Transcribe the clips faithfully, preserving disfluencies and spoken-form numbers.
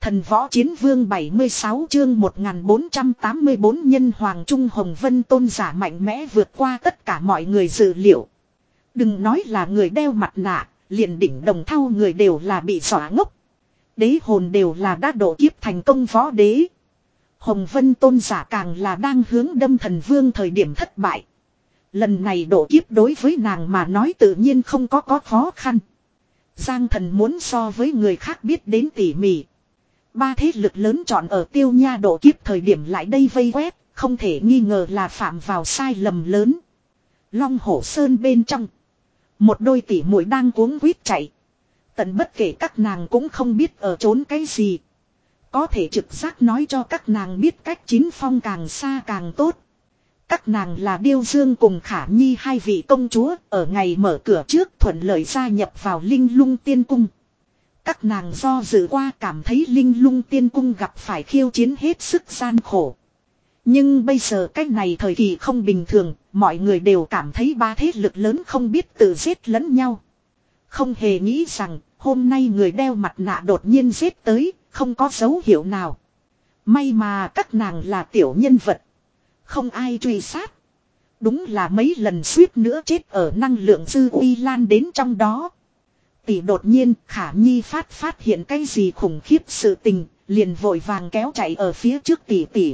Thần võ chiến vương bảy mươi sáu chương một nghìn bốn trăm tám mươi bốn nhân hoàng trung Hồng Vân tôn giả mạnh mẽ vượt qua tất cả mọi người dự liệu. Đừng nói là người đeo mặt nạ, liền đỉnh đồng thau người đều là bị dọa ngốc. Đế hồn đều là đã độ kiếp thành công võ đế. Hồng Vân tôn giả càng là đang hướng đâm thần vương thời điểm thất bại. Lần này độ kiếp đối với nàng mà nói tự nhiên không có có khó khăn. Giang thần muốn so với người khác biết đến tỉ mỉ. Ba thế lực lớn chọn ở Tiêu Nha độ kiếp thời điểm lại đây vây quét, không thể nghi ngờ là phạm vào sai lầm lớn. Long Hổ Sơn bên trong, một đôi tỉ muội đang cuống quýt chạy. Tận bất kể các nàng cũng không biết ở trốn cái gì. Có thể trực giác nói cho các nàng biết cách chín phong càng xa càng tốt. Các nàng là Điêu Dương cùng Khả Nhi hai vị công chúa, ở ngày mở cửa trước thuận lợi gia nhập vào Linh Lung Tiên Cung. Các nàng do dự qua cảm thấy Linh Lung Tiên Cung gặp phải khiêu chiến hết sức gian khổ. Nhưng bây giờ cách này thời kỳ không bình thường, mọi người đều cảm thấy ba thế lực lớn không biết tự giết lẫn nhau. Không hề nghĩ rằng hôm nay người đeo mặt nạ đột nhiên giết tới, không có dấu hiệu nào. May mà các nàng là tiểu nhân vật, không ai truy sát. Đúng là mấy lần suýt nữa chết ở năng lượng dư uy lan đến trong đó. Tỷ đột nhiên Khả Nhi phát phát hiện cái gì khủng khiếp sự tình, liền vội vàng kéo chạy ở phía trước tỷ tỷ.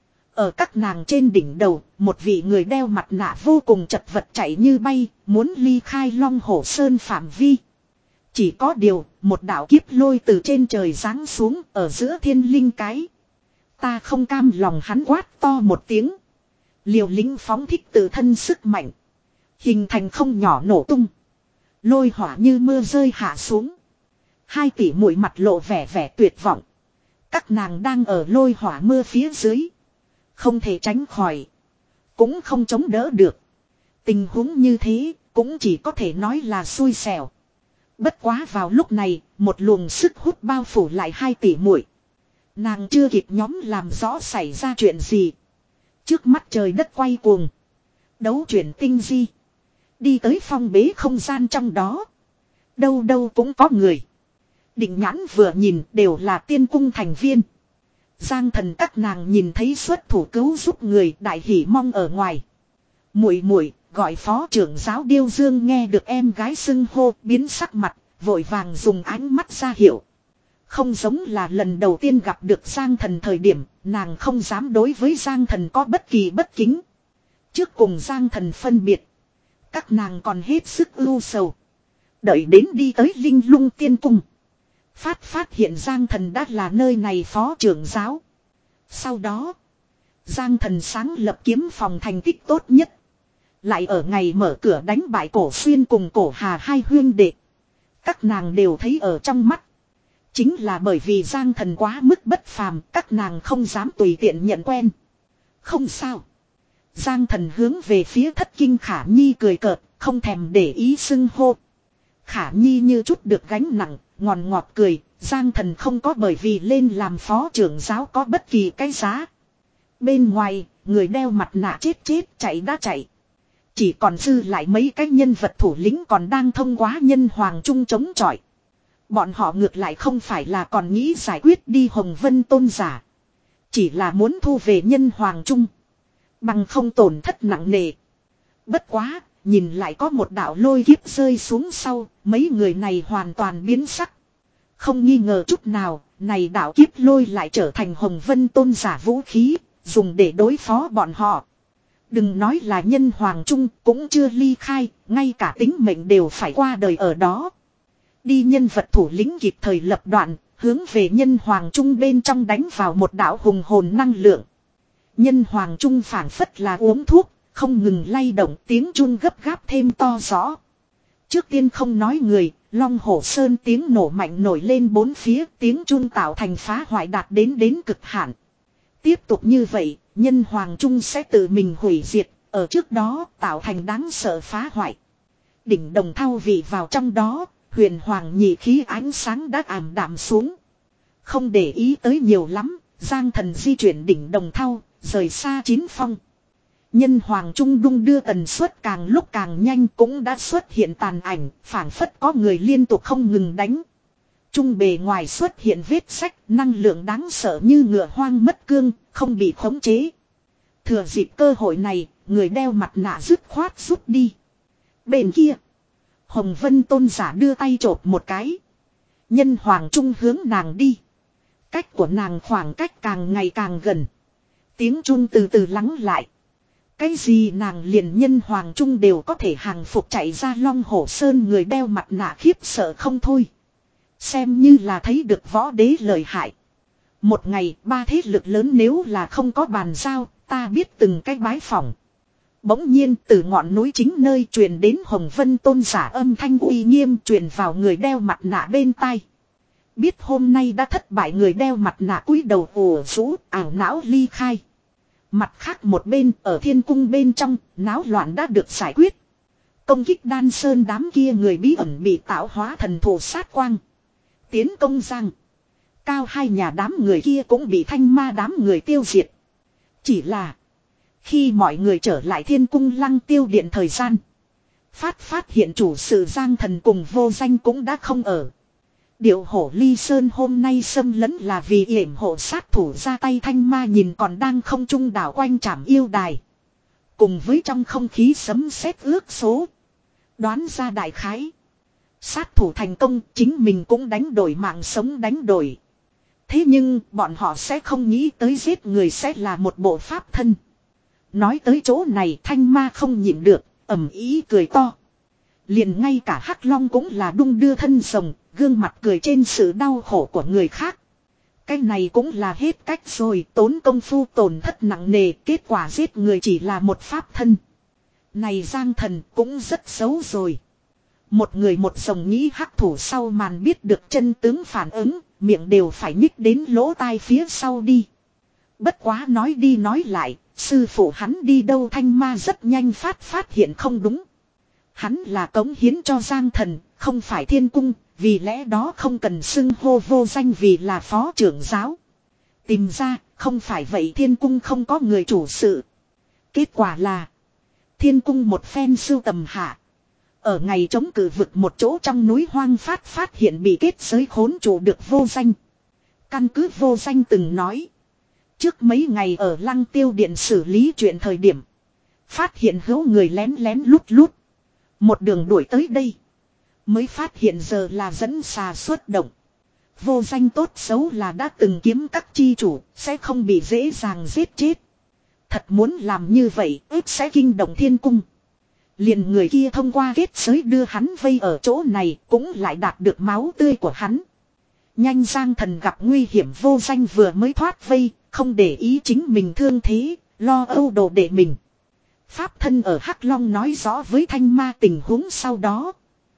Ở các nàng trên đỉnh đầu, một vị người đeo mặt nạ vô cùng chật vật chạy như bay, muốn ly khai Long Hổ Sơn phạm vi. Chỉ có điều, một đạo kiếp lôi từ trên trời giáng xuống ở giữa thiên linh cái. Ta không cam lòng, hắn quát to một tiếng. Liều lĩnh phóng thích tự thân sức mạnh, hình thành không nhỏ nổ tung. Lôi hỏa như mưa rơi hạ xuống. Hai tỷ muội mặt lộ vẻ vẻ tuyệt vọng. Các nàng đang ở lôi hỏa mưa phía dưới, không thể tránh khỏi, cũng không chống đỡ được. Tình huống như thế cũng chỉ có thể nói là xui xẻo. Bất quá vào lúc này, một luồng sức hút bao phủ lại hai tỷ muội. Nàng chưa kịp nhóm làm rõ xảy ra chuyện gì, trước mắt trời đất quay cuồng, đấu chuyển tinh di. Đi tới phong bế không gian trong đó, đâu đâu cũng có người. Định nhãn vừa nhìn đều là tiên cung thành viên. Giang thần các nàng nhìn thấy xuất thủ cứu giúp người, đại hỉ mong ở ngoài. Muội muội, gọi phó trưởng giáo Điêu Dương nghe được em gái xưng hô, biến sắc mặt, vội vàng dùng ánh mắt ra hiệu. Không giống là lần đầu tiên gặp được Giang thần thời điểm, nàng không dám đối với Giang thần có bất kỳ bất kính. Trước cùng Giang thần phân biệt, các nàng còn hết sức ưu sầu. Đợi đến đi tới Linh Lung Tiên Cung, Phát phát hiện Giang thần đã là nơi này phó trưởng giáo. Sau đó, Giang thần sáng lập kiếm phòng thành tích tốt nhất. Lại ở ngày mở cửa đánh bại Cổ Xuyên cùng Cổ Hà hai huyên đệ. Các nàng đều thấy ở trong mắt. Chính là bởi vì Giang thần quá mức bất phàm, các nàng không dám tùy tiện nhận quen. Không sao. Giang thần hướng về phía thất kinh Khả Nhi cười cợt, không thèm để ý xưng hô. Khả Nhi như chút được gánh nặng, ngọt ngọt cười. Giang thần không có bởi vì lên làm phó trưởng giáo có bất kỳ cái giá. Bên ngoài, người đeo mặt nạ chết chết chạy đã chạy. Chỉ còn dư lại mấy cái nhân vật thủ lĩnh còn đang thông qua nhân hoàng trung chống chọi. Bọn họ ngược lại không phải là còn nghĩ giải quyết đi Hồng Vân tôn giả, chỉ là muốn thu về nhân hoàng trung, bằng không tổn thất nặng nề. Bất quá, nhìn lại có một đạo lôi kiếp rơi xuống sau, mấy người này hoàn toàn biến sắc. Không nghi ngờ chút nào, này đạo kiếp lôi lại trở thành Hồng Vân tôn giả vũ khí, dùng để đối phó bọn họ. Đừng nói là nhân hoàng trung, cũng chưa ly khai, ngay cả tính mệnh đều phải qua đời ở đó. Đi nhân vật thủ lĩnh kịp thời lập đoạn, hướng về nhân hoàng trung bên trong đánh vào một đạo hùng hồn năng lượng. Nhân hoàng trung phảng phất là uống thuốc, không ngừng lay động, tiếng chun gấp gáp thêm to rõ. Trước tiên không nói người, Long Hổ Sơn tiếng nổ mạnh nổi lên bốn phía, tiếng chun tạo thành phá hoại đạt đến đến cực hạn. Tiếp tục như vậy, nhân hoàng trung sẽ tự mình hủy diệt, ở trước đó tạo thành đáng sợ phá hoại. Đỉnh đồng thau vị vào trong đó, huyền hoàng nhị khí ánh sáng đã ảm đạm xuống. Không để ý tới nhiều lắm, Giang thần di chuyển đỉnh đồng thau, rời xa chín phong. Nhân hoàng trung đung đưa tần suất càng lúc càng nhanh, cũng đã xuất hiện tàn ảnh, phảng phất có người liên tục không ngừng đánh. trung bề ngoài xuất hiện vết sách, năng lượng đáng sợ như ngựa hoang mất cương, không bị khống chế. Thừa dịp cơ hội này, người đeo mặt nạ dứt khoát rút đi. Bên kia, Hồng Vân tôn giả đưa tay chộp một cái. Nhân hoàng trung hướng nàng đi. Cách của nàng khoảng cách càng ngày càng gần. Tiếng chuông từ từ lắng lại. Cái gì nàng liền nhân hoàng trung đều có thể hàng phục chạy ra Long Hổ Sơn, người đeo mặt nạ khiếp sợ không thôi. Xem như là thấy được võ đế lợi hại. Một ngày ba thế lực lớn nếu là không có bàn giao, ta biết từng cái bái phỏng. Bỗng nhiên từ ngọn núi chính nơi truyền đến Hồng Vân tôn giả âm thanh uy nghiêm truyền vào người đeo mặt nạ bên tai. Biết hôm nay đã thất bại, người đeo mặt nạ cúi đầu ủ rũ ảo não ly khai. Mặt khác một bên ở thiên cung bên trong, náo loạn đã được giải quyết. Công kích Đan Sơn đám kia người bí ẩn bị tạo hóa thần thù sát quang. Tiến công Giang Cao hai nhà đám người kia cũng bị Thanh Ma đám người tiêu diệt. Chỉ là khi mọi người trở lại thiên cung Lăng Tiêu điện thời gian, phát phát hiện chủ sự Giang Thần cùng Vô Danh cũng đã không ở. Điệu hổ ly sơn hôm nay xâm lấn là vì yểm hộ sát thủ ra tay. Thanh Ma nhìn còn đang không trung đảo quanh trảm yêu đài, cùng với trong không khí sấm sét ước số, đoán ra đại khái. Sát thủ thành công, chính mình cũng đánh đổi mạng sống đánh đổi. Thế nhưng bọn họ sẽ không nghĩ tới giết người sẽ là một bộ pháp thân. Nói tới chỗ này Thanh Ma không nhịn được, ầm ý cười to. Liền ngay cả Hắc Long cũng là đung đưa thân rồng, gương mặt cười trên sự đau khổ của người khác. Cái này cũng là hết cách rồi, tốn công phu tổn thất nặng nề, kết quả giết người chỉ là một pháp thân. Này Giang Thần cũng rất xấu rồi. Một người một rồng nghĩ hắc thủ sau màn biết được chân tướng phản ứng, miệng đều phải nhích đến lỗ tai phía sau đi. Bất quá nói đi nói lại, sư phụ hắn đi đâu? Thanh Ma rất nhanh phát phát hiện không đúng. Hắn là cống hiến cho Giang Thần, không phải thiên cung, vì lẽ đó không cần xưng hô Vô Danh vì là phó trưởng giáo. Tìm ra, không phải vậy thiên cung không có người chủ sự. Kết quả là thiên cung một phen sưu tầm hạ. Ở ngày chống cử vực một chỗ trong núi hoang phát phát hiện bị kết giới khốn trụ được Vô Danh. Căn cứ Vô Danh từng nói, trước mấy ngày ở Lăng Tiêu điện xử lý chuyện thời điểm, phát hiện hữu người lén lén lút lút, một đường đuổi tới đây, mới phát hiện giờ là dẫn xà xuất động. Vô Danh tốt xấu là đã từng kiếm các chi chủ, sẽ không bị dễ dàng giết chết. Thật muốn làm như vậy, ước sẽ kinh động thiên cung. Liền người kia thông qua kết giới đưa hắn vây ở chỗ này, cũng lại đạt được máu tươi của hắn. Nhanh Giang Thần gặp nguy hiểm, Vô Danh vừa mới thoát vây, không để ý chính mình thương thế, lo âu đồ để mình. Pháp thân ở Hắc Long nói rõ với Thanh Ma tình huống sau đó.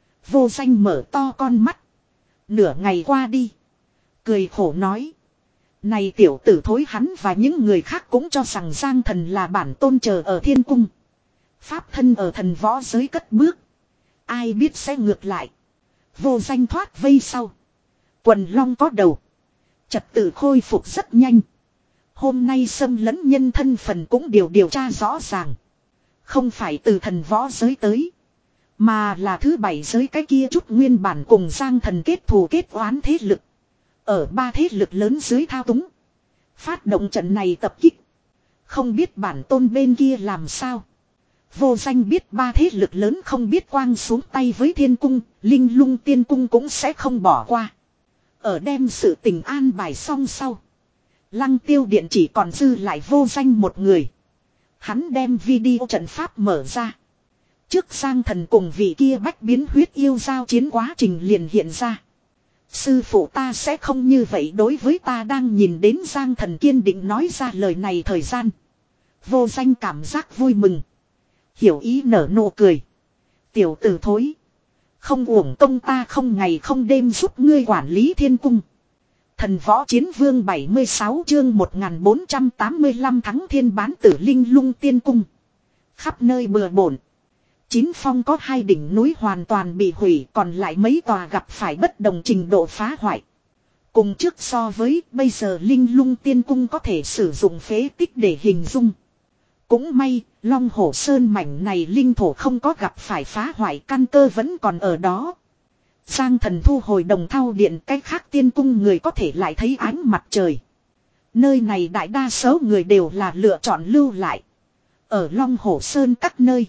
Vô Danh mở to con mắt. Nửa ngày qua đi, cười khổ nói: này tiểu tử thối, hắn và những người khác cũng cho rằng Giang Thần là bản tôn chờ ở thiên cung. Pháp thân ở thần võ giới cất bước, ai biết sẽ ngược lại. Vô Danh thoát vây sau, quần long có đầu, trật tự khôi phục rất nhanh. Hôm nay xâm lấn nhân thân phần cũng đều điều tra rõ ràng. Không phải từ thần võ giới tới, mà là thứ bảy giới cái kia chút nguyên bản cùng Giang Thần kết thù kết oán thế lực. Ở ba thế lực lớn dưới thao túng, phát động trận này tập kích. Không biết bản tôn bên kia làm sao. Vô Danh biết ba thế lực lớn không biết quang xuống tay với thiên cung, Linh Lung tiên cung cũng sẽ không bỏ qua. Ở đem sự tình an bài xong sau, Lăng Tiêu điện chỉ còn dư lại Vô Danh một người. Hắn đem video trận pháp mở ra. Trước Giang Thần cùng vị kia bách biến huyết yêu giao chiến quá trình liền hiện ra. Sư phụ ta sẽ không như vậy đối với ta. Đang nhìn đến Giang Thần kiên định nói ra lời này thời gian, Vô Danh cảm giác vui mừng, hiểu ý nở nụ cười. Tiểu tử thối, không uổng công ta không ngày không đêm giúp ngươi quản lý thiên cung. Thần võ chiến vương bảy mươi sáu chương một nghìn bốn trăm tám mươi lăm thắng thiên bán tử Linh Lung tiên cung. Khắp nơi bừa bộn. Chín phong có hai đỉnh núi hoàn toàn bị hủy, còn lại mấy tòa gặp phải bất đồng trình độ phá hoại. Cùng trước so với, bây giờ Linh Lung tiên cung có thể sử dụng phế tích để hình dung. Cũng may, Long Hổ Sơn mảnh này linh thổ không có gặp phải phá hoại, căn cơ vẫn còn ở đó. Giang Thần thu hồi đồng thau điện, cách khác tiên cung người có thể lại thấy ánh mặt trời. Nơi này đại đa số người đều là lựa chọn lưu lại. Ở Long Hổ Sơn các nơi.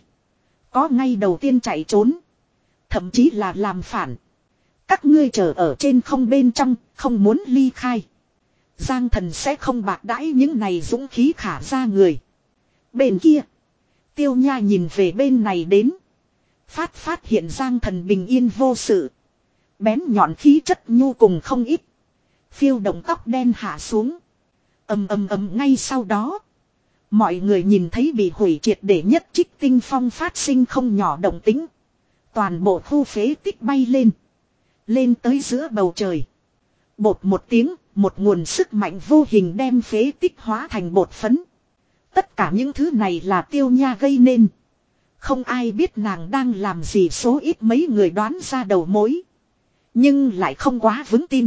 Có ngay đầu tiên chạy trốn. Thậm chí là làm phản. Các ngươi chờ ở trên không bên trong, không muốn ly khai. Giang Thần sẽ không bạc đãi những này dũng khí khả ra người. Bên kia. Tiêu Nha nhìn về bên này đến. Phát phát hiện Giang Thần bình yên vô sự. Bén nhọn khí chất nhu cùng không ít. Phiêu động tóc đen hạ xuống. Ầm ầm ầm ngay sau đó. Mọi người nhìn thấy bị hủy triệt để nhất Trích Tinh Phong phát sinh không nhỏ động tĩnh. Toàn bộ khu phế tích bay lên. Lên tới giữa bầu trời. Bột một tiếng, một nguồn sức mạnh vô hình đem phế tích hóa thành bột phấn. Tất cả những thứ này là Tiêu Nha gây nên. Không ai biết nàng đang làm gì, số ít mấy người đoán ra đầu mối. Nhưng lại không quá vững tin.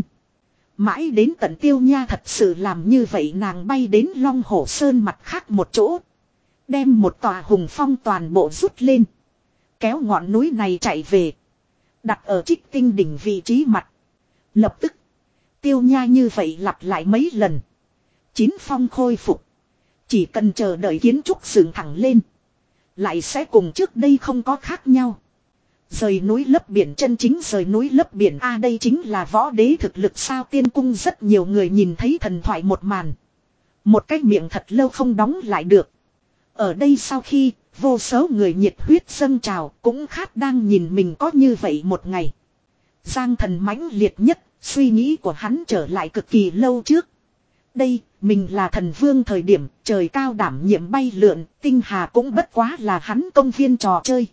Mãi đến tận Tiêu Nha thật sự làm như vậy, nàng bay đến Long Hổ Sơn mặt khác một chỗ. Đem một tòa hùng phong toàn bộ rút lên. Kéo ngọn núi này chạy về. Đặt ở Trích Tinh đỉnh vị trí mặt. Lập tức. Tiêu Nha như vậy lặp lại mấy lần. Chín phong khôi phục. Chỉ cần chờ đợi kiến trúc dựng thẳng lên. Lại sẽ cùng trước đây không có khác nhau. Rời núi lấp biển, chân chính rời núi lấp biển. A đây chính là võ đế thực lực sao? Tiên cung rất nhiều người nhìn thấy thần thoại một màn. Một cái miệng thật lâu không đóng lại được. Ở đây sau khi vô số người nhiệt huyết dâng trào, cũng khát đang nhìn mình có như vậy một ngày. Giang Thần mãnh liệt nhất, suy nghĩ của hắn trở lại cực kỳ lâu trước. Đây, mình là thần vương thời điểm, trời cao đảm nhiệm bay lượn, tinh hà cũng bất quá là hắn công viên trò chơi.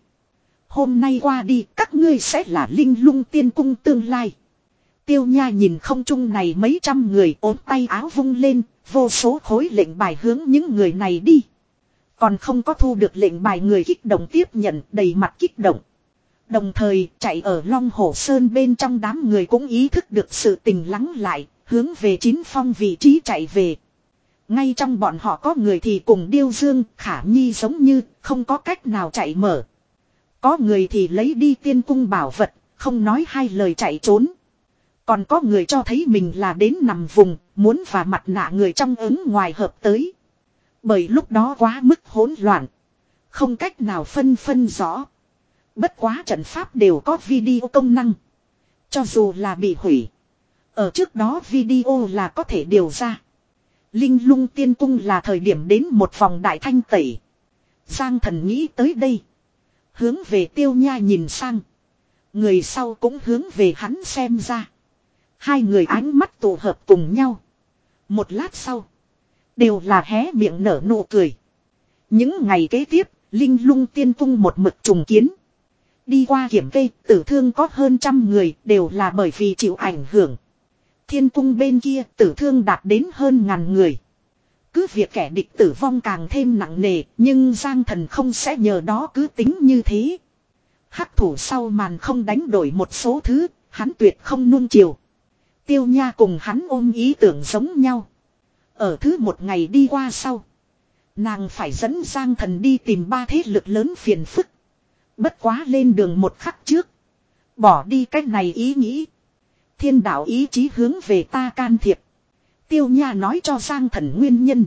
Hôm nay qua đi, các ngươi sẽ là linh lung tiên cung tương lai. Tiêu Nha nhìn không trung này mấy trăm người, ốm tay áo vung lên, vô số khối lệnh bài hướng những người này đi. Còn không có thu được lệnh bài người kích động tiếp nhận, đầy mặt kích động. Đồng thời chạy ở Long Hổ Sơn bên trong đám người cũng ý thức được sự tình lắng lại, hướng về Chín Phong vị trí chạy về. Ngay trong bọn họ có người thì cùng Điêu Dương, Khả Nhi giống như không có cách nào chạy mở. Có người thì lấy đi tiên cung bảo vật, không nói hai lời chạy trốn. Còn có người cho thấy mình là đến nằm vùng, muốn và mặt nạ người trong ứng ngoài hợp tới. Bởi lúc đó quá mức hỗn loạn. Không cách nào phân phân rõ. Bất quá trận pháp đều có video công năng. Cho dù là bị hủy. Ở trước đó video là có thể điều ra. Linh lung tiên cung là thời điểm đến một vòng đại thanh tẩy. Giang Thần nghĩ tới đây. Hướng về Tiêu Nha nhìn sang. Người sau cũng hướng về hắn xem ra. Hai người ánh mắt tụ hợp cùng nhau. Một lát sau. Đều là hé miệng nở nụ cười. Những ngày kế tiếp, Linh lung tiên cung một mực trùng kiến. Đi qua kiểm kê, tử thương có hơn trăm người, đều là bởi vì chịu ảnh hưởng. Thiên cung bên kia, tử thương đạt đến hơn ngàn người. Cứ việc kẻ địch tử vong càng thêm nặng nề, nhưng Giang Thần không sẽ nhờ đó cứ tính như thế. Hắc thủ sau màn không đánh đổi một số thứ, hắn tuyệt không nuông chiều. Tiêu Nha cùng hắn ôm ý tưởng giống nhau. Ở thứ một ngày đi qua sau, nàng phải dẫn Giang Thần đi tìm ba thế lực lớn phiền phức. Bất quá lên đường một khắc trước, bỏ đi cách này ý nghĩ. Thiên đạo ý chí hướng về ta can thiệp. Tiêu Nha nói cho Giang Thần nguyên nhân.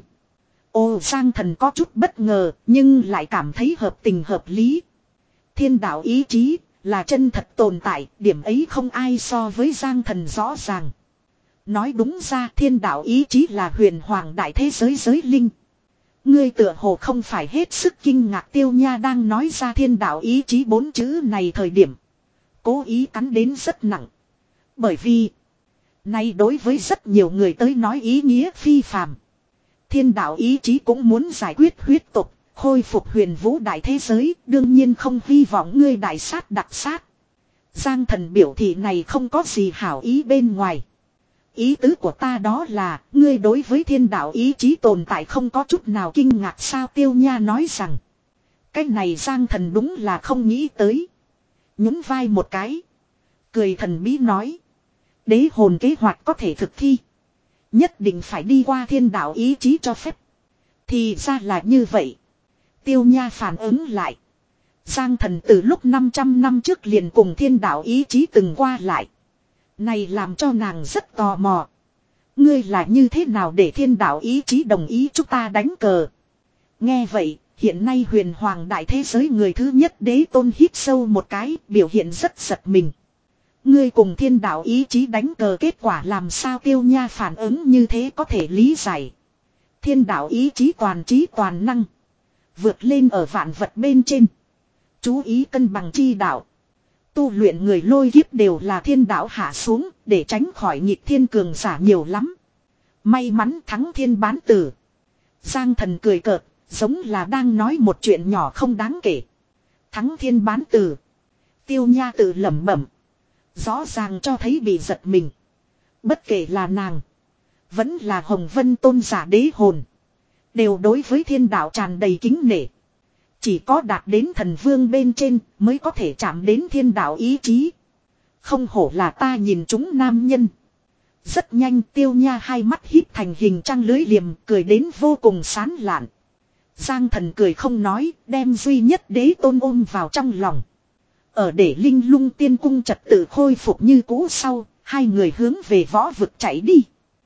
Ồ, Giang Thần có chút bất ngờ, nhưng lại cảm thấy hợp tình hợp lý. Thiên đạo ý chí là chân thật tồn tại, điểm ấy không ai so với Giang Thần rõ ràng. Nói đúng ra, thiên đạo ý chí là huyền hoàng đại thế giới giới linh. Ngươi tựa hồ không phải hết sức kinh ngạc. Tiêu Nha đang nói ra thiên đạo ý chí bốn chữ này thời điểm, cố ý cắn đến rất nặng. Bởi vì nay đối với rất nhiều người tới nói ý nghĩa phi phàm. Thiên đạo ý chí cũng muốn giải quyết huyết tục, khôi phục huyền vũ đại thế giới, đương nhiên không hy vọng ngươi đại sát đặc sát. Giang Thần biểu thị này không có gì hảo ý bên ngoài. Ý tứ của ta đó là, ngươi đối với thiên đạo ý chí tồn tại không có chút nào kinh ngạc sao? Tiêu Nha nói rằng, cái này Giang Thần đúng là không nghĩ tới. Nhún vai một cái, cười thần bí nói, đế hồn kế hoạch có thể thực thi, nhất định phải đi qua thiên đạo ý chí cho phép. Thì ra là như vậy. Tiêu Nha phản ứng lại. Giang thần từ lúc năm trăm năm trước liền cùng thiên đạo ý chí từng qua lại. Này làm cho nàng rất tò mò. Ngươi là như thế nào để thiên đạo ý chí đồng ý chúng ta đánh cờ? Nghe vậy, hiện nay huyền hoàng đại thế giới người thứ nhất Đế Tôn hít sâu một cái, biểu hiện rất giật mình. Ngươi cùng thiên đạo ý chí đánh cờ kết quả làm sao Tiêu Nha phản ứng như thế có thể lý giải. Thiên đạo ý chí toàn trí toàn năng. Vượt lên ở vạn vật bên trên. Chú ý cân bằng chi đạo. Tu luyện người lôi kiếp đều là thiên đạo hạ xuống để tránh khỏi nhịp thiên cường giả nhiều lắm. May mắn thắng thiên bán tử. Giang thần cười cợt, giống là đang nói một chuyện nhỏ không đáng kể. Thắng thiên bán tử. Tiêu Nha tự lẩm bẩm. Rõ ràng cho thấy bị giật mình. Bất kể là nàng. Vẫn là Hồng Vân tôn giả đế hồn. Đều đối với thiên đạo tràn đầy kính nể. Chỉ có đạt đến thần vương bên trên mới có thể chạm đến thiên đạo ý chí. Không hổ là ta nhìn chúng nam nhân. Rất nhanh Tiêu Nha hai mắt híp thành hình trăng lưới liềm cười đến vô cùng sán lạn. Giang thần cười không nói đem duy nhất đế tôn ôm vào trong lòng. Ở để linh lung tiên cung trật tự khôi phục như cũ sau, hai người hướng về võ vực chạy đi.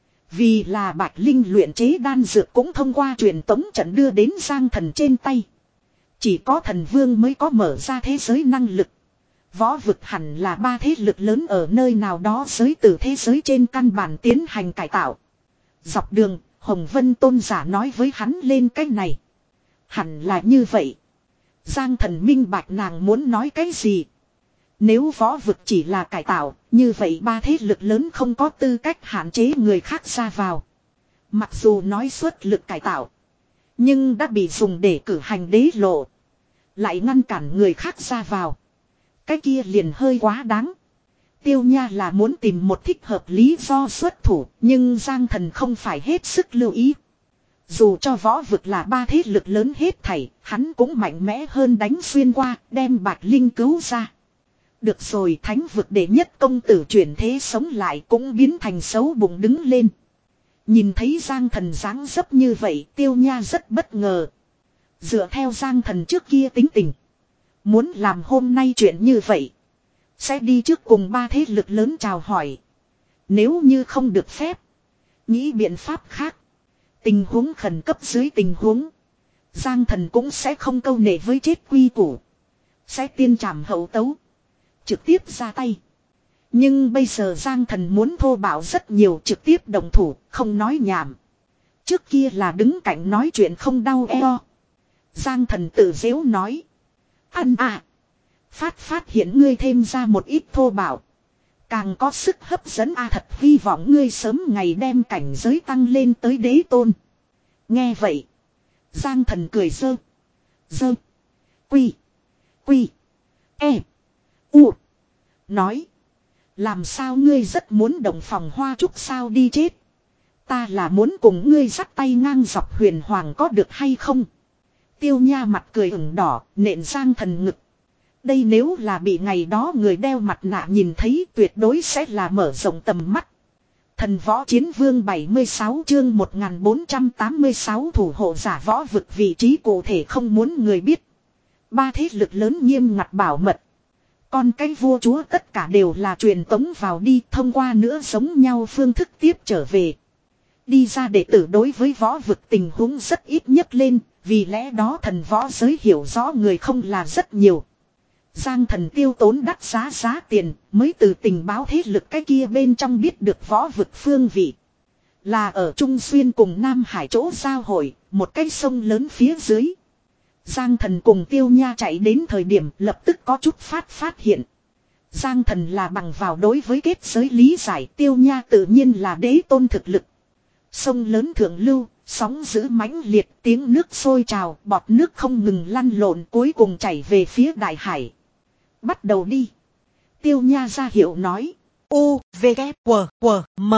Vì là Bạch Linh luyện chế đan dược cũng thông qua truyền tống trận đưa đến Giang thần trên tay. Chỉ có thần vương mới có mở ra thế giới năng lực. Võ vực hẳn là ba thế lực lớn ở nơi nào đó giới từ thế giới trên căn bản tiến hành cải tạo. Dọc đường, Hồng Vân tôn giả nói với hắn lên cái này. Hẳn là như vậy. Giang thần minh bạch nàng muốn nói cái gì. Nếu võ vực chỉ là cải tạo, như vậy ba thế lực lớn không có tư cách hạn chế người khác ra vào. Mặc dù nói suất lực cải tạo, nhưng đã bị dùng để cử hành đế lộ. Lại ngăn cản người khác ra vào. Cái kia liền hơi quá đáng. Tiêu Nha là muốn tìm một thích hợp lý do xuất thủ, nhưng Giang thần không phải hết sức lưu ý. Dù cho võ vực là ba thế lực lớn hết thảy, hắn cũng mạnh mẽ hơn đánh xuyên qua, đem Bạch Linh cứu ra. Được rồi, thánh vực đệ nhất công tử chuyển thế sống lại cũng biến thành xấu bụng đứng lên. Nhìn thấy Giang thần dáng dấp như vậy, Tiêu Nha rất bất ngờ. Dựa theo Giang thần trước kia tính tình, muốn làm hôm nay chuyện như vậy, sẽ đi trước cùng ba thế lực lớn chào hỏi. Nếu như không được phép, nghĩ biện pháp khác. Tình huống khẩn cấp dưới tình huống, Giang thần cũng sẽ không câu nệ với chết quy củ. Sẽ tiên trảm hậu tấu, trực tiếp ra tay. Nhưng bây giờ Giang thần muốn thô bạo rất nhiều, trực tiếp động thủ, không nói nhảm. Trước kia là đứng cạnh nói chuyện không đau eo. Giang thần tự dễu nói. Ăn à. Phát phát hiện ngươi thêm ra một ít thô bạo. Càng có sức hấp dẫn a à, thật hy vọng ngươi sớm ngày đem cảnh giới tăng lên tới đế tôn. Nghe vậy. Giang thần cười dơ. Dơ. Quy. Quy. E. U. Nói. Làm sao ngươi rất muốn đồng phòng hoa trúc sao đi chết. Ta là muốn cùng ngươi dắt tay ngang dọc huyền hoàng có được hay không. Tiêu Nha mặt cười ửng đỏ, nện Giang thần ngực. Đây nếu là bị ngày đó người đeo mặt nạ nhìn thấy tuyệt đối sẽ là mở rộng tầm mắt. Thần võ chiến vương bảy mươi sáu chương một nghìn bốn trăm tám mươi sáu thủ hộ giả võ vực vị trí cụ thể không muốn người biết. Ba thế lực lớn nghiêm ngặt bảo mật. Còn cái vua chúa tất cả đều là truyền tống vào đi thông qua nữa giống nhau phương thức tiếp trở về. Đi ra đệ tử đối với võ vực tình huống rất ít nhất lên, vì lẽ đó thần võ giới hiểu rõ người không là rất nhiều. Giang thần tiêu tốn đắt giá giá tiền mới từ tình báo thế lực cái kia bên trong biết được võ vực phương vị. Là ở Trung Xuyên cùng Nam Hải chỗ giao hội, một cái sông lớn phía dưới. Giang thần cùng Tiêu Nha chạy đến thời điểm lập tức có chút phát phát hiện. Giang thần là bằng vào đối với kết giới lý giải, Tiêu Nha tự nhiên là đế tôn thực lực. Sông lớn thượng lưu, sóng dữ mãnh liệt, tiếng nước sôi trào, bọt nước không ngừng lăn lộn cuối cùng chảy về phía đại hải. Bắt đầu đi. Tiêu Nha ra hiệu nói. U, V, K, W, W, M.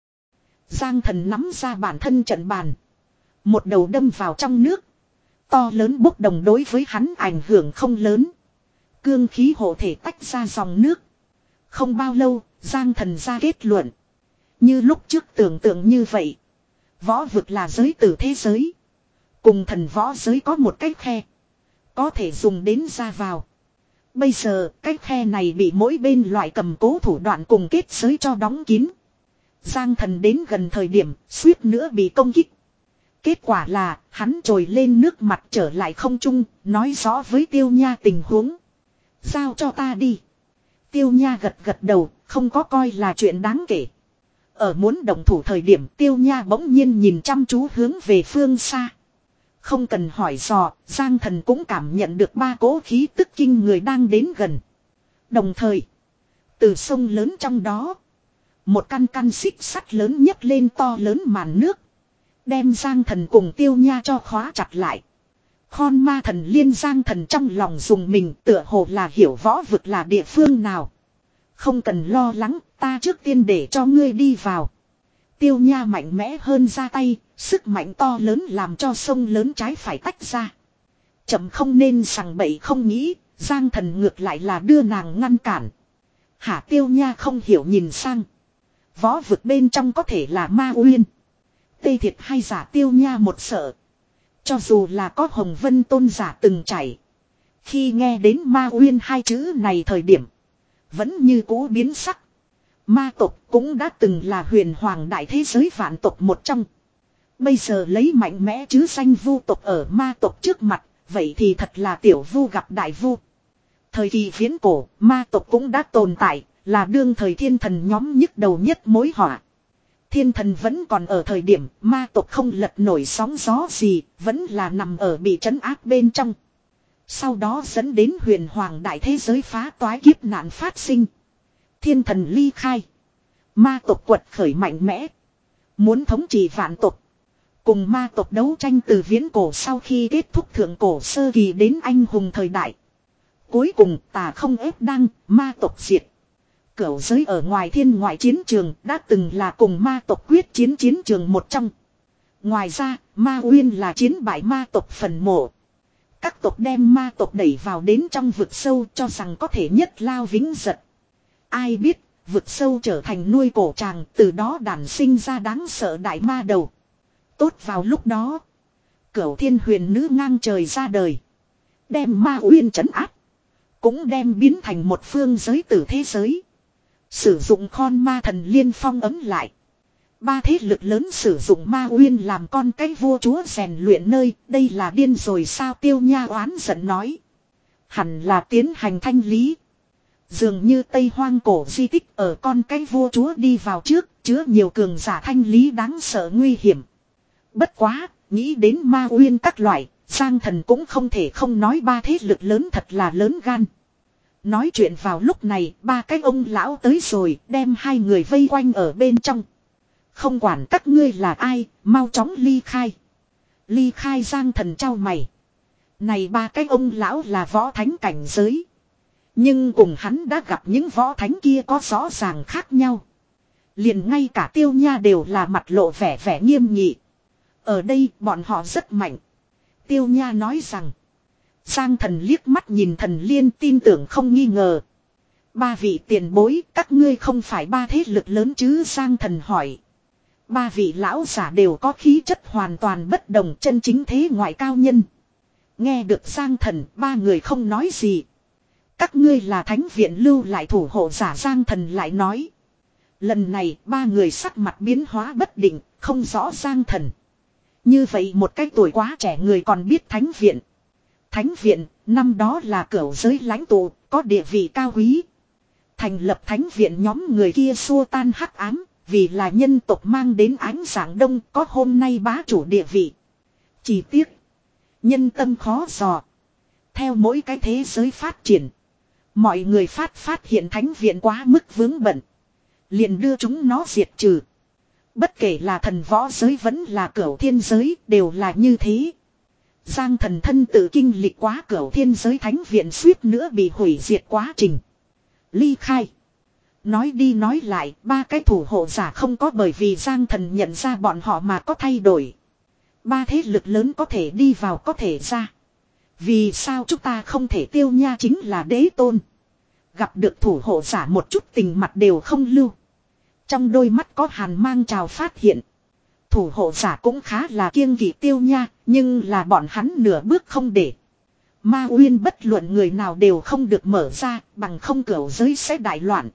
Giang thần nắm ra bản thân trận bàn. Một đầu đâm vào trong nước. To lớn bốc đồng đối với hắn ảnh hưởng không lớn. Cương khí hộ thể tách ra dòng nước. Không bao lâu, Giang thần ra kết luận. Như lúc trước tưởng tượng như vậy. Võ vực là giới tử thế giới. Cùng thần võ giới có một cái khe. có thể dùng đến ra vào. Bây giờ cái khe này bị mỗi bên loại cầm cố thủ đoạn cùng kết giới cho đóng kín. Giang Thần đến gần thời điểm suýt nữa bị công kích. Kết quả là hắn trồi lên nước mặt trở lại không trung, nói rõ với Tiêu Nha tình huống. Giao cho ta đi. Tiêu Nha gật gật đầu, không có coi là chuyện đáng kể. Ở muốn động thủ thời điểm Tiêu Nha bỗng nhiên nhìn chăm chú hướng về phương xa. Không cần hỏi dò, Giang Thần cũng cảm nhận được ba cỗ khí tức kinh người đang đến gần. Đồng thời, từ sông lớn trong đó, một căn căn xích sắt lớn nhấc lên to lớn màn nước. Đem Giang Thần cùng Tiêu Nha cho khóa chặt lại. Khôn Ma Thần Liên Giang Thần trong lòng dùng mình tựa hồ là hiểu võ vực là địa phương nào. Không cần lo lắng, ta trước tiên để cho ngươi đi vào. Tiêu Nha mạnh mẽ hơn ra tay, sức mạnh to lớn làm cho sông lớn trái phải tách ra. Chậm không nên sằng bậy không nghĩ, Giang Thần ngược lại là đưa nàng ngăn cản. Hả? Tiêu Nha không hiểu nhìn sang. Võ vực bên trong có thể là Ma Uyên. Tê thiệt hay giả? Tiêu Nha một sợ. Cho dù là có Hồng Vân Tôn giả từng chảy. Khi nghe đến Ma Uyên hai chữ này thời điểm, vẫn như cũ biến sắc. Ma tộc cũng đã từng là huyền hoàng đại thế giới vạn tộc một trong. Bây giờ lấy mạnh mẽ chứ danh vu tộc ở ma tộc trước mặt, vậy thì thật là tiểu vu gặp đại vu. Thời kỳ viễn cổ, ma tộc cũng đã tồn tại, là đương thời thiên thần nhóm nhức đầu nhất mối họa. Thiên thần vẫn còn ở thời điểm ma tộc không lật nổi sóng gió gì, vẫn là nằm ở bị trấn áp bên trong. Sau đó dẫn đến huyền hoàng đại thế giới phá toái kiếp nạn phát sinh. Thiên thần ly khai. Ma tộc quật khởi mạnh mẽ. Muốn thống trị vạn tộc. Cùng ma tộc đấu tranh từ viễn cổ sau khi kết thúc thượng cổ sơ kỳ đến anh hùng thời đại. Cuối cùng tà không ép đăng, ma tộc diệt. Cửu giới ở ngoài thiên ngoại chiến trường đã từng là cùng ma tộc quyết chiến chiến trường một trong. Ngoài ra, Ma Uyên là chiến bại ma tộc phần mộ. Các tộc đem ma tộc đẩy vào đến trong vực sâu cho rằng có thể nhất lao vĩnh giật. Ai biết, vực sâu trở thành nuôi cổ tràng, từ đó đản sinh ra đáng sợ đại ma đầu. Tốt vào lúc đó, Cửu Thiên Huyền Nữ ngang trời ra đời. Đem Ma Uyên trấn áp. Cũng đem biến thành một phương giới tử thế giới. Sử dụng Khôn Ma Thần Liên phong ấm lại. Ba thế lực lớn sử dụng Ma Uyên làm con cái vua chúa rèn luyện nơi. Đây là điên rồi sao? Tiêu Nha oán giận nói. Hẳn là tiến hành thanh lý. Dường như Tây Hoang cổ di tích ở con cái vua chúa đi vào trước. Chứa nhiều cường giả thanh lý đáng sợ nguy hiểm. Bất quá, nghĩ đến Ma Uyên các loại, Giang Thần cũng không thể không nói ba thế lực lớn thật là lớn gan. Nói chuyện vào lúc này, ba cái ông lão tới rồi, đem hai người vây quanh ở bên trong. Không quản các ngươi là ai, mau chóng ly khai. Ly khai? Giang Thần trao mày. Này ba cái ông lão là võ thánh cảnh giới. Nhưng cùng hắn đã gặp những võ thánh kia có rõ ràng khác nhau. Liền ngay cả Tiêu Nha đều là mặt lộ vẻ vẻ nghiêm nghị. Ở đây bọn họ rất mạnh. Tiêu Nha nói rằng. Giang Thần liếc mắt nhìn Thần Liên tin tưởng không nghi ngờ. Ba vị tiền bối, các ngươi không phải ba thế lực lớn chứ? Giang Thần hỏi. Ba vị lão giả đều có khí chất hoàn toàn bất đồng, chân chính thế ngoại cao nhân. Nghe được Giang Thần, ba người không nói gì. Các ngươi là thánh viện lưu lại thủ hộ giả? Giang Thần lại nói. Lần này ba người sắc mặt biến hóa bất định, không rõ Giang Thần. Như vậy một cái tuổi quá trẻ người còn biết thánh viện. Thánh viện, năm đó là cửu giới lãnh tụ, có địa vị cao quý. Thành lập thánh viện nhóm người kia xua tan hắc ám, vì là nhân tộc mang đến ánh sáng đông, có hôm nay bá chủ địa vị. Chỉ tiếc, nhân tâm khó dò. Theo mỗi cái thế giới phát triển, mọi người phát phát hiện thánh viện quá mức vướng bận, liền đưa chúng nó diệt trừ. Bất kể là thần võ giới vẫn là cửu thiên giới, đều là như thế. Giang Thần thân tự kinh lịch quá cửu thiên giới thánh viện suýt nữa bị hủy diệt quá trình. Ly khai. Nói đi nói lại, ba cái thủ hộ giả không có bởi vì Giang Thần nhận ra bọn họ mà có thay đổi. Ba thế lực lớn có thể đi vào có thể ra. Vì sao chúng ta không thể? Tiêu Nha chính là đế tôn. Gặp được thủ hộ giả một chút tình mặt đều không lưu. Trong đôi mắt có hàn mang trào phát hiện. Thủ hộ giả cũng khá là kiêng kỵ Tiêu Nha, nhưng là bọn hắn nửa bước không để. Ma Uyên bất luận người nào đều không được mở ra, bằng không cửu giới sẽ đại loạn.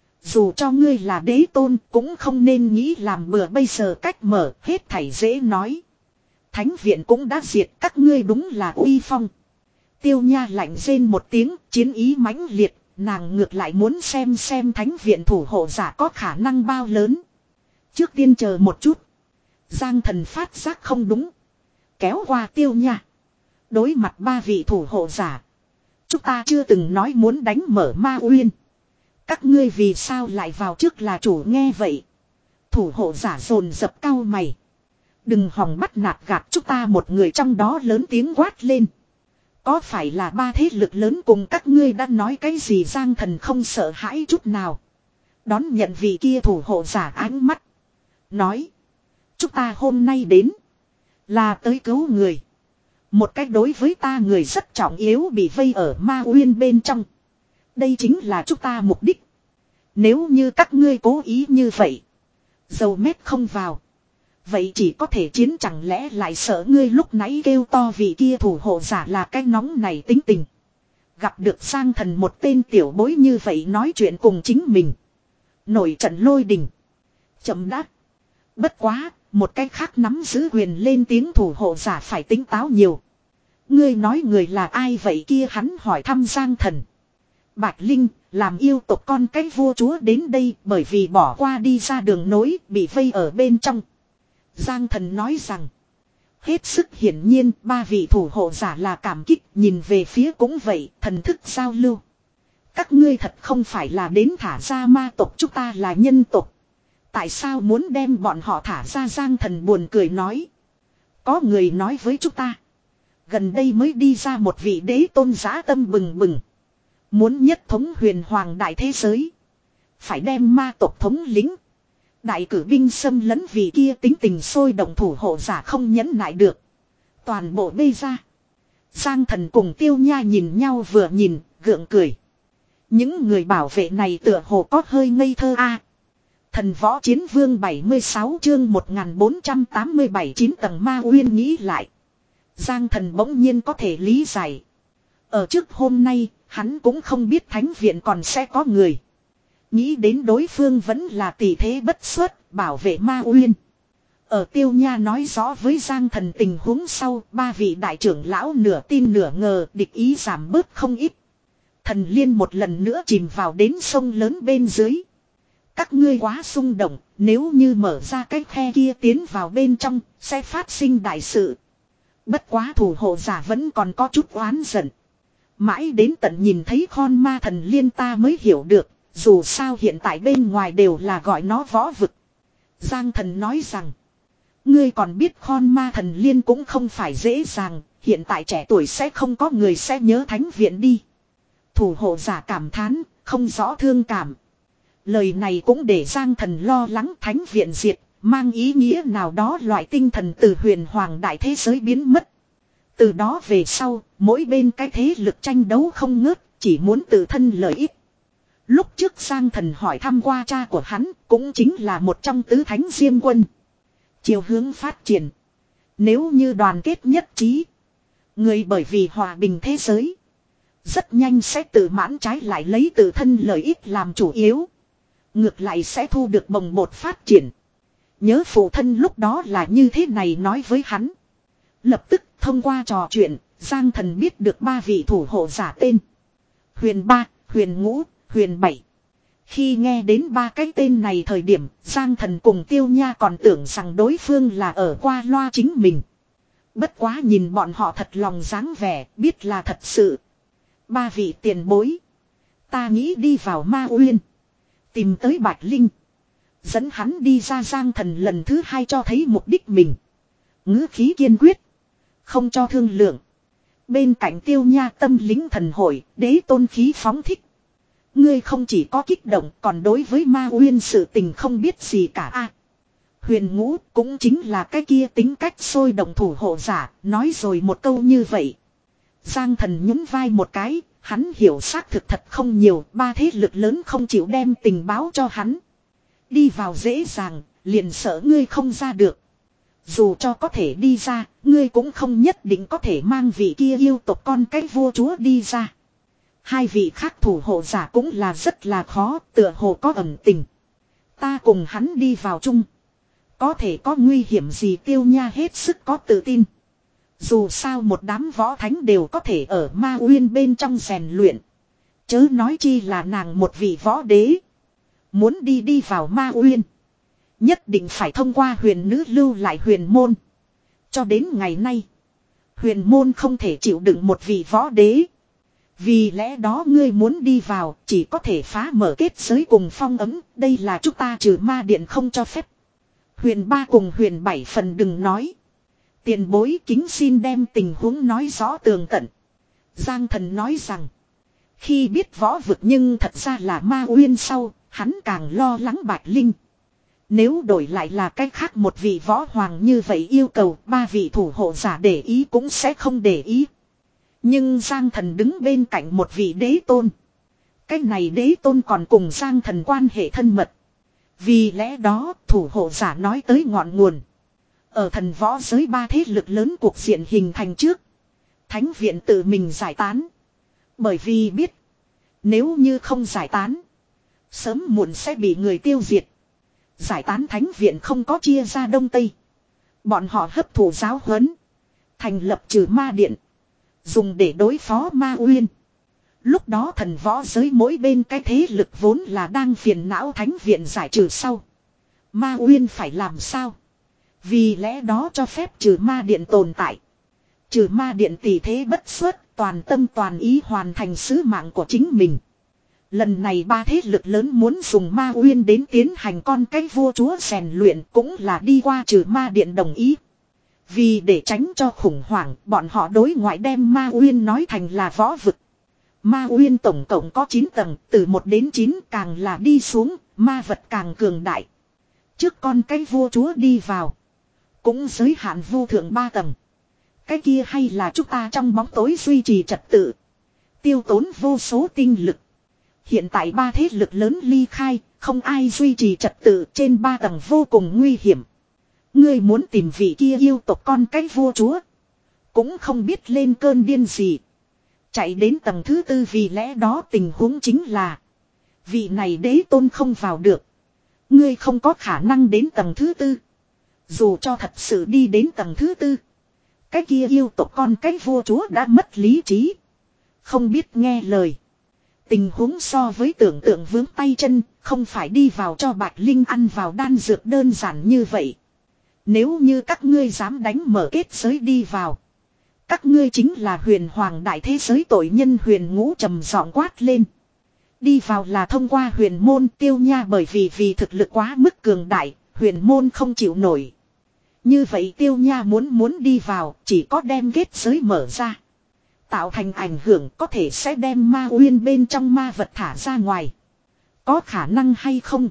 Dù cho ngươi là đế tôn cũng không nên nghĩ làm bừa, bây giờ cách mở hết thảy dễ nói. Thánh viện cũng đã diệt, các ngươi đúng là uy phong. Tiêu Nha lạnh rên một tiếng, chiến ý mãnh liệt, nàng ngược lại muốn xem xem thánh viện thủ hộ giả có khả năng bao lớn. Trước tiên chờ một chút. Giang Thần phát giác không đúng. Kéo qua Tiêu Nha. Đối mặt ba vị thủ hộ giả. Chúng ta chưa từng nói muốn đánh mở Ma Uyên. Các ngươi vì sao lại vào trước là chủ, nghe vậy. Thủ hộ giả dồn dập cau mày. Đừng hòng bắt nạt gạt chúng ta, một người trong đó lớn tiếng quát lên. Có phải là ba thế lực lớn cùng các ngươi đã nói cái gì? Giang Thần không sợ hãi chút nào. Đón nhận vị kia thủ hộ giả ánh mắt. Nói. Chúng ta hôm nay đến. Là tới cứu người. Một cách đối với ta người rất trọng yếu bị vây ở Ma Uyên bên trong. Đây chính là chúng ta mục đích. Nếu như các ngươi cố ý như vậy. Dầu mét không vào. Vậy chỉ có thể chiến, chẳng lẽ lại sợ ngươi lúc nãy kêu to vị kia thủ hộ giả là cái nóng này tính tình. Gặp được Giang Thần một tên tiểu bối như vậy nói chuyện cùng chính mình. Nổi trận lôi đình. Chậm đáp. Bất quá, một cái khác nắm giữ quyền lên tiếng thủ hộ giả phải tỉnh táo nhiều. Ngươi nói người là ai vậy kia? Hắn hỏi thăm Giang Thần. Bạch Linh, làm yêu tộc con cái vua chúa đến đây bởi vì bỏ qua đi ra đường nối, bị vây ở bên trong. Giang Thần nói rằng. Hết sức hiển nhiên ba vị thủ hộ giả là cảm kích, nhìn về phía cũng vậy, thần thức giao lưu. Các ngươi thật không phải là đến thả ra ma tộc, chúng ta là nhân tộc. Tại sao muốn đem bọn họ thả ra? Giang Thần buồn cười nói. Có người nói với chúng ta. Gần đây mới đi ra một vị đế tôn dã tâm bừng bừng. Muốn nhất thống huyền hoàng đại thế giới. Phải đem ma tộc thống lĩnh. Đại cử binh xâm lấn, vì kia tính tình sôi động thủ hộ giả không nhẫn nại được. Toàn bộ bê ra. Giang Thần cùng Tiêu Nha nhìn nhau vừa nhìn, gượng cười. Những người bảo vệ này tựa hồ có hơi ngây thơ a. Thần võ chiến vương bảy mươi sáu chương một nghìn bốn trăm tám mươi bảy, chín tầng Ma Uyên. Nghĩ lại. Giang Thần bỗng nhiên có thể lý giải. Ở trước hôm nay, hắn cũng không biết thánh viện còn sẽ có người. Nghĩ đến đối phương vẫn là tỷ thế bất xuất, bảo vệ Ma Uyên. Ở Tiêu Nha nói rõ với Giang Thần tình huống sau, ba vị đại trưởng lão nửa tin nửa ngờ, địch ý giảm bớt không ít. Thần Liên một lần nữa chìm vào đến sông lớn bên dưới. Các ngươi quá xung động, nếu như mở ra cái khe kia tiến vào bên trong, sẽ phát sinh đại sự. Bất quá thủ hộ giả vẫn còn có chút oán giận. Mãi đến tận nhìn thấy con ma Thần Liên ta mới hiểu được, dù sao hiện tại bên ngoài đều là gọi nó võ vực. Giang Thần nói rằng, ngươi còn biết con ma Thần Liên cũng không phải dễ dàng, hiện tại trẻ tuổi sẽ không có người sẽ nhớ thánh viện đi. Thủ hộ giả cảm thán, không rõ thương cảm. Lời này cũng để Giang Thần lo lắng thánh viện diệt, mang ý nghĩa nào đó loại tinh thần từ huyền hoàng đại thế giới biến mất. Từ đó về sau, mỗi bên cái thế lực tranh đấu không ngớt, chỉ muốn tự thân lợi ích. Lúc trước Giang Thần hỏi thăm qua cha của hắn, cũng chính là một trong tứ thánh Diêm Quân. Chiều hướng phát triển. Nếu như đoàn kết nhất trí, người bởi vì hòa bình thế giới, rất nhanh sẽ tự mãn, trái lại lấy tự thân lợi ích làm chủ yếu. Ngược lại sẽ thu được bồng bột phát triển. Nhớ phụ thân lúc đó là như thế này nói với hắn. Lập tức thông qua trò chuyện, Giang Thần biết được ba vị thủ hộ giả tên. Huyền ba, Huyền ngũ, Huyền bảy. Khi nghe đến ba cái tên này thời điểm, Giang Thần cùng Tiêu Nha còn tưởng rằng đối phương là ở qua loa chính mình. Bất quá nhìn bọn họ thật lòng dáng vẻ, biết là thật sự. Ba vị tiền bối. Ta nghĩ đi vào Ma Uyên. Tìm tới Bạch Linh. Dẫn hắn đi ra. Giang Thần lần thứ hai cho thấy mục đích mình. Ngữ khí kiên quyết. Không cho thương lượng. Bên cạnh Tiêu Nha tâm lính thần hội, đế tôn khí phóng thích. Ngươi không chỉ có kích động, còn đối với Ma Uyên sự tình không biết gì cả a. Huyền ngũ cũng chính là cái kia tính cách sôi động thủ hộ giả, nói rồi một câu như vậy. Giang Thần nhún vai một cái, hắn hiểu xác thực thật không nhiều, ba thế lực lớn không chịu đem tình báo cho hắn. Đi vào dễ dàng, liền sợ ngươi không ra được. Dù cho có thể đi ra, ngươi cũng không nhất định có thể mang vị kia yêu tộc con cái vua chúa đi ra. Hai vị khác thủ hộ giả cũng là rất là khó, tựa hồ có ẩn tình. Ta cùng hắn đi vào chung. Có thể có nguy hiểm gì Tiêu Nha hết sức có tự tin. Dù sao một đám võ thánh đều có thể ở Ma Uyên bên trong rèn luyện. Chớ nói chi là nàng một vị võ đế. Muốn đi đi vào Ma Uyên. Nhất định phải thông qua huyền nữ lưu lại huyền môn. Cho đến ngày nay. Huyền môn không thể chịu đựng một vị võ đế. Vì lẽ đó ngươi muốn đi vào chỉ có thể phá mở kết giới cùng phong ấm. Đây là chúng ta trừ ma điện không cho phép. Huyền ba cùng huyền bảy phần đừng nói. Tiền bối kính xin đem tình huống nói rõ tường tận. Giang thần nói rằng. Khi biết võ vực nhưng thật ra là Ma Uyên sau. Hắn càng lo lắng Bạch Linh. Nếu đổi lại là cách khác một vị võ hoàng như vậy yêu cầu ba vị thủ hộ giả để ý cũng sẽ không để ý. Nhưng Giang thần đứng bên cạnh một vị đế tôn. Cách này đế tôn còn cùng Giang thần quan hệ thân mật. Vì lẽ đó thủ hộ giả nói tới ngọn nguồn. Ở thần võ giới ba thế lực lớn cuộc diện hình thành trước. Thánh viện tự mình giải tán. Bởi vì biết. Nếu như không giải tán. Sớm muộn sẽ bị người tiêu diệt. Giải tán thánh viện không có chia ra đông tây. Bọn họ hấp thụ giáo huấn. Thành lập trừ ma điện. Dùng để đối phó Ma Uyên. Lúc đó thần võ giới mỗi bên cái thế lực vốn là đang phiền não thánh viện giải trừ sau. Ma Uyên phải làm sao? Vì lẽ đó cho phép trừ ma điện tồn tại. Trừ ma điện tỷ thế bất xuất, toàn tâm toàn ý hoàn thành sứ mạng của chính mình. Lần này ba thế lực lớn muốn dùng Ma Uyên đến tiến hành con cái vua chúa rèn luyện cũng là đi qua trừ ma điện đồng ý. Vì để tránh cho khủng hoảng, bọn họ đối ngoại đem Ma Uyên nói thành là võ vực. Ma Uyên tổng cộng có chín tầng, từ một đến chín càng là đi xuống, ma vật càng cường đại. Trước con cái vua chúa đi vào, cũng giới hạn vô thượng ba tầng. Cái kia hay là chúng ta trong bóng tối duy trì trật tự, tiêu tốn vô số tinh lực. Hiện tại ba thế lực lớn ly khai, không ai duy trì trật tự trên ba tầng vô cùng nguy hiểm. Ngươi muốn tìm vị kia yêu tộc con cái vua chúa, cũng không biết lên cơn điên gì. Chạy đến tầng thứ tư vì lẽ đó tình huống chính là vị này đế tôn không vào được. Ngươi không có khả năng đến tầng thứ tư. Dù cho thật sự đi đến tầng thứ tư, cái kia yêu tộc con cái vua chúa đã mất lý trí, không biết nghe lời. Tình huống so với tưởng tượng vướng tay chân, không phải đi vào cho Bạch Linh ăn vào đan dược đơn giản như vậy. Nếu như các ngươi dám đánh mở kết giới đi vào, các ngươi chính là huyền hoàng đại thế giới tội nhân. Huyền Ngũ trầm giọng quát lên. Đi vào là thông qua huyền môn. Tiêu Nha bởi vì vì thực lực quá mức cường đại, huyền môn không chịu nổi. Như vậy Tiêu Nha muốn muốn đi vào, chỉ có đem kết giới mở ra, tạo thành ảnh hưởng có thể sẽ đem Ma Uyên bên trong ma vật thả ra ngoài. Có khả năng hay không?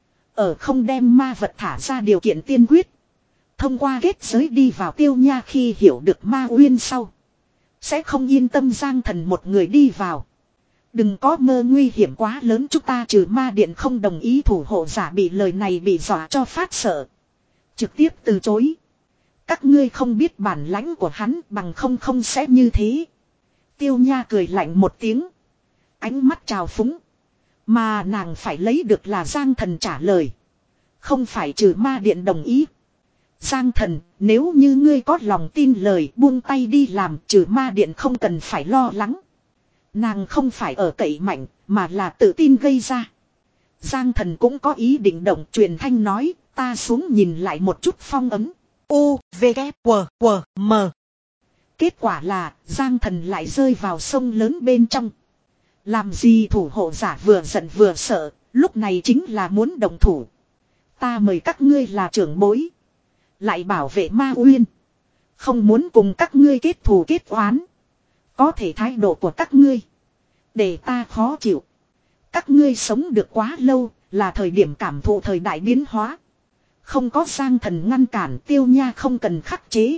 Ở không đem ma vật thả ra điều kiện tiên quyết. Thông qua kết giới đi vào. Tiêu Nha khi hiểu được Ma Uyên sau, sẽ không yên tâm Giang thần một người đi vào. Đừng có mơ nguy hiểm quá lớn. Chúng ta trừ ma điện không đồng ý. Thủ hộ giả bị lời này bị dọa cho phát sợ, trực tiếp từ chối. Các ngươi không biết bản lãnh của hắn, bằng không không sẽ như thế. Tiêu Nha cười lạnh một tiếng, ánh mắt trào phúng. Mà nàng phải lấy được là Giang thần trả lời, không phải trừ ma điện đồng ý. Giang thần, nếu như ngươi có lòng tin lời, buông tay đi làm, trừ ma điện không cần phải lo lắng. Nàng không phải ở cậy mạnh, mà là tự tin gây ra. Giang thần cũng có ý định động, truyền thanh nói, ta xuống nhìn lại một chút phong ấm. U, V, K, W, W, M. Kết quả là, Giang thần lại rơi vào sông lớn bên trong. Làm gì thủ hộ giả vừa giận vừa sợ, lúc này chính là muốn động thủ. Ta mời các ngươi là trưởng bối, lại bảo vệ Ma Uyên, không muốn cùng các ngươi kết thù kết oán. Có thể thái độ của các ngươi để ta khó chịu. Các ngươi sống được quá lâu, là thời điểm cảm thụ thời đại biến hóa. Không có Giang thần ngăn cản, Tiêu Nha không cần khắc chế.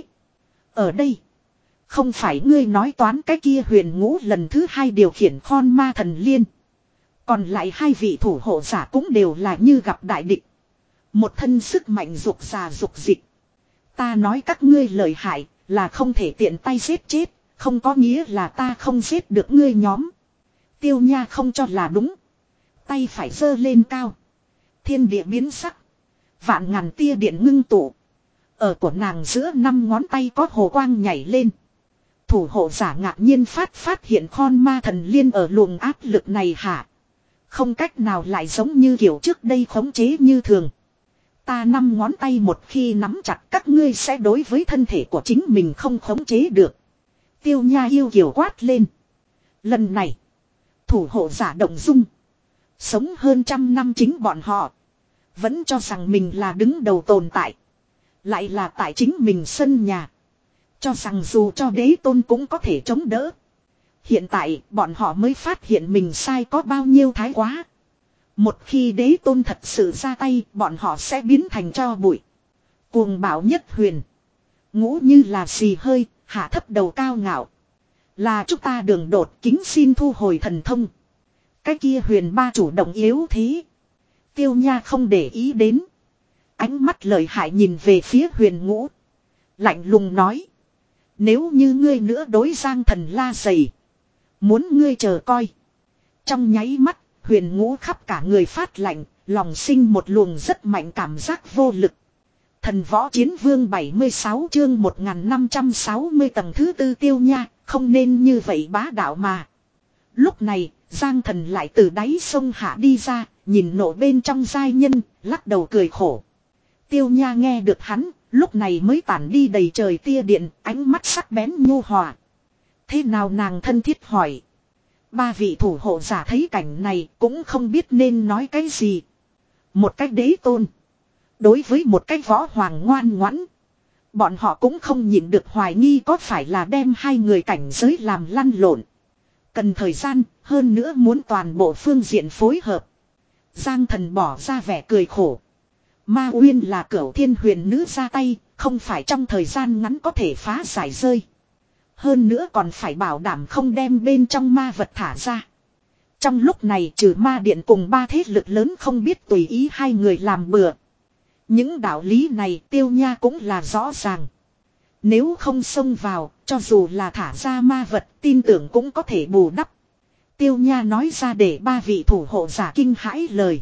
Ở đây, không phải ngươi nói toán cái kia. Huyền Ngũ lần thứ hai điều khiển Khôn Ma thần liên. Còn lại hai vị thủ hộ giả cũng đều là như gặp đại địch. Một thân sức mạnh dục già dục dịch. Ta nói các ngươi lợi hại là không thể tiện tay giết chết, không có nghĩa là ta không giết được ngươi nhóm. Tiêu Nha không cho là đúng. Tay phải giơ lên cao. Thiên địa biến sắc. Vạn ngàn tia điện ngưng tụ. Ở của nàng giữa năm ngón tay có hồ quang nhảy lên. Thủ hộ giả ngạc nhiên phát phát hiện Khôn Ma Thần Liên ở luồng áp lực này hạ. Không cách nào lại giống như kiểu trước đây khống chế như thường. Ta năm ngón tay một khi nắm chặt các ngươi sẽ đối với thân thể của chính mình không khống chế được. Tiêu Nha yêu kiều quát lên. Lần này. Thủ hộ giả động dung. Sống hơn trăm năm chính bọn họ. Vẫn cho rằng mình là đứng đầu tồn tại. Lại là tại chính mình sân nhà. Cho rằng dù cho đế tôn cũng có thể chống đỡ. Hiện tại bọn họ mới phát hiện mình sai có bao nhiêu thái quá. Một khi đế tôn thật sự ra tay, bọn họ sẽ biến thành tro bụi. Cuồng bạo nhất huyền. Ngũ như là xì hơi, hạ thấp đầu cao ngạo. Là chúng ta đường đột kính xin thu hồi thần thông. Cái kia huyền ba chủ động yếu thế. Tiêu Nha không để ý đến. Ánh mắt lợi hại nhìn về phía huyền ngũ. Lạnh lùng nói. Nếu như ngươi nữa đối Giang Thần la dày. Muốn ngươi chờ coi. Trong nháy mắt, huyền ngũ khắp cả người phát lạnh, lòng sinh một luồng rất mạnh cảm giác vô lực. Thần võ chiến vương bảy mươi sáu chương một nghìn năm trăm sáu mươi tầng thứ tư Tiêu Nha, không nên như vậy bá đạo mà. Lúc này, Giang Thần lại từ đáy sông hạ đi ra, nhìn nổ bên trong giai nhân, lắc đầu cười khổ. Tiêu Nha nghe được hắn, lúc này mới tản đi đầy trời tia điện, ánh mắt sắc bén nhu hòa. Thế nào nàng thân thiết hỏi. Ba vị thủ hộ giả thấy cảnh này cũng không biết nên nói cái gì. Một cách đế tôn. Đối với một cách võ hoàng ngoan ngoãn. Bọn họ cũng không nhịn được hoài nghi có phải là đem hai người cảnh giới làm lăn lộn. Cần thời gian, hơn nữa muốn toàn bộ phương diện phối hợp. Giang Thần bỏ ra vẻ cười khổ. Ma Uyên là cửu thiên huyền nữ ra tay, không phải trong thời gian ngắn có thể phá giải rơi. Hơn nữa còn phải bảo đảm không đem bên trong ma vật thả ra. Trong lúc này trừ ma điện cùng ba thế lực lớn không biết tùy ý hai người làm bừa. Những đạo lý này Tiêu Nha cũng là rõ ràng. Nếu không xông vào, cho dù là thả ra ma vật, tin tưởng cũng có thể bù đắp. Tiêu Nha nói ra để ba vị thủ hộ giả kinh hãi lời.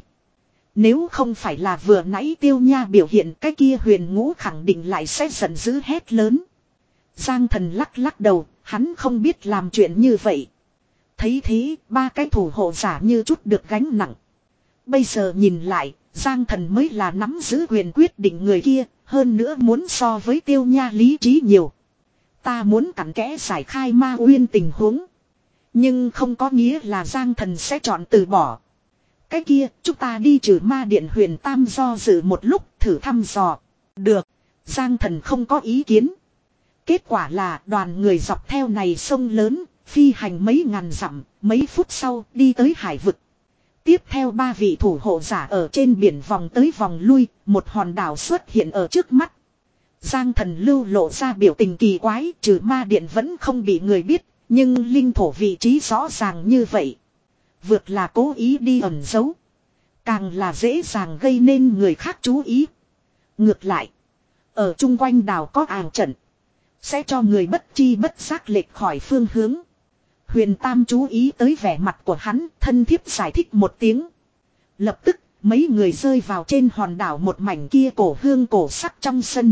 Nếu không phải là vừa nãy Tiêu Nha biểu hiện cái kia huyền ngũ khẳng định lại sẽ giận dữ hét lớn. Giang Thần lắc lắc đầu, hắn không biết làm chuyện như vậy. Thấy thế, ba cái thủ hộ giả như chút được gánh nặng. Bây giờ nhìn lại, Giang Thần mới là nắm giữ quyền quyết định người kia, hơn nữa muốn so với Tiêu Nha lý trí nhiều. Ta muốn cặn kẽ giải khai Ma Uyên tình huống. Nhưng không có nghĩa là Giang Thần sẽ chọn từ bỏ. Cái kia, chúng ta đi trừ ma điện huyền tam do dự một lúc thử thăm dò. Được, Giang Thần không có ý kiến. Kết quả là đoàn người dọc theo này sông lớn, phi hành mấy ngàn dặm, mấy phút sau đi tới hải vực. Tiếp theo ba vị thủ hộ giả ở trên biển vòng tới vòng lui, một hòn đảo xuất hiện ở trước mắt. Giang Thần lưu lộ ra biểu tình kỳ quái, trừ ma điện vẫn không bị người biết, nhưng linh thổ vị trí rõ ràng như vậy. Vượt là cố ý đi ẩn giấu, càng là dễ dàng gây nên người khác chú ý. Ngược lại, ở chung quanh đảo có ảo trận, sẽ cho người bất chi bất giác lệch khỏi phương hướng. Huyền Tam chú ý tới vẻ mặt của hắn, thân thiếp giải thích một tiếng. Lập tức, mấy người rơi vào trên hòn đảo một mảnh kia cổ hương cổ sắc trong sân.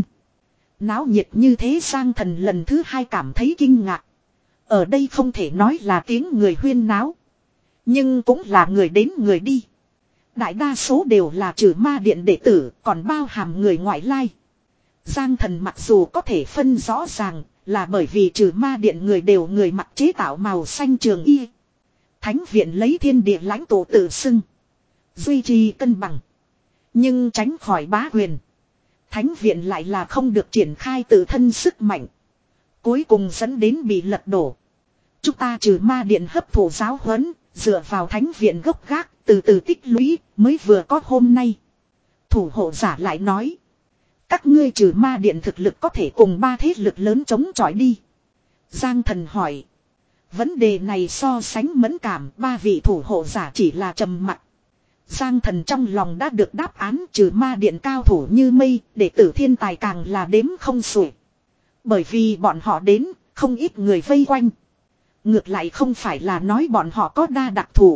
Náo nhiệt như thế Giang Thần lần thứ hai cảm thấy kinh ngạc. Ở đây không thể nói là tiếng người huyên náo. Nhưng cũng là người đến người đi. Đại đa số đều là trừ ma điện đệ tử, còn bao hàm người ngoại lai. Giang Thần mặc dù có thể phân rõ ràng, là bởi vì trừ ma điện người đều người mặc chế tạo màu xanh trường y. Thánh viện lấy thiên địa lãnh tụ tự xưng, duy trì cân bằng, nhưng tránh khỏi bá quyền. Thánh viện lại là không được triển khai tự thân sức mạnh, cuối cùng dẫn đến bị lật đổ. Chúng ta trừ ma điện hấp thụ giáo huấn, dựa vào thánh viện gốc gác, từ từ tích lũy, mới vừa có hôm nay. Thủ hộ giả lại nói. Các ngươi trừ ma điện thực lực có thể cùng ba thế lực lớn chống chọi đi. Giang Thần hỏi. Vấn đề này so sánh mẫn cảm, ba vị thủ hộ giả chỉ là trầm mặc. Giang Thần trong lòng đã được đáp án, trừ ma điện cao thủ như mây, đệ tử thiên tài càng là đếm không xuể. Bởi vì bọn họ đến, không ít người vây quanh. Ngược lại không phải là nói bọn họ có đa đặc thù,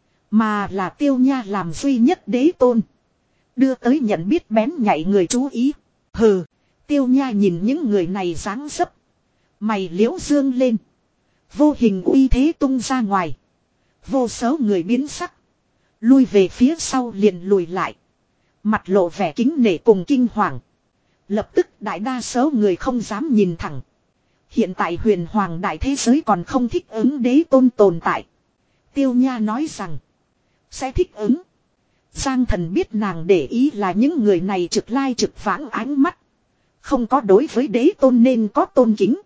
mà là Tiêu Nha làm duy nhất đế tôn, đưa tới nhận biết bén nhạy người chú ý. Hừ, Tiêu Nha nhìn những người này dáng dấp, mày liễu dương lên. Vô hình uy thế tung ra ngoài. Vô số người biến sắc, lui về phía sau liền lùi lại. Mặt lộ vẻ kính nể cùng kinh hoàng. Lập tức đại đa số người không dám nhìn thẳng. Hiện tại huyền hoàng đại thế giới còn không thích ứng đế tôn tồn tại. Tiêu Nha nói rằng sẽ thích ứng. Giang Thần biết nàng để ý là những người này trực lai trực vãng ánh mắt, không có đối với đế tôn nên có tôn kính.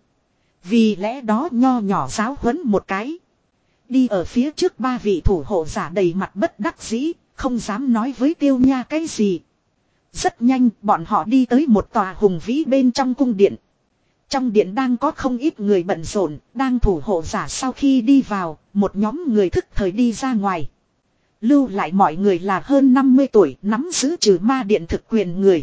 Vì lẽ đó nho nhỏ giáo huấn một cái. Đi ở phía trước ba vị thủ hộ giả đầy mặt bất đắc dĩ, không dám nói với Tiêu Nha cái gì. Rất nhanh bọn họ đi tới một tòa hùng vĩ bên trong cung điện. Trong điện đang có không ít người bận rộn, đang thủ hộ giả sau khi đi vào, một nhóm người thức thời đi ra ngoài. Lưu lại mọi người là hơn năm mươi tuổi, nắm giữ trừ ma điện thực quyền người.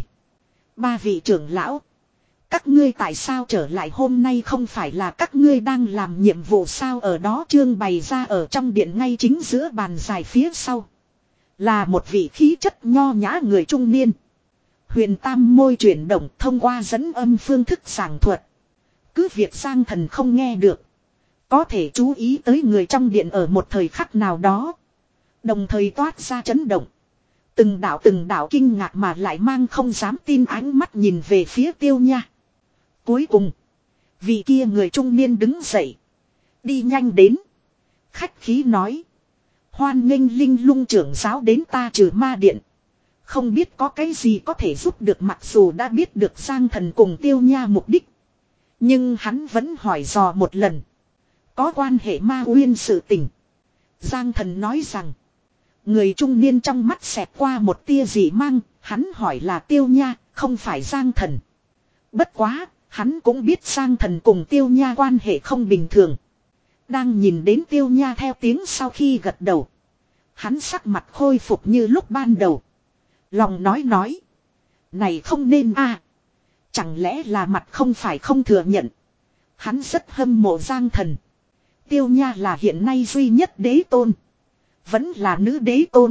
Ba vị trưởng lão, các ngươi tại sao trở lại hôm nay, không phải là các ngươi đang làm nhiệm vụ sao? Ở đó trương bày ra ở trong điện ngay chính giữa bàn dài phía sau. Là một vị khí chất nho nhã người trung niên. Huyền tam môi chuyển động thông qua dẫn âm phương thức giảng thuật. Cứ việc Giang Thần không nghe được, có thể chú ý tới người trong điện ở một thời khắc nào đó. Đồng thời toát ra chấn động. Từng đạo từng đạo kinh ngạc mà lại mang không dám tin ánh mắt nhìn về phía Tiêu Nha. Cuối cùng, vị kia người trung niên đứng dậy, đi nhanh đến, khách khí nói: hoan nghênh Linh Lung trưởng giáo đến ta trừ ma điện. Không biết có cái gì có thể giúp được. Mặc dù đã biết được Giang Thần cùng Tiêu Nha mục đích, nhưng hắn vẫn hỏi dò một lần. Có quan hệ Ma Uyên sự tình. Giang Thần nói rằng. Người trung niên trong mắt xẹt qua một tia dị mang. Hắn hỏi là Tiêu Nha, không phải Giang Thần. Bất quá, hắn cũng biết Giang Thần cùng Tiêu Nha quan hệ không bình thường. Đang nhìn đến Tiêu Nha theo tiếng sau khi gật đầu, hắn sắc mặt khôi phục như lúc ban đầu. Lòng nói nói, này không nên a à. Chẳng lẽ là mặt không phải không thừa nhận. Hắn rất hâm mộ Giang Thần. Tiêu Nha là hiện nay duy nhất đế tôn, vẫn là nữ đế tôn,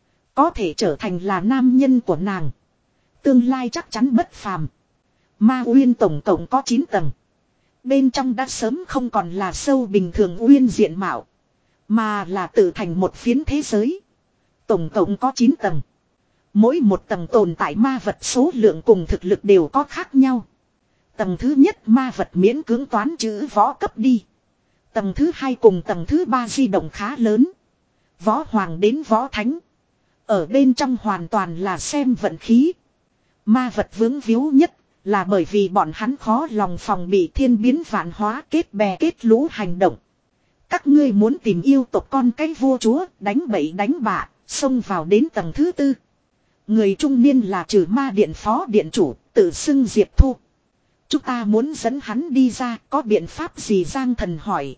có thể trở thành là nam nhân của nàng, tương lai chắc chắn bất phàm. Ma Uyên tổng cộng có chín tầng. Bên trong đã sớm không còn là sâu bình thường uyên diện mạo, mà là tự thành một phiến thế giới. Tổng cộng có chín tầng. Mỗi một tầng tồn tại ma vật số lượng cùng thực lực đều có khác nhau. Tầng thứ nhất ma vật miễn cưỡng toán chữ võ cấp đi. Tầng thứ hai cùng tầng thứ ba di động khá lớn. Võ hoàng đến võ thánh. Ở bên trong hoàn toàn là xem vận khí. Ma vật vướng víu nhất là bởi vì bọn hắn khó lòng phòng bị thiên biến vạn hóa, kết bè kết lũ hành động. Các ngươi muốn tìm yêu tộc con cái vua chúa, đánh bậy đánh bạ, xông vào đến tầng thứ tư. Người trung niên là trừ ma điện phó điện chủ, tự xưng Diệp Thu. Chúng ta muốn dẫn hắn đi ra, có biện pháp gì? Giang Thần hỏi.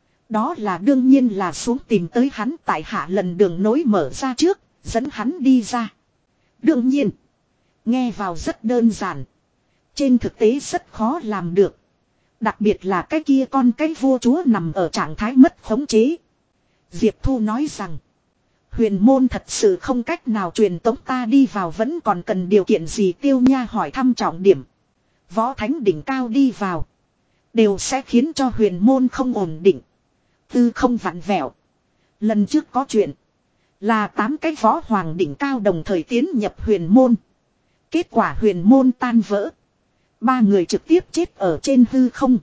Đó là đương nhiên là xuống tìm tới hắn, tại hạ lần đường nối mở ra trước, dẫn hắn đi ra. Đương nhiên, nghe vào rất đơn giản, trên thực tế rất khó làm được. Đặc biệt là cái kia con cái vua chúa nằm ở trạng thái mất khống chế. Diệp Thu nói rằng, huyền môn thật sự không cách nào truyền tống ta đi vào, vẫn còn cần điều kiện gì? Tiêu Nha hỏi thăm trọng điểm. Võ thánh đỉnh cao đi vào, đều sẽ khiến cho huyền môn không ổn định, tư không vặn vẹo. Lần trước có chuyện là tám cái võ hoàng đỉnh cao đồng thời tiến nhập huyền môn, kết quả huyền môn tan vỡ, ba người trực tiếp chết ở trên hư không,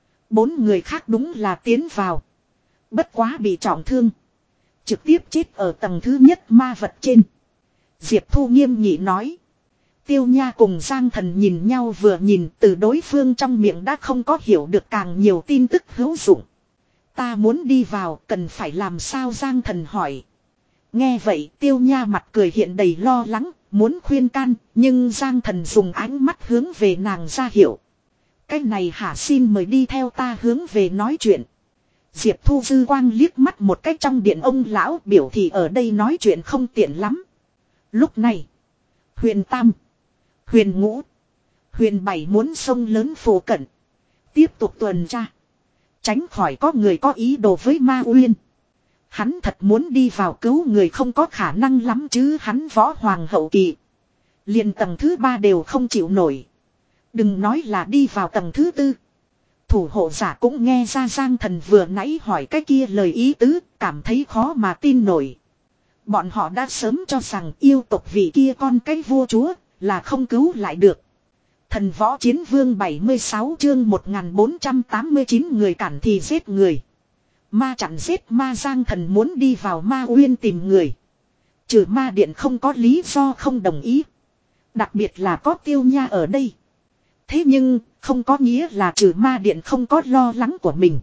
bốn người khác đúng là tiến vào, bất quá bị trọng thương, trực tiếp chết ở tầng thứ nhất ma vật trên. Diệp Thu nghiêm nghị nói. Tiêu Nha cùng Giang Thần nhìn nhau vừa nhìn, từ đối phương trong miệng đã không có hiểu được càng nhiều tin tức hữu dụng. Ta muốn đi vào, cần phải làm sao? Giang Thần hỏi. Nghe vậy Tiêu Nha mặt cười hiện đầy lo lắng, muốn khuyên can, nhưng Giang Thần dùng ánh mắt hướng về nàng ra hiệu. Cái này hả, xin mời đi theo ta hướng về nói chuyện. Diệp Thu dư quang liếc mắt một cách trong điện ông lão biểu thị ở đây nói chuyện không tiện lắm. Lúc này. Huyền Tam. Huyền Ngũ. Huyền Bảy muốn sông lớn phổ cận. Tiếp tục tuần tra. Tránh khỏi có người có ý đồ với Ma Uyên. Hắn thật muốn đi vào cứu người không có khả năng lắm chứ hắn võ hoàng hậu kỳ. Liền tầng thứ ba đều không chịu nổi. Đừng nói là đi vào tầng thứ tư. Thủ hộ giả cũng nghe ra Giang Thần vừa nãy hỏi cái kia lời ý tứ, cảm thấy khó mà tin nổi. Bọn họ đã sớm cho rằng yêu tộc vị kia con cái vua chúa là không cứu lại được. Thần võ chiến vương bảy mươi sáu chương một nghìn bốn trăm tám mươi chín người cản thì giết người. Ma chặn giết ma. Giang Thần muốn đi vào Ma Uyên tìm người. Trừ ma điện không có lý do không đồng ý. Đặc biệt là có Tiêu Nha ở đây. Thế nhưng không có nghĩa là trừ ma điện không có lo lắng của mình.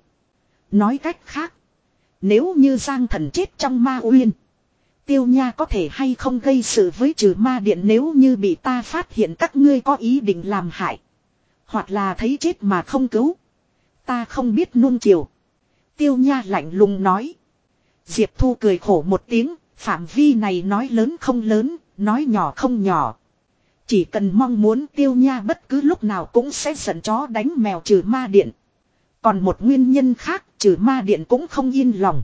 Nói cách khác. Nếu như Giang Thần chết trong Ma Uyên. Tiêu Nha có thể hay không gây sự với trừ ma điện nếu như bị ta phát hiện các ngươi có ý định làm hại. Hoặc là thấy chết mà không cứu. Ta không biết nuông chiều. Tiêu Nha lạnh lùng nói. Diệp Thu cười khổ một tiếng. Phạm vi này nói lớn không lớn, nói nhỏ không nhỏ. Chỉ cần mong muốn Tiêu Nha bất cứ lúc nào cũng sẽ giận chó đánh mèo trừ ma điện. Còn một nguyên nhân khác trừ ma điện cũng không yên lòng.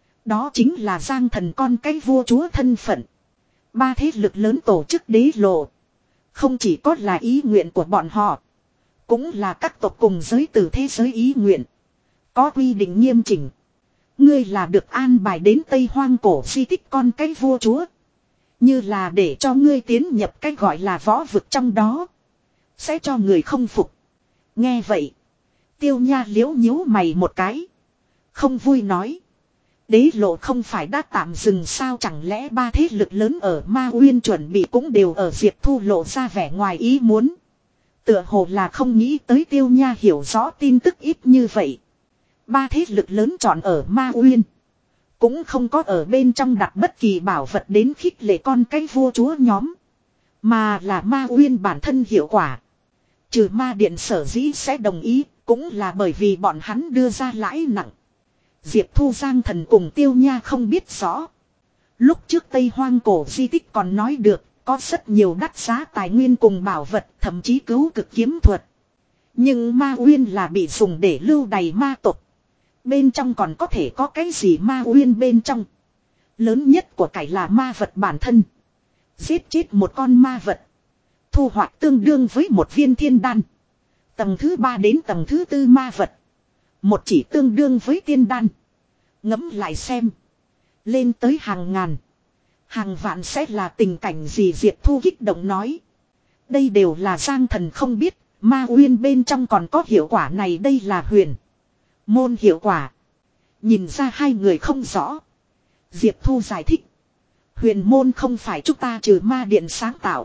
Đó chính là Giang Thần con cái vua chúa thân phận. Ba thế lực lớn tổ chức đế lộ. Không chỉ có là ý nguyện của bọn họ. Cũng là các tộc cùng giới từ thế giới ý nguyện. Có quy định nghiêm chỉnh. Ngươi là được an bài đến Tây Hoang cổ di tích con cái vua chúa. Như là để cho ngươi tiến nhập cái gọi là võ vực trong đó. Sẽ cho người không phục. Nghe vậy. Tiêu Nha liễu nhíu mày một cái. Không vui nói. Đế lộ không phải đã tạm dừng sao chẳng lẽ ba thế lực lớn ở Ma Uyên chuẩn bị cũng đều ở Diệp Thu lộ ra vẻ ngoài ý muốn. Tựa hồ là không nghĩ tới Tiêu Nha hiểu rõ tin tức ít như vậy. Ba thế lực lớn chọn ở Ma Uyên. Cũng không có ở bên trong đặt bất kỳ bảo vật đến khích lệ con cái vua chúa nhóm. Mà là Ma Uyên bản thân hiệu quả. Trừ ma điện sở dĩ sẽ đồng ý. Cũng là bởi vì bọn hắn đưa ra lãi nặng. Diệp Thu Giang Thần cùng Tiêu Nha không biết rõ. Lúc trước Tây Hoang cổ di tích còn nói được. Có rất nhiều đắt giá tài nguyên cùng bảo vật. Thậm chí cứu cực kiếm thuật. Nhưng Ma Uyên là bị dùng để lưu đày ma tộc. Bên trong còn có thể có cái gì Ma Uyên bên trong. Lớn nhất của cải là ma vật bản thân. Giết chết một con ma vật. Thu hoạch tương đương với một viên thiên đan. Tầng thứ ba đến tầng thứ tư ma vật. Một chỉ tương đương với tiên đan. Ngẫm lại xem. Lên tới hàng ngàn. Hàng vạn sẽ là tình cảnh gì Diệp Thu kích động nói. Đây đều là Giang Thần không biết. Ma Uyên bên trong còn có hiệu quả này đây là huyền môn hiệu quả. Nhìn ra hai người không rõ. Diệp Thu giải thích. Huyền môn không phải chúng ta trừ ma điện sáng tạo.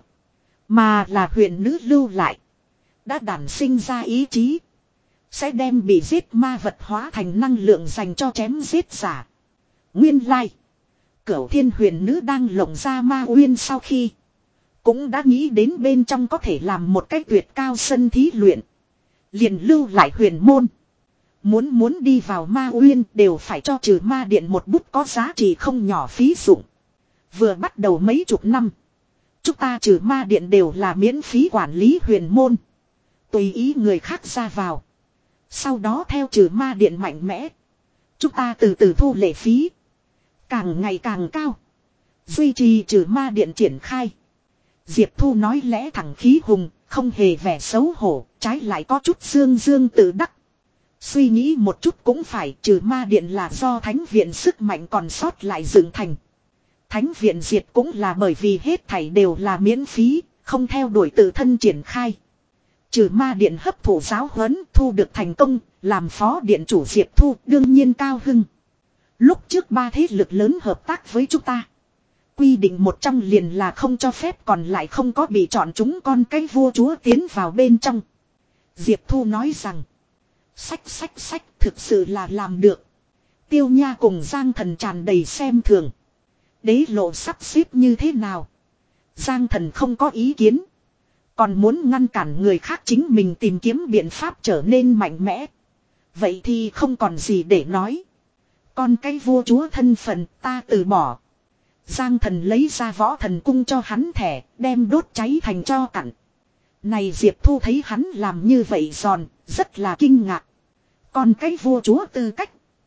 Mà là huyền nữ lưu lại. Đã đản sinh ra ý chí. Sẽ đem bị giết ma vật hóa thành năng lượng dành cho chém giết giả. Nguyên lai. Cửu thiên huyền nữ đang lộng ra Ma Uyên sau khi. Cũng đã nghĩ đến bên trong có thể làm một cái tuyệt cao sân thí luyện. Liền lưu lại huyền môn. Muốn muốn đi vào Ma Uyên đều phải cho trừ ma điện một bút có giá trị không nhỏ phí dụng. Vừa bắt đầu mấy chục năm. Chúng ta trừ ma điện đều là miễn phí quản lý huyền môn. Tùy ý người khác ra vào. Sau đó theo trừ ma điện mạnh mẽ. Chúng ta từ từ thu lệ phí. Càng ngày càng cao. Duy trì trừ ma điện triển khai. Diệp Thu nói lẽ thẳng khí hùng. Không hề vẻ xấu hổ. Trái lại có chút dương dương tự đắc. Suy nghĩ một chút cũng phải trừ ma điện là do thánh viện sức mạnh còn sót lại dựng thành. Thánh viện diệt cũng là bởi vì hết thảy đều là miễn phí. Không theo đuổi tự thân triển khai. Trừ ma điện hấp thụ giáo huấn thu được thành công, làm phó điện chủ Diệp Thu đương nhiên cao hưng. Lúc trước ba thế lực lớn hợp tác với chúng ta. Quy định một trong liền là không cho phép còn lại không có bị chọn chúng con cái vua chúa tiến vào bên trong. Diệp Thu nói rằng, sách sách sách thực sự là làm được. Tiêu Nha cùng Giang Thần tràn đầy xem thường. Đế lộ sắp xếp như thế nào? Giang Thần không có ý kiến. Còn muốn ngăn cản người khác chính mình tìm kiếm biện pháp trở nên mạnh mẽ. Vậy thì không còn gì để nói. Con cái vua chúa thân phận ta từ bỏ. Giang thần lấy ra võ thần cung cho hắn thẻ, đem đốt cháy thành tro cặn. Này Diệp Thu thấy hắn làm như vậy giòn, rất là kinh ngạc. Con cái vua chúa tư cách,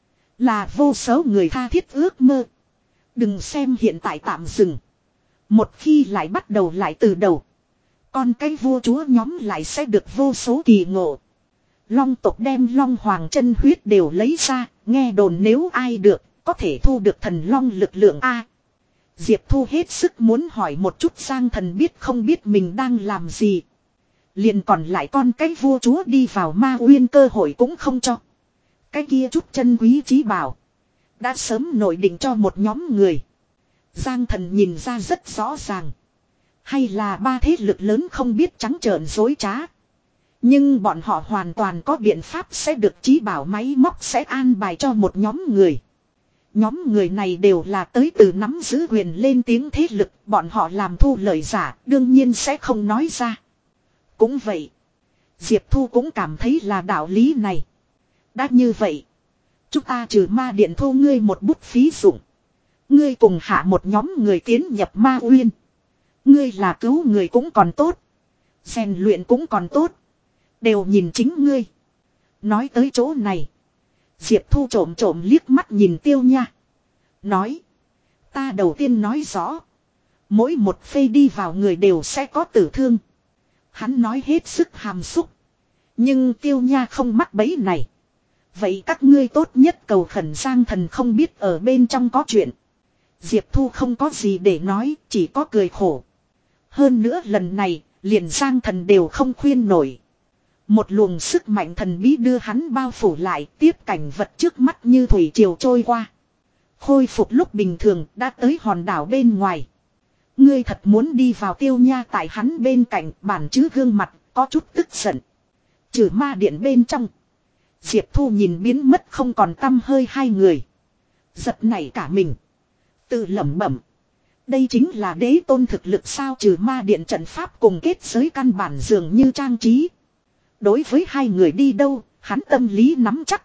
là vô số người tha thiết ước mơ. Đừng xem hiện tại tạm dừng. Một khi lại bắt đầu lại từ đầu. Con cái vua chúa nhóm lại sẽ được vô số kỳ ngộ. Long tộc đem long hoàng chân huyết đều lấy ra, nghe đồn nếu ai được, có thể thu được thần long lực lượng A. Diệp Thu hết sức muốn hỏi một chút Giang thần biết không biết mình đang làm gì. Liền còn lại con cái vua chúa đi vào Ma Uyên cơ hội cũng không cho. Cái kia chút chân quý chí bảo, đã sớm nội định cho một nhóm người. Giang thần nhìn ra rất rõ ràng. Hay là ba thế lực lớn không biết trắng trợn dối trá. Nhưng bọn họ hoàn toàn có biện pháp sẽ được chí bảo máy móc sẽ an bài cho một nhóm người. Nhóm người này đều là tới từ nắm giữ quyền lên tiếng thế lực. Bọn họ làm thu lợi giả đương nhiên sẽ không nói ra. Cũng vậy. Diệp Thu cũng cảm thấy là đạo lý này. Đã như vậy. Chúng ta trừ ma điện thu ngươi một bút phí dụng. Ngươi cùng hạ một nhóm người tiến nhập Ma Uyên. Ngươi là cứu người cũng còn tốt. Rèn luyện cũng còn tốt. Đều nhìn chính ngươi. Nói tới chỗ này. Diệp Thu trộm trộm liếc mắt nhìn Tiêu Nha. Nói. Ta đầu tiên nói rõ. Mỗi một phê đi vào người đều sẽ có tử thương. Hắn nói hết sức hàm xúc. Nhưng Tiêu Nha không mắc bẫy này. Vậy các ngươi tốt nhất cầu khẩn Giang thần không biết ở bên trong có chuyện. Diệp Thu không có gì để nói, chỉ có cười khổ. Hơn nữa lần này, liền Giang thần đều không khuyên nổi. Một luồng sức mạnh thần bí đưa hắn bao phủ lại, tiếp cảnh vật trước mắt như thủy triều trôi qua. Khôi phục lúc bình thường đã tới hòn đảo bên ngoài. Ngươi thật muốn đi vào Tiêu Nha tại hắn bên cạnh bản chứ gương mặt, có chút tức giận. Trừ ma điện bên trong. Diệp Thu nhìn biến mất không còn tăm hơi hai người. Giật nảy cả mình. Tự lẩm bẩm. Đây chính là đế tôn thực lực sao trừ ma điện trận pháp cùng kết giới căn bản dường như trang trí. Đối với hai người đi đâu, hắn tâm lý nắm chắc.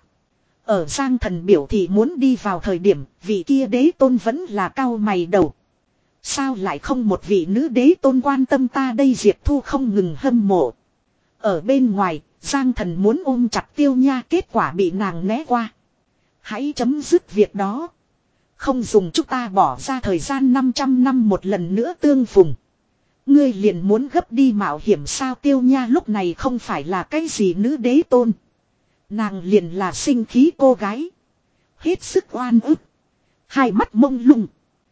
Ở Giang thần biểu thì muốn đi vào thời điểm, vị kia đế tôn vẫn là cao mày đầu. Sao lại không một vị nữ đế tôn quan tâm ta đây Diệp Thu không ngừng hâm mộ. Ở bên ngoài, Giang thần muốn ôm chặt Tiêu Nha kết quả bị nàng né qua. Hãy chấm dứt việc đó. Không dùng chúng ta bỏ ra thời gian năm trăm năm một lần nữa tương phùng. Ngươi liền muốn gấp đi mạo hiểm sao Tiêu Nha lúc này không phải là cái gì nữ đế tôn. Nàng liền là sinh khí cô gái. Hết sức oan ức. Hai mắt mông lung.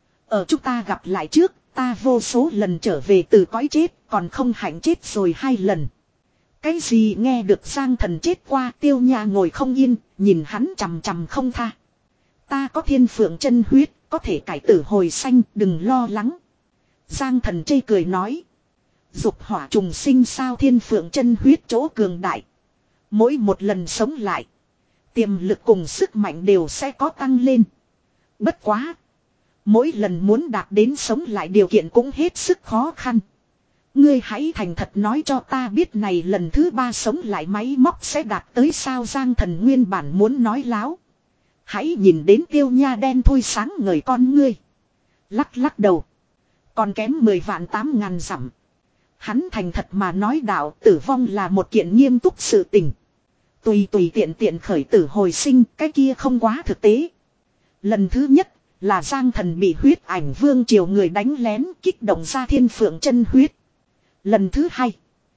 Ở chúng ta gặp lại trước, ta vô số lần trở về từ cõi chết, còn không hạnh chết rồi hai lần. Cái gì nghe được Giang thần chết qua Tiêu Nha ngồi không yên, nhìn hắn chằm chằm không tha. Ta có thiên phượng chân huyết, có thể cải tử hồi sanh, đừng lo lắng. Giang thần chê cười nói. Dục hỏa trùng sinh sao thiên phượng chân huyết chỗ cường đại. Mỗi một lần sống lại. Tiềm lực cùng sức mạnh đều sẽ có tăng lên. Bất quá. Mỗi lần muốn đạt đến sống lại điều kiện cũng hết sức khó khăn. Ngươi hãy thành thật nói cho ta biết này lần thứ ba sống lại máy móc sẽ đạt tới sao Giang thần nguyên bản muốn nói láo. Hãy nhìn đến Tiêu Nha đen thui sáng ngời con ngươi. Lắc lắc đầu. Còn kém mười vạn tám ngàn dặm. Hắn thành thật mà nói đạo tử vong là một kiện nghiêm túc sự tình. Tùy tùy tiện tiện khởi tử hồi sinh cái kia không quá thực tế. Lần thứ nhất là Giang thần bị huyết ảnh vương triều người đánh lén kích động ra thiên phượng chân huyết. Lần thứ hai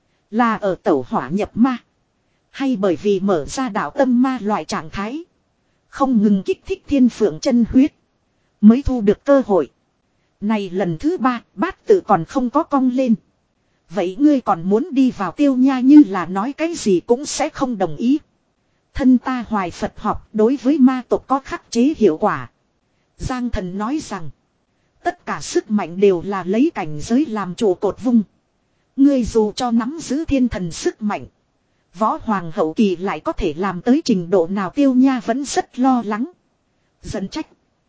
là ở tẩu hỏa nhập ma. Hay bởi vì mở ra đạo tâm ma loại trạng thái. Không ngừng kích thích thiên phượng chân huyết. Mới thu được cơ hội. Này lần thứ ba bát tự còn không có cong lên. Vậy ngươi còn muốn đi vào Tiêu Nha như là nói cái gì cũng sẽ không đồng ý. Thân ta hoài Phật học đối với ma tộc có khắc chế hiệu quả. Giang thần nói rằng. Tất cả sức mạnh đều là lấy cảnh giới làm trụ cột vung. Ngươi dù cho nắm giữ thiên thần sức mạnh. Võ hoàng hậu kỳ lại có thể làm tới trình độ nào Tiêu Nha vẫn rất lo lắng. Giận trách.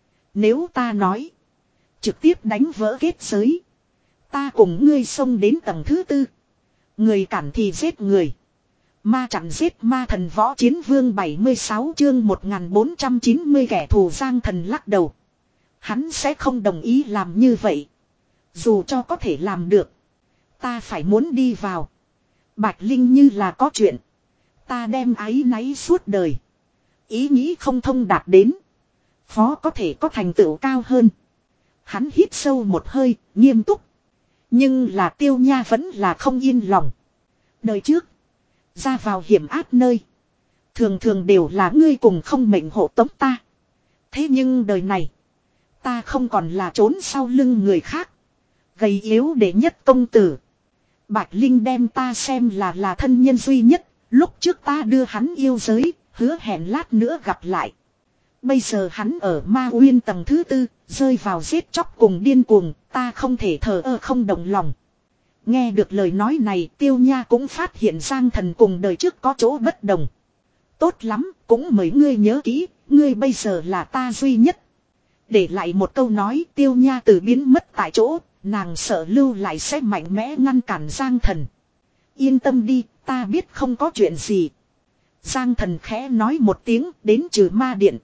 Nếu ta nói. Trực tiếp đánh vỡ kết giới. Ta cùng ngươi xông đến tầng thứ tư. Người cản thì giết người. Ma chặn giết ma thần võ chiến vương bảy mươi sáu chương một nghìn bốn trăm chín mươi kẻ thù Giang Thần lắc đầu. Hắn sẽ không đồng ý làm như vậy. Dù cho có thể làm được. Ta phải muốn đi vào. Bạch Linh như là có chuyện. Ta đem áy náy suốt đời. Ý nghĩ không thông đạt đến. Phó có thể có thành tựu cao hơn. Hắn hít sâu một hơi, nghiêm túc. Nhưng là Tiêu Nha vẫn là không yên lòng. Đời trước. Ra vào hiểm ác nơi. Thường thường đều là ngươi cùng không mệnh hộ tống ta. Thế nhưng đời này. Ta không còn là trốn sau lưng người khác. Gầy yếu đệ nhất công tử. Bạch Linh đem ta xem là là thân nhân duy nhất. Lúc trước ta đưa hắn yêu giới. Hứa hẹn lát nữa gặp lại. Bây giờ hắn ở Ma Uyên tầng thứ tư. Rơi vào giết chóc cùng điên cuồng. Ta không thể thờ ơ không động lòng. Nghe được lời nói này, Tiêu Nha cũng phát hiện Giang Thần cùng đời trước có chỗ bất đồng. Tốt lắm, cũng mời ngươi nhớ kỹ, ngươi bây giờ là ta duy nhất. Để lại một câu nói, Tiêu Nha từ biến mất tại chỗ, nàng sợ lưu lại sẽ mạnh mẽ ngăn cản Giang Thần. Yên tâm đi, ta biết không có chuyện gì. Giang Thần khẽ nói một tiếng, đến trừ ma điện.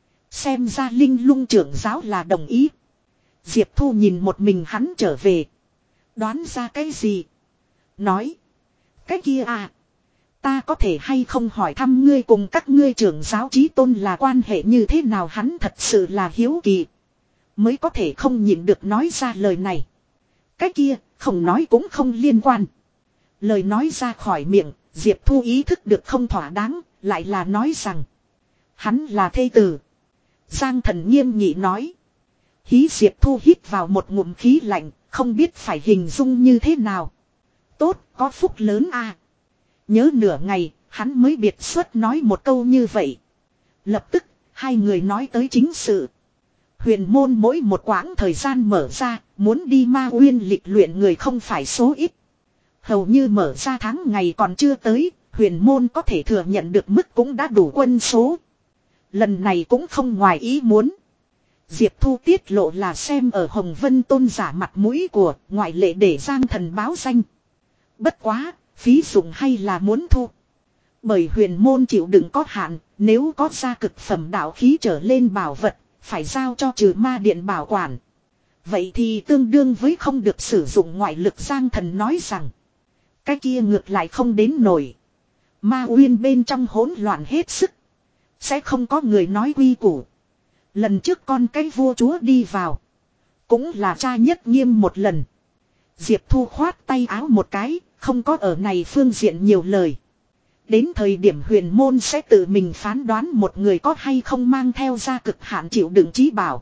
Xem ra Linh Lung trưởng giáo là đồng ý. Diệp Thu nhìn một mình hắn trở về. Đoán ra cái gì? Nói. Cái kia à. Ta có thể hay không hỏi thăm ngươi cùng các ngươi trưởng giáo chí tôn là quan hệ như thế nào, hắn thật sự là hiếu kỳ. Mới có thể không nhịn được nói ra lời này. Cái kia, không nói cũng không liên quan. Lời nói ra khỏi miệng, Diệp Thu ý thức được không thỏa đáng, lại là nói rằng. Hắn là thê tử. Giang Thần nghiêm nghị nói. Hí Diệp Thu hít vào một ngụm khí lạnh. Không biết phải hình dung như thế nào. Tốt, có phúc lớn à. Nhớ nửa ngày, hắn mới biệt xuất nói một câu như vậy. Lập tức, hai người nói tới chính sự. Huyền môn mỗi một quãng thời gian mở ra, muốn đi Ma Uyên lịch luyện người không phải số ít. Hầu như mở ra tháng ngày còn chưa tới, huyền môn có thể thừa nhận được mức cũng đã đủ quân số. Lần này cũng không ngoài ý muốn. Diệp Thu tiết lộ là xem ở Hồng Vân Tôn giả mặt mũi của, ngoại lệ để Giang Thần báo danh. Bất quá, phí dụng hay là muốn thu. Bởi huyền môn chịu đựng có hạn, nếu có ra cực phẩm đạo khí trở lên bảo vật, phải giao cho trừ ma điện bảo quản. Vậy thì tương đương với không được sử dụng ngoại lực. Giang Thần nói rằng, cái kia ngược lại không đến nổi. Ma Uyên bên trong hỗn loạn hết sức. Sẽ không có người nói quy củ. Lần trước con cái vua chúa đi vào. Cũng là cha nhất nghiêm một lần. Diệp Thu khoát tay áo một cái. Không có ở này phương diện nhiều lời. Đến thời điểm huyền môn sẽ tự mình phán đoán một người có hay không mang theo ra cực hạn chịu đựng trí bảo.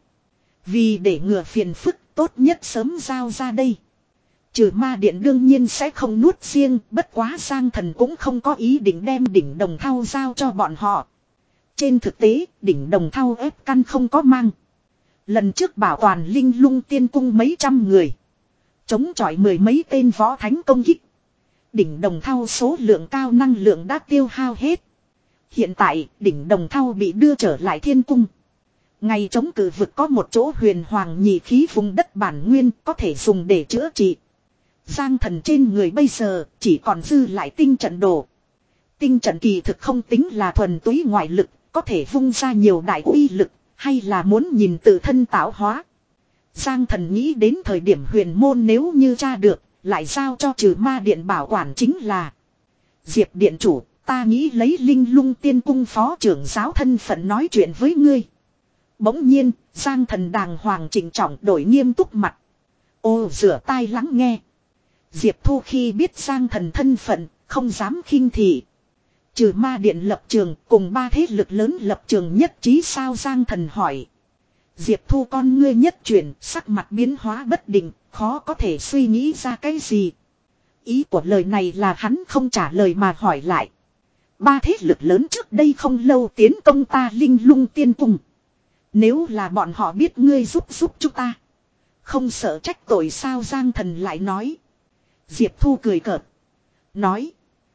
Vì để ngừa phiền phức tốt nhất sớm giao ra đây. Trừ ma điện đương nhiên sẽ không nuốt riêng. Bất quá Giang Thần cũng không có ý định đem đỉnh đồng thau giao cho bọn họ. Trên thực tế, đỉnh đồng thau ép căn không có mang. Lần trước bảo toàn Linh Lung tiên cung mấy trăm người. Chống chọi mười mấy tên võ thánh công kích. Đỉnh đồng thau số lượng cao năng lượng đã tiêu hao hết. Hiện tại, đỉnh đồng thau bị đưa trở lại thiên cung. Ngày chống cử vực có một chỗ huyền hoàng nhị khí vùng đất bản nguyên có thể dùng để chữa trị. Giang Thần trên người bây giờ chỉ còn dư lại tinh trận đồ. Tinh trận kỳ thực không tính là thuần túy ngoại lực. Có thể vung ra nhiều đại uy lực, hay là muốn nhìn tự thân tạo hóa. Giang Thần nghĩ đến thời điểm huyền môn nếu như tra được, lại giao cho trừ ma điện bảo quản chính là. Diệp điện chủ, ta nghĩ lấy Linh Lung tiên cung phó trưởng giáo thân phận nói chuyện với ngươi. Bỗng nhiên, Giang Thần đàng hoàng chỉnh trọng đổi nghiêm túc mặt. Ô rửa tai lắng nghe. Diệp Thu khi biết Giang Thần thân phận, không dám khinh thị. Trừ ma điện lập trường cùng ba thế lực lớn lập trường nhất trí sao, Giang Thần hỏi. Diệp Thu con ngươi nhất chuyển, sắc mặt biến hóa bất định, khó có thể suy nghĩ ra cái gì. Ý của lời này là hắn không trả lời mà hỏi lại. Ba thế lực lớn trước đây không lâu tiến công ta Linh Lung tiên cung. Nếu là bọn họ biết ngươi giúp giúp chúng ta, không sợ trách tội sao, Giang Thần lại nói. Diệp Thu cười cợt. Nói.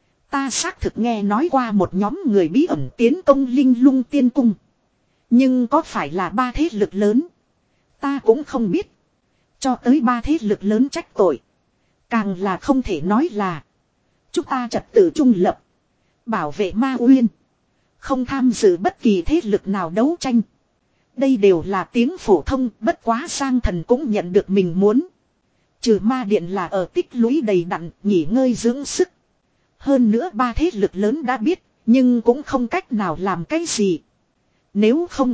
Ta xác thực nghe nói qua một nhóm người bí ẩn tiến công Linh Lung tiên cung. Nhưng có phải là ba thế lực lớn? Ta cũng không biết. Cho tới ba thế lực lớn trách tội. Càng là không thể nói là. Chúng ta trật tự trung lập. Bảo vệ Ma Uyên. Không tham dự bất kỳ thế lực nào đấu tranh. Đây đều là tiếng phổ thông, bất quá Giang Thần cũng nhận được mình muốn. Trừ ma điện là ở tích lũy đầy đặn, nghỉ ngơi dưỡng sức. Hơn nữa ba thế lực lớn đã biết, nhưng cũng không cách nào làm cái gì. Nếu không,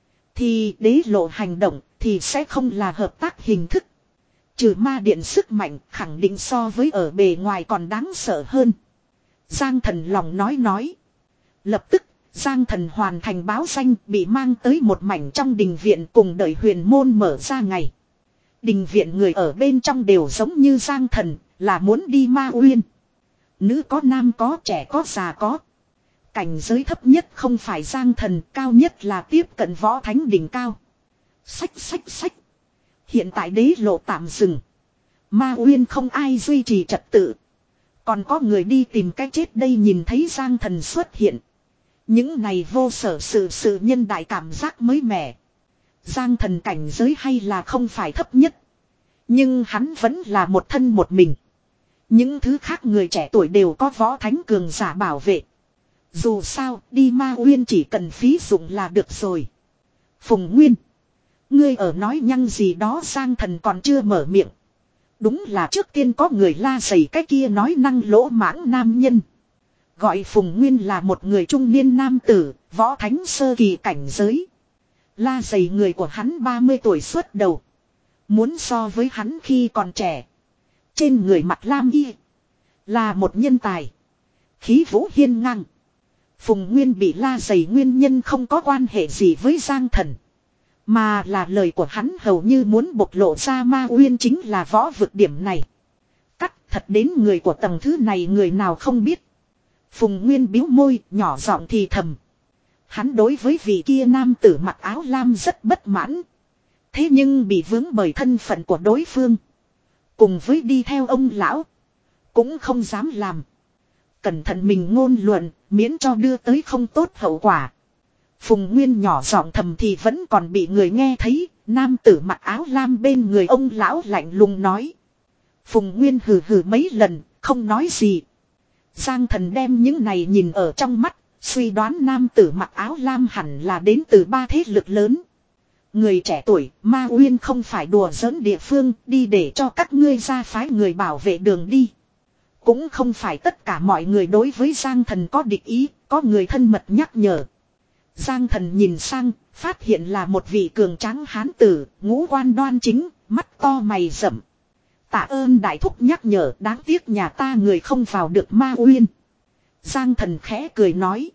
thì đế lộ hành động thì sẽ không là hợp tác hình thức. Trừ ma điện sức mạnh khẳng định so với ở bề ngoài còn đáng sợ hơn. Giang Thần lòng nói nói. Lập tức, Giang Thần hoàn thành báo danh bị mang tới một mảnh trong đình viện cùng đợi huyền môn mở ra ngày. Đình viện người ở bên trong đều giống như Giang Thần, là muốn đi Ma Uyên. Nữ có nam có trẻ có già có. Cảnh giới thấp nhất không phải Giang Thần, cao nhất là tiếp cận võ thánh đỉnh cao. Sách sách sách. Hiện tại đế lộ tạm dừng. Ma Uyên không ai duy trì trật tự. Còn có người đi tìm cái chết đây, nhìn thấy Giang Thần xuất hiện. Những này vô sở sự sự nhân đại cảm giác mới mẻ. Giang Thần cảnh giới hay là không phải thấp nhất. Nhưng hắn vẫn là một thân một mình. Những thứ khác người trẻ tuổi đều có võ thánh cường giả bảo vệ. Dù sao, đi Ma Uyên chỉ cần phí dụng là được rồi. Phùng Nguyên. Ngươi ở nói nhăng gì đó, Giang Thần còn chưa mở miệng. Đúng là trước tiên có người la giày cái kia nói năng lỗ mãng nam nhân. Gọi Phùng Nguyên là một người trung niên nam tử, võ thánh sơ kỳ cảnh giới. La giày người của hắn ba mươi tuổi xuất đầu. Muốn so với hắn khi còn trẻ. Trên người mặt lam y. Là một nhân tài. Khí vũ hiên ngang. Phùng Nguyên bị la giày nguyên nhân không có quan hệ gì với Giang Thần. Mà là lời của hắn hầu như muốn bộc lộ ra Ma Uyên chính là võ vực điểm này. Cắt thật đến người của tầng thứ này người nào không biết. Phùng Nguyên biếu môi nhỏ giọng thì thầm. Hắn đối với vị kia nam tử mặc áo lam rất bất mãn. Thế nhưng bị vướng bởi thân phận của đối phương. Cùng với đi theo ông lão. Cũng không dám làm. Cẩn thận mình ngôn luận miễn cho đưa tới không tốt hậu quả. Phùng Nguyên nhỏ giọng thầm thì vẫn còn bị người nghe thấy. Nam tử mặc áo lam bên người ông lão lạnh lùng nói. Phùng Nguyên hừ hừ mấy lần không nói gì. Giang Thần đem những này nhìn ở trong mắt. Suy đoán nam tử mặc áo lam hẳn là đến từ ba thế lực lớn. Người trẻ tuổi, Ma Uyên không phải đùa giỡn địa phương, đi để cho các ngươi ra phái người bảo vệ đường đi. Cũng không phải tất cả mọi người đối với Giang Thần có địch ý, có người thân mật nhắc nhở. Giang Thần nhìn sang, phát hiện là một vị cường tráng hán tử, ngũ quan đoan chính, mắt to mày rậm. Tạ ơn đại thúc nhắc nhở, đáng tiếc nhà ta người không vào được Ma Uyên. Giang Thần khẽ cười nói.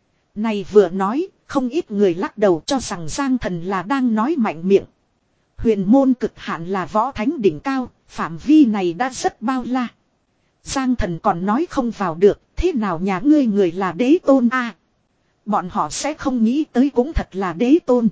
Này vừa nói, không ít người lắc đầu cho rằng Giang Thần là đang nói mạnh miệng. Huyền môn cực hạn là võ thánh đỉnh cao, phạm vi này đã rất bao la. Giang Thần còn nói không vào được, thế nào nhà ngươi người là đế tôn a? Bọn họ sẽ không nghĩ tới cũng thật là đế tôn.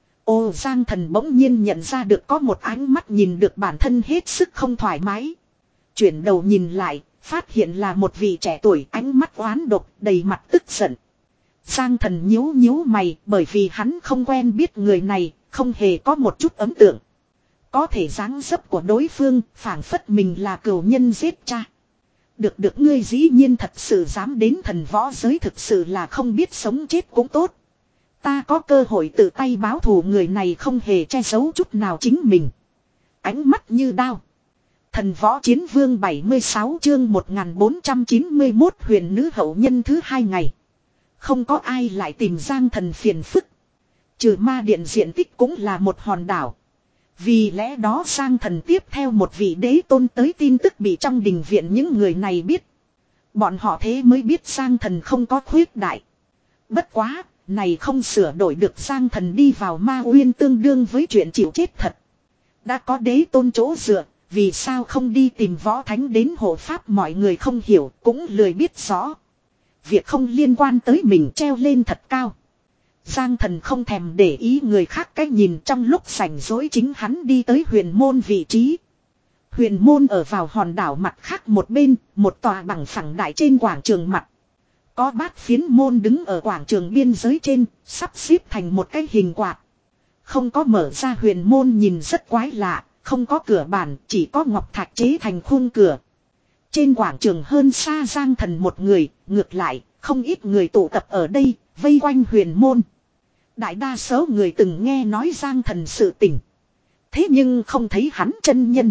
Ô Giang Thần bỗng nhiên nhận ra được có một ánh mắt nhìn được bản thân hết sức không thoải mái. Chuyển đầu nhìn lại, phát hiện là một vị trẻ tuổi ánh mắt oán độc, đầy mặt tức giận. Giang Thần nhíu nhíu mày bởi vì hắn không quen biết người này, không hề có một chút ấn tượng. Có thể dáng dấp của đối phương phảng phất mình là cừu nhân giết cha. Được được ngươi dĩ nhiên thật sự dám đến thần võ giới, thực sự là không biết sống chết cũng tốt. Ta có cơ hội tự tay báo thù, người này không hề che giấu chút nào chính mình. Ánh mắt như đao. Thần võ chiến vương bảy mươi sáu chương một nghìn bốn trăm chín mươi mốt huyền nữ hậu nhân thứ hai ngày. Không có ai lại tìm Giang Thần phiền phức. Trừ ma điện diện tích cũng là một hòn đảo. Vì lẽ đó Giang Thần tiếp theo một vị đế tôn tới tin tức bị trong đình viện những người này biết. Bọn họ thế mới biết Giang Thần không có khuyết đại. Bất quá, này không sửa đổi được Giang Thần đi vào Ma Uyên tương đương với chuyện chịu chết thật. Đã có đế tôn chỗ dựa, vì sao không đi tìm võ thánh đến hộ pháp, mọi người không hiểu, cũng lười biết rõ. Việc không liên quan tới mình treo lên thật cao. Giang Thần không thèm để ý người khác cái nhìn, trong lúc rảnh rỗi chính hắn đi tới huyền môn vị trí. Huyền môn ở vào hòn đảo mặt khác một bên, một tòa bằng phẳng đại trên quảng trường mặt. Có bát phiến môn đứng ở quảng trường biên giới trên, sắp xếp thành một cái hình quạt. Không có mở ra, huyền môn nhìn rất quái lạ, không có cửa bản, chỉ có ngọc thạch chế thành khung cửa. Trên quảng trường hơn xa Giang Thần một người, ngược lại, không ít người tụ tập ở đây, vây quanh huyền môn. Đại đa số người từng nghe nói Giang Thần sự tình. Thế nhưng không thấy hắn chân nhân.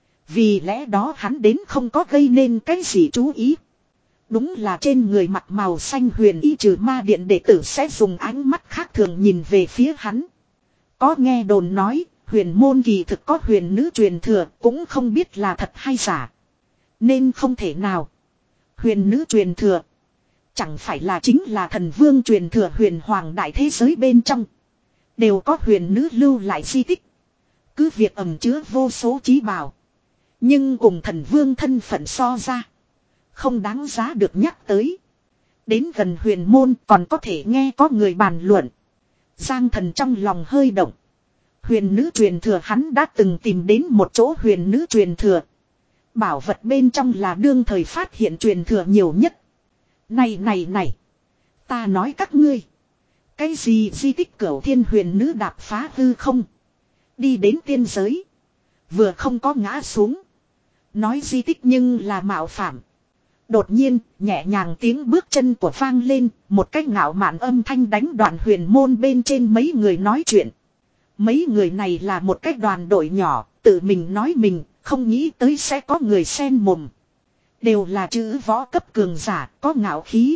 Vì lẽ đó hắn đến không có gây nên cái gì chú ý. Đúng là trên người mặt màu xanh huyền y trừ ma điện đệ tử sẽ dùng ánh mắt khác thường nhìn về phía hắn. Có nghe đồn nói, huyền môn kỳ thực có huyền nữ truyền thừa, cũng không biết là thật hay giả. Nên không thể nào. Huyền nữ truyền thừa. Chẳng phải là chính là thần vương truyền thừa huyền hoàng đại thế giới bên trong. Đều có huyền nữ lưu lại di tích. Cứ việc ẩn chứa vô số trí bảo. Nhưng cùng thần vương thân phận so ra. Không đáng giá được nhắc tới. Đến gần huyền môn còn có thể nghe có người bàn luận. Giang Thần trong lòng hơi động. Huyền nữ truyền thừa hắn đã từng tìm đến một chỗ huyền nữ truyền thừa. Bảo vật bên trong là đương thời phát hiện truyền thừa nhiều nhất. Này này này. Ta nói các ngươi. Cái gì di tích cửu thiên huyền nữ đạp phá hư không. Đi đến tiên giới. Vừa không có ngã xuống. Nói di tích nhưng là mạo phạm. Đột nhiên, nhẹ nhàng tiếng bước chân của vang lên, một cách ngạo mạn âm thanh đánh đoạn huyền môn bên trên mấy người nói chuyện. Mấy người này là một cái đoàn đội nhỏ, tự mình nói mình, không nghĩ tới sẽ có người xen mồm. Đều là chữ võ cấp cường giả, có ngạo khí.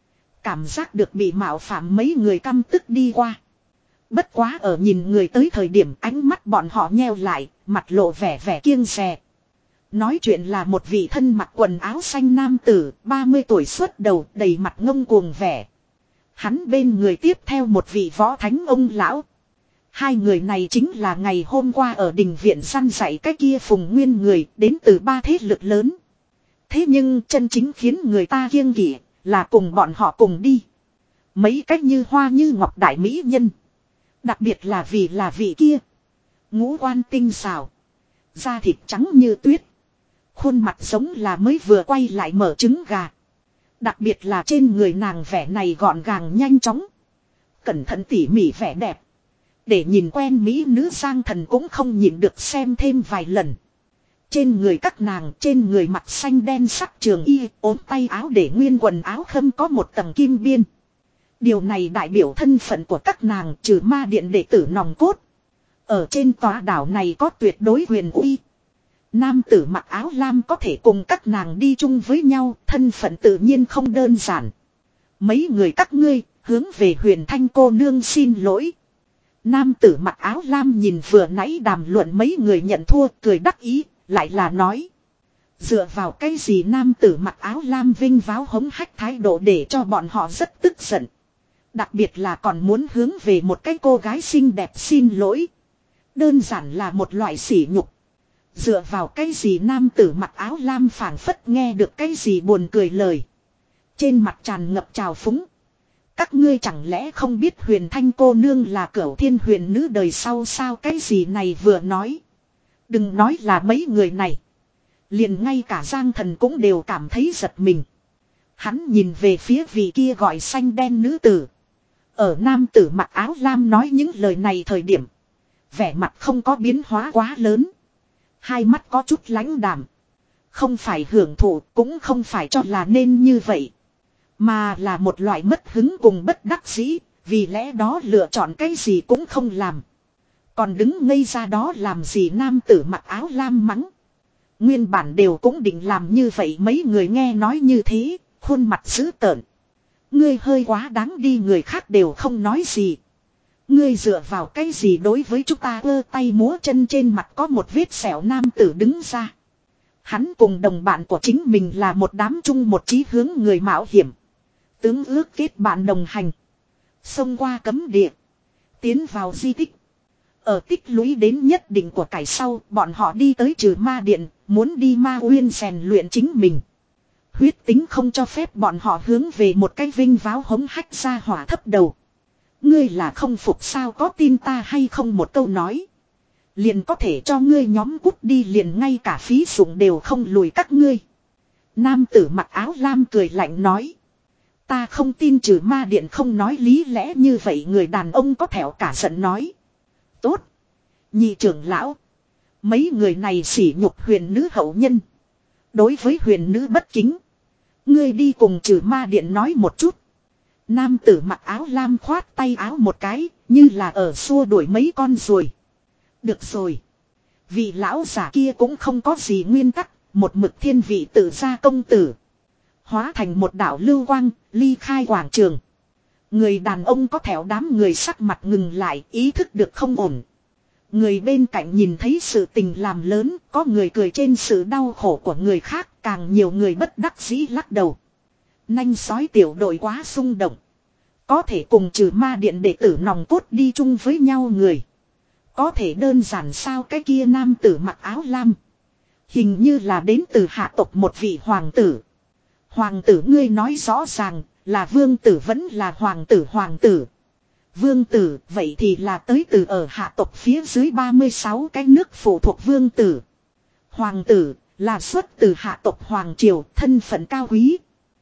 Cảm giác được bị mạo phạm mấy người căm tức đi qua. Bất quá ở nhìn người tới thời điểm ánh mắt bọn họ nheo lại, mặt lộ vẻ vẻ kiêng dè. Nói chuyện là một vị thân mặc quần áo xanh nam tử, ba mươi tuổi xuất đầu, đầy mặt ngông cuồng vẻ. Hắn bên người tiếp theo một vị võ thánh ông lão. Hai người này chính là ngày hôm qua ở đình viện săn dạy cái kia Phùng Nguyên người đến từ ba thế lực lớn. Thế nhưng chân chính khiến người ta kiêng kỵ là cùng bọn họ cùng đi. Mấy cách như hoa như ngọc đại mỹ nhân. Đặc biệt là vì là vị kia. Ngũ quan tinh xảo. Da thịt trắng như tuyết. Khuôn mặt giống là mới vừa quay lại mở trứng gà. Đặc biệt là trên người nàng vẻ này gọn gàng nhanh chóng. Cẩn thận tỉ mỉ vẻ đẹp. Để nhìn quen mỹ nữ Giang Thần cũng không nhịn được xem thêm vài lần. Trên người các nàng, trên người mặt xanh đen sắc trường y, ốm tay áo để nguyên quần áo khâm có một tầng kim biên. Điều này đại biểu thân phận của các nàng trừ ma điện đệ tử nòng cốt. Ở trên tòa đảo này có tuyệt đối huyền uy. Nam tử mặc áo lam có thể cùng các nàng đi chung với nhau, thân phận tự nhiên không đơn giản. Mấy người các ngươi, hướng về Huyền Thanh cô nương xin lỗi. Nam tử mặc áo lam nhìn vừa nãy đàm luận mấy người nhận thua, cười đắc ý, lại là nói. Dựa vào cái gì nam tử mặc áo lam vinh váo hống hách thái độ để cho bọn họ rất tức giận. Đặc biệt là còn muốn hướng về một cái cô gái xinh đẹp xin lỗi. Đơn giản là một loại sỉ nhục. Dựa vào cái gì nam tử mặc áo lam phảng phất nghe được cái gì buồn cười lời. Trên mặt tràn ngập trào phúng. Các ngươi chẳng lẽ không biết Huyền Thanh cô nương là cửu thiên huyền nữ đời sau sao cái gì này vừa nói. Đừng nói là mấy người này. Liền ngay cả Giang Thần cũng đều cảm thấy giật mình. Hắn nhìn về phía vị kia gọi xanh đen nữ tử. Ở nam tử mặc áo lam nói những lời này thời điểm. Vẻ mặt không có biến hóa quá lớn. Hai mắt có chút lãnh đạm. Không phải hưởng thụ cũng không phải cho là nên như vậy. Mà là một loại mất hứng cùng bất đắc dĩ. Vì lẽ đó lựa chọn cái gì cũng không làm. Còn đứng ngây ra đó làm gì nam tử mặc áo lam mắng. Nguyên bản đều cũng định làm như vậy mấy người nghe nói như thế. Khuôn mặt dữ tợn. Ngươi hơi quá đáng đi người khác đều không nói gì. Ngươi dựa vào cái gì đối với chúng ta ơ tay múa chân trên mặt có một vết sẹo nam tử đứng ra. Hắn cùng đồng bạn của chính mình là một đám chung một chí hướng người mạo hiểm. Tướng ước kết bạn đồng hành. Xông qua cấm địa. Tiến vào di tích. Ở tích lũy đến nhất định của cải sau bọn họ đi tới trừ ma điện. Muốn đi ma uyên rèn luyện chính mình. Huyết tính không cho phép bọn họ hướng về một cái vinh váo hống hách ra hỏa thấp đầu. Ngươi là không phục sao có tin ta hay không một câu nói. Liền có thể cho ngươi nhóm cút đi liền ngay cả phí dụng đều không lùi các ngươi. Nam tử mặc áo lam cười lạnh nói. Ta không tin trừ ma điện không nói lý lẽ như vậy người đàn ông có thẹo cả giận nói. Tốt. Nhị trưởng lão. Mấy người này sỉ nhục huyền nữ hậu nhân. Đối với huyền nữ bất kính. Ngươi đi cùng trừ ma điện nói một chút. Nam tử mặc áo lam khoát tay áo một cái, như là ở xua đuổi mấy con ruồi. Được rồi. Vị lão giả kia cũng không có gì nguyên tắc, một mực thiên vị tự gia công tử. Hóa thành một đạo lưu quang, ly khai quảng trường. Người đàn ông có thẻo đám người sắc mặt ngừng lại, ý thức được không ổn. Người bên cạnh nhìn thấy sự tình làm lớn, có người cười trên sự đau khổ của người khác, càng nhiều người bất đắc dĩ lắc đầu. Nanh sói tiểu đội quá xung động. Có thể cùng trừ ma điện đệ tử nòng cốt đi chung với nhau người. Có thể đơn giản sao cái kia nam tử mặc áo lam. Hình như là đến từ hạ tộc một vị hoàng tử. Hoàng tử ngươi nói rõ ràng là vương tử vẫn là hoàng tử hoàng tử. Vương tử vậy thì là tới từ ở hạ tộc phía dưới ba mươi sáu cái nước phụ thuộc vương tử. Hoàng tử là xuất từ hạ tộc hoàng triều thân phận cao quý.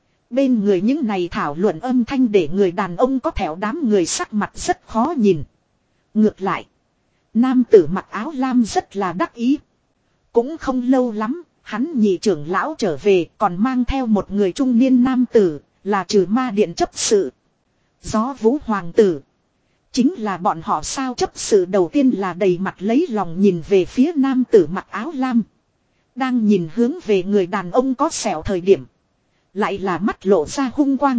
Bên người những này thảo luận âm thanh để người đàn ông có thẻo đám người sắc mặt rất khó nhìn. Ngược lại. Nam tử mặc áo lam rất là đắc ý. Cũng không lâu lắm, hắn nhị trưởng lão trở về còn mang theo một người trung niên nam tử, là trừ ma điện chấp sự. Gió vũ hoàng tử. Chính là bọn họ sao chấp sự đầu tiên là đầy mặt lấy lòng nhìn về phía nam tử mặc áo lam. Đang nhìn hướng về người đàn ông có sẹo thời điểm. Lại là mắt lộ ra hung quang.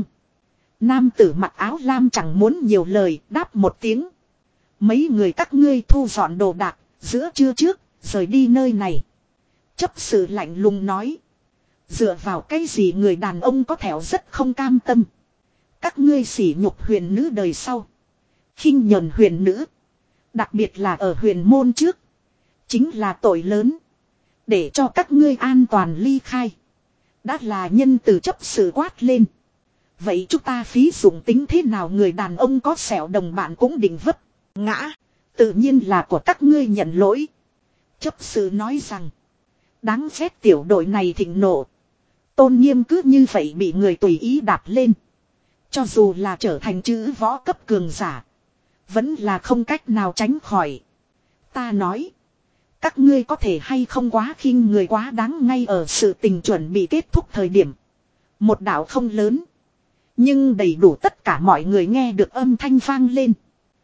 Nam tử mặc áo lam chẳng muốn nhiều lời, đáp một tiếng. Mấy người các ngươi thu dọn đồ đạc, giữa trưa trước, rời đi nơi này. Chấp sự lạnh lùng nói. Dựa vào cái gì người đàn ông có thẻo rất không cam tâm. Các ngươi sỉ nhục huyền nữ đời sau. Khinh nhờn huyền nữ. Đặc biệt là ở huyền môn trước. Chính là tội lớn. Để cho các ngươi an toàn ly khai. Đã là nhân từ chấp sự quát lên. Vậy chúng ta phí dụng tính thế nào người đàn ông có sẹo đồng bạn cũng định vấp. Ngã. Tự nhiên là của các ngươi nhận lỗi. Chấp sự nói rằng. Đáng ghét tiểu đội này thịnh nộ. Tôn nghiêm cứ như vậy bị người tùy ý đạp lên. Cho dù là trở thành chữ võ cấp cường giả. Vẫn là không cách nào tránh khỏi. Ta nói. Các ngươi có thể hay không quá khinh người quá đáng ngay ở sự tình chuẩn bị kết thúc thời điểm. Một đạo không lớn. Nhưng đầy đủ tất cả mọi người nghe được âm thanh vang lên.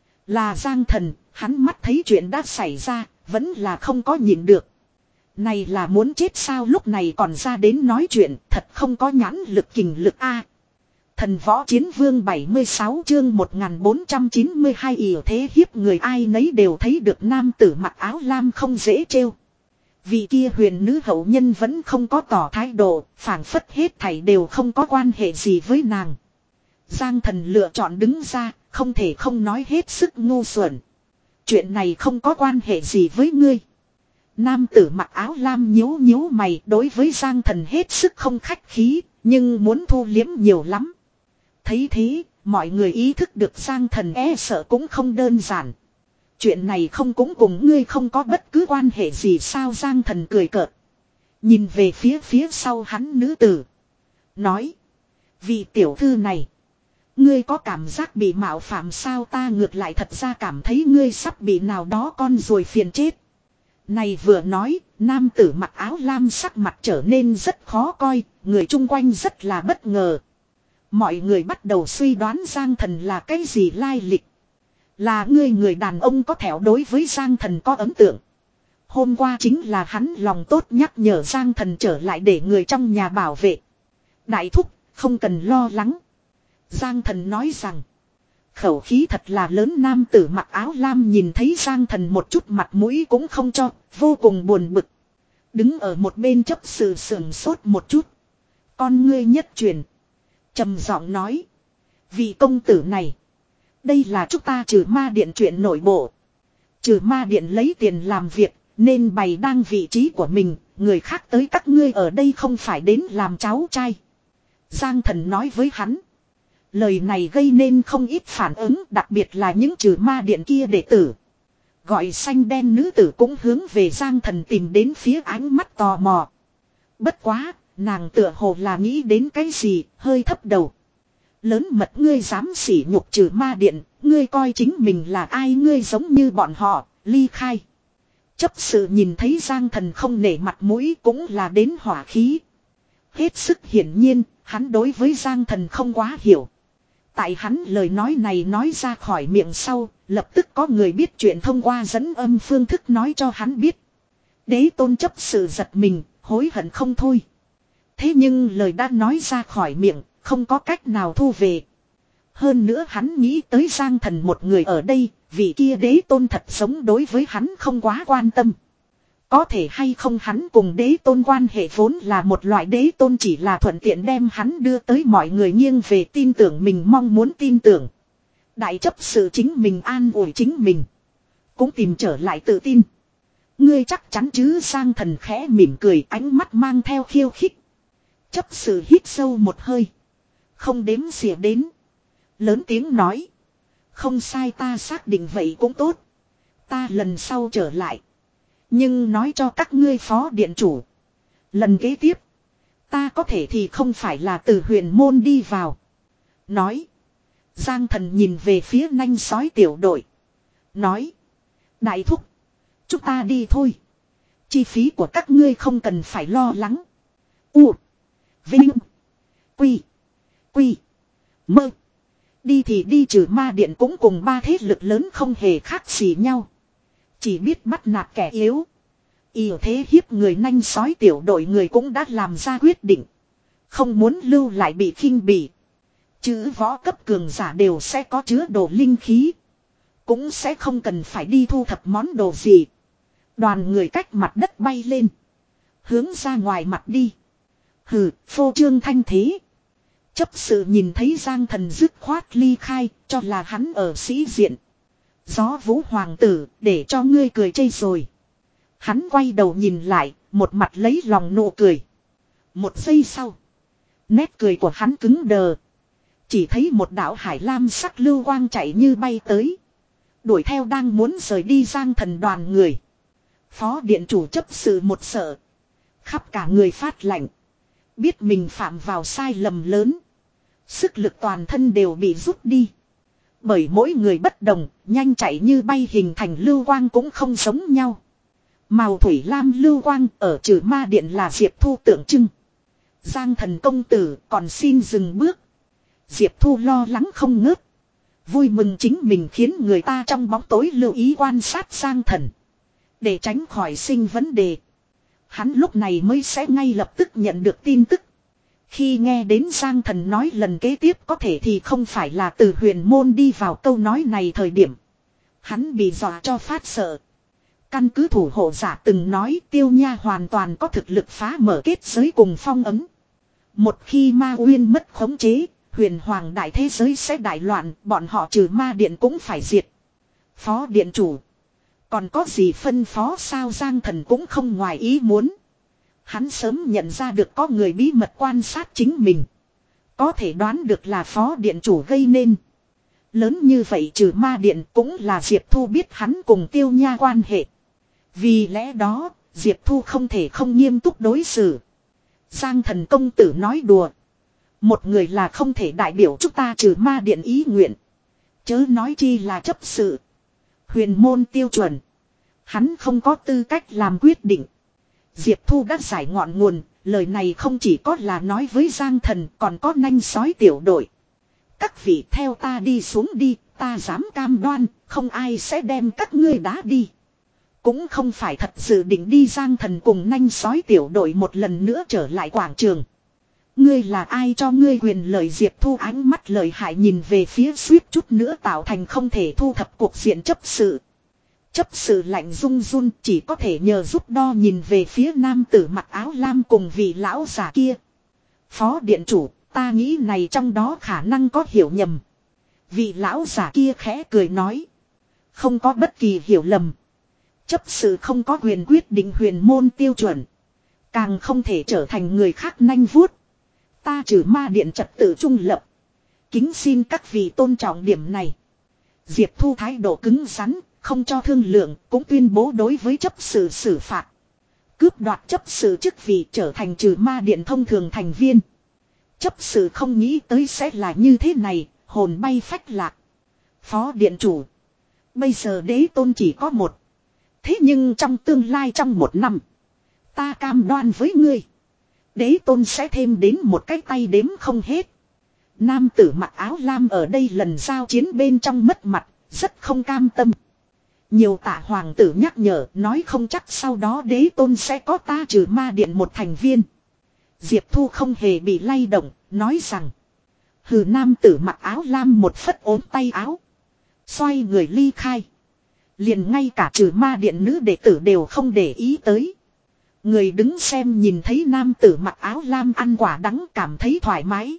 Là Giang Thần, hắn mắt thấy chuyện đã xảy ra, vẫn là không có nhịn được. Này là muốn chết sao lúc này còn ra đến nói chuyện, thật không có nhãn lực kình lực a. Thần võ chiến vương bảy mươi sáu chương một nghìn bốn trăm chín mươi hai ỷ thế hiếp người ai nấy đều thấy được nam tử mặc áo lam không dễ trêu. Vì kia huyền nữ hậu nhân vẫn không có tỏ thái độ, phảng phất hết thảy đều không có quan hệ gì với nàng. Giang Thần lựa chọn đứng ra, không thể không nói hết sức ngu xuẩn. Chuyện này không có quan hệ gì với ngươi. Nam tử mặc áo lam nhíu nhíu mày đối với Giang Thần hết sức không khách khí, nhưng muốn thu liếm nhiều lắm. Thấy thế, mọi người ý thức được Giang Thần e sợ cũng không đơn giản. Chuyện này không cũng cùng ngươi không có bất cứ quan hệ gì sao Giang Thần cười cợt. Nhìn về phía phía sau hắn nữ tử. Nói. Vị tiểu thư này. Ngươi có cảm giác bị mạo phạm sao ta ngược lại thật ra cảm thấy ngươi sắp bị nào đó con rồi phiền chết. Này vừa nói, nam tử mặc áo lam sắc mặt trở nên rất khó coi, người chung quanh rất là bất ngờ. Mọi người bắt đầu suy đoán Giang Thần là cái gì lai lịch. Là ngươi người đàn ông có thẻo đối với Giang Thần có ấn tượng. Hôm qua chính là hắn lòng tốt nhắc nhở Giang Thần trở lại để người trong nhà bảo vệ. Đại thúc, không cần lo lắng. Giang Thần nói rằng. Khẩu khí thật là lớn nam tử mặc áo lam nhìn thấy Giang Thần một chút mặt mũi cũng không cho, vô cùng buồn bực. Đứng ở một bên chấp sự sườn sốt một chút. Con ngươi nhất truyền. Trầm giọng nói. Vị công tử này. Đây là chúng ta trừ ma điện chuyện nội bộ. Trừ ma điện lấy tiền làm việc, nên bày đang vị trí của mình, người khác tới các ngươi ở đây không phải đến làm cháu trai. Giang Thần nói với hắn. Lời này gây nên không ít phản ứng, đặc biệt là những trừ ma điện kia đệ tử. Gọi xanh đen nữ tử cũng hướng về Giang Thần tìm đến phía ánh mắt tò mò. Bất quá, nàng tựa hồ là nghĩ đến cái gì, hơi thấp đầu. Lớn mật ngươi dám sỉ nhục trừ ma điện, ngươi coi chính mình là ai ngươi giống như bọn họ, ly khai. Chấp sự nhìn thấy Giang Thần không nể mặt mũi cũng là đến hỏa khí. Hết sức hiển nhiên, Hắn đối với Giang Thần không quá hiểu. Tại hắn lời nói này nói ra khỏi miệng sau, lập tức có người biết chuyện thông qua dẫn âm phương thức nói cho hắn biết. Đế tôn chấp sự giật mình, hối hận không thôi. Thế nhưng lời đã nói ra khỏi miệng, không có cách nào thu về. Hơn nữa hắn nghĩ tới Giang Thần một người ở đây, vị kia đế tôn thật sống đối với hắn không quá quan tâm. Có thể hay không hắn cùng đế tôn quan hệ vốn là một loại đế tôn chỉ là thuận tiện đem hắn đưa tới mọi người nghiêng về tin tưởng mình mong muốn tin tưởng. Đại chấp sự chính mình an ủi chính mình. Cũng tìm trở lại tự tin. Ngươi chắc chắn chứ? Giang Thần khẽ mỉm cười, ánh mắt mang theo khiêu khích. Chấp sự hít sâu một hơi. Không đếm xỉa đến. Lớn tiếng nói. Không sai, ta xác định vậy cũng tốt. Ta lần sau trở lại. Nhưng nói cho các ngươi phó điện chủ. Lần kế tiếp. Ta có thể thì không phải là từ huyền môn đi vào. Nói. Giang Thần nhìn về phía nanh sói tiểu đội. Nói. Đại thúc. Chúng ta đi thôi. Chi phí của các ngươi không cần phải lo lắng. U. Vinh. Quy. Quy. Mơ. Đi thì đi, trừ ma điện cũng cùng ba thế lực lớn không hề khác gì nhau. Chỉ biết bắt nạt kẻ yếu. Y thế hiếp người, nanh sói tiểu đội người cũng đã làm ra quyết định. Không muốn lưu lại bị khinh bỉ. Chữ võ cấp cường giả đều sẽ có chứa đồ linh khí. Cũng sẽ không cần phải đi thu thập món đồ gì. Đoàn người cách mặt đất bay lên. Hướng ra ngoài mặt đi. Hừ, phô trương thanh thế. Chấp sự nhìn thấy Giang Thần dứt khoát ly khai, cho là hắn ở sĩ diện. Gió vũ hoàng tử, để cho ngươi cười chê rồi. Hắn quay đầu nhìn lại, một mặt lấy lòng nụ cười. Một giây sau, nét cười của hắn cứng đờ. Chỉ thấy một đạo hải lam sắc lưu quang chạy như bay tới. Đuổi theo đang muốn rời đi Giang Thần đoàn người. Phó điện chủ chấp sự một sợ. Khắp cả người phát lạnh. Biết mình phạm vào sai lầm lớn. Sức lực toàn thân đều bị rút đi. Bởi mỗi người bất đồng, nhanh chạy như bay hình thành lưu quang cũng không giống nhau. Màu thủy lam lưu quang ở trừ ma điện là Diệp Thu tượng trưng. Giang Thần công tử còn xin dừng bước. Diệp Thu lo lắng không ngớt. Vui mừng chính mình khiến người ta trong bóng tối lưu ý quan sát Giang Thần. Để tránh khỏi sinh vấn đề. Hắn lúc này mới sẽ ngay lập tức nhận được tin tức. Khi nghe đến Giang Thần nói lần kế tiếp có thể thì không phải là từ huyền môn đi vào câu nói này thời điểm. Hắn bị dọa cho phát sợ. Căn cứ thủ hộ giả từng nói Tiêu Nha hoàn toàn có thực lực phá mở kết giới cùng phong ấm. Một khi ma uyên mất khống chế, huyền hoàng đại thế giới sẽ đại loạn, bọn họ trừ ma điện cũng phải diệt. Phó điện chủ. Còn có gì phân phó sao? Giang Thần cũng không ngoài ý muốn. Hắn sớm nhận ra được có người bí mật quan sát chính mình. Có thể đoán được là phó điện chủ gây nên. Lớn như vậy trừ ma điện cũng là Diệp Thu biết hắn cùng Tiêu Nha quan hệ. Vì lẽ đó, Diệp Thu không thể không nghiêm túc đối xử. Giang Thần công tử nói đùa. Một người là không thể đại biểu chúng ta trừ ma điện ý nguyện. Chớ nói chi là chấp sự. Huyền môn tiêu chuẩn. Hắn không có tư cách làm quyết định. Diệp Thu đã giải ngọn nguồn, lời này không chỉ có là nói với Giang Thần còn có nanh sói tiểu đội. Các vị theo ta đi xuống đi, ta dám cam đoan, không ai sẽ đem các ngươi đá đi. Cũng không phải thật sự định đi. Giang Thần cùng nanh sói tiểu đội một lần nữa trở lại quảng trường. Ngươi là ai cho ngươi quyền lợi? Diệp Thu ánh mắt lợi hại nhìn về phía suýt chút nữa tạo thành không thể thu thập cuộc diện chấp sự. Chấp sự lạnh run run, chỉ có thể nhờ giúp đo nhìn về phía nam tử mặc áo lam cùng vị lão già kia. Phó điện chủ, ta nghĩ này trong đó khả năng có hiểu nhầm. Vị lão già kia khẽ cười nói. Không có bất kỳ hiểu lầm. Chấp sự không có quyền quyết định huyền môn tiêu chuẩn. Càng không thể trở thành người khác nanh vuốt. Ta trừ ma điện trật tự trung lập. Kính xin các vị tôn trọng điểm này. Diệp Thu thái độ cứng rắn, không cho thương lượng, cũng tuyên bố đối với chấp sự xử phạt. Cướp đoạt chấp sự chức vị trở thành trừ ma điện thông thường thành viên. Chấp sự không nghĩ tới sẽ là như thế này, hồn bay phách lạc. Phó điện chủ. Bây giờ đế tôn chỉ có một. Thế nhưng trong tương lai trong một năm. Ta cam đoan với ngươi. Đế tôn sẽ thêm đến một cái tay đếm không hết. Nam tử mặc áo lam ở đây lần giao chiến bên trong mất mặt, rất không cam tâm. Nhiều tạ hoàng tử nhắc nhở, nói không chắc sau đó đế tôn sẽ có ta trừ ma điện một thành viên. Diệp Thu không hề bị lay động, nói rằng. Hừ, nam tử mặc áo lam một phất ốm tay áo. Xoay người ly khai. Liền ngay cả trừ ma điện nữ đệ tử đều không để ý tới. Người đứng xem nhìn thấy nam tử mặc áo lam ăn quả đắng cảm thấy thoải mái.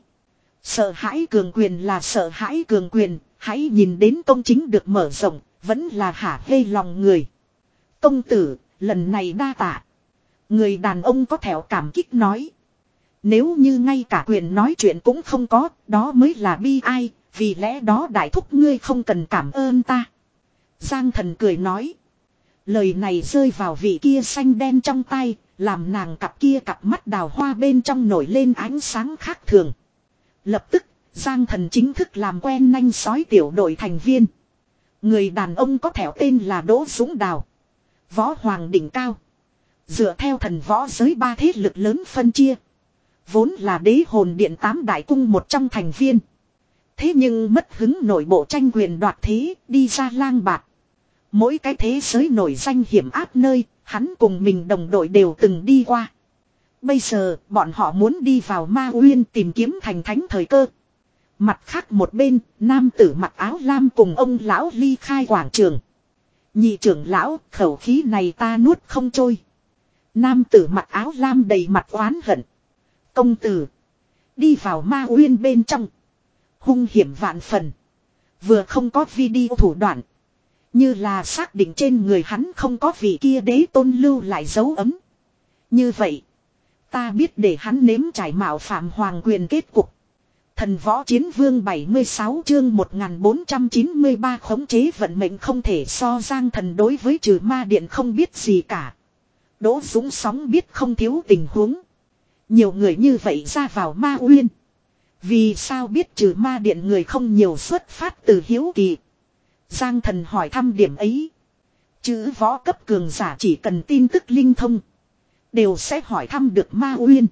Sợ hãi cường quyền là sợ hãi cường quyền, hãy nhìn đến công chính được mở rộng, vẫn là hả hê lòng người. Công tử, lần này đa tạ. Người đàn ông có thẹo cảm kích nói. Nếu như ngay cả quyền nói chuyện cũng không có, đó mới là bi ai, vì lẽ đó đại thúc ngươi không cần cảm ơn ta. Giang Thần cười nói. Lời này rơi vào vị kia xanh đen trong tay, làm nàng cặp kia cặp mắt đào hoa bên trong nổi lên ánh sáng khác thường. Lập tức, Giang Thần chính thức làm quen nanh sói tiểu đội thành viên. Người đàn ông có thẻo tên là Đỗ Dũng Đào. Võ hoàng đỉnh cao. Dựa theo thần võ giới ba thế lực lớn phân chia. Vốn là đế hồn điện tám đại cung một trong thành viên. Thế nhưng mất hứng nội bộ tranh quyền đoạt thế, đi ra lang bạt. Mỗi cái thế giới nổi danh hiểm áp nơi, hắn cùng mình đồng đội đều từng đi qua. Bây giờ, bọn họ muốn đi vào Ma Uyên tìm kiếm thành thánh thời cơ. Mặt khác một bên, nam tử mặc áo lam cùng ông lão ly khai quảng trường. Nhị trưởng lão, khẩu khí này ta nuốt không trôi. Nam tử mặc áo lam đầy mặt oán hận. Công tử, đi vào Ma Uyên bên trong. Hung hiểm vạn phần. Vừa không có video thủ đoạn. Như là xác định trên người hắn không có vị kia đế tôn lưu lại dấu ấm. Như vậy, ta biết để hắn nếm trải mạo phạm hoàng quyền kết cục. Thần võ chiến vương bảy mươi sáu chương một nghìn bốn trăm chín mươi ba khống chế vận mệnh không thể so. Giang Thần đối với trừ ma điện không biết gì cả. Đỗ Dũng sóng biết không thiếu tình huống. Nhiều người như vậy ra vào Ma Uyên. Vì sao biết trừ ma điện người không nhiều xuất phát từ hiếu kỳ. Giang Thần hỏi thăm điểm ấy. Chữ võ cấp cường giả chỉ cần tin tức linh thông. Đều sẽ hỏi thăm được Ma Uyên.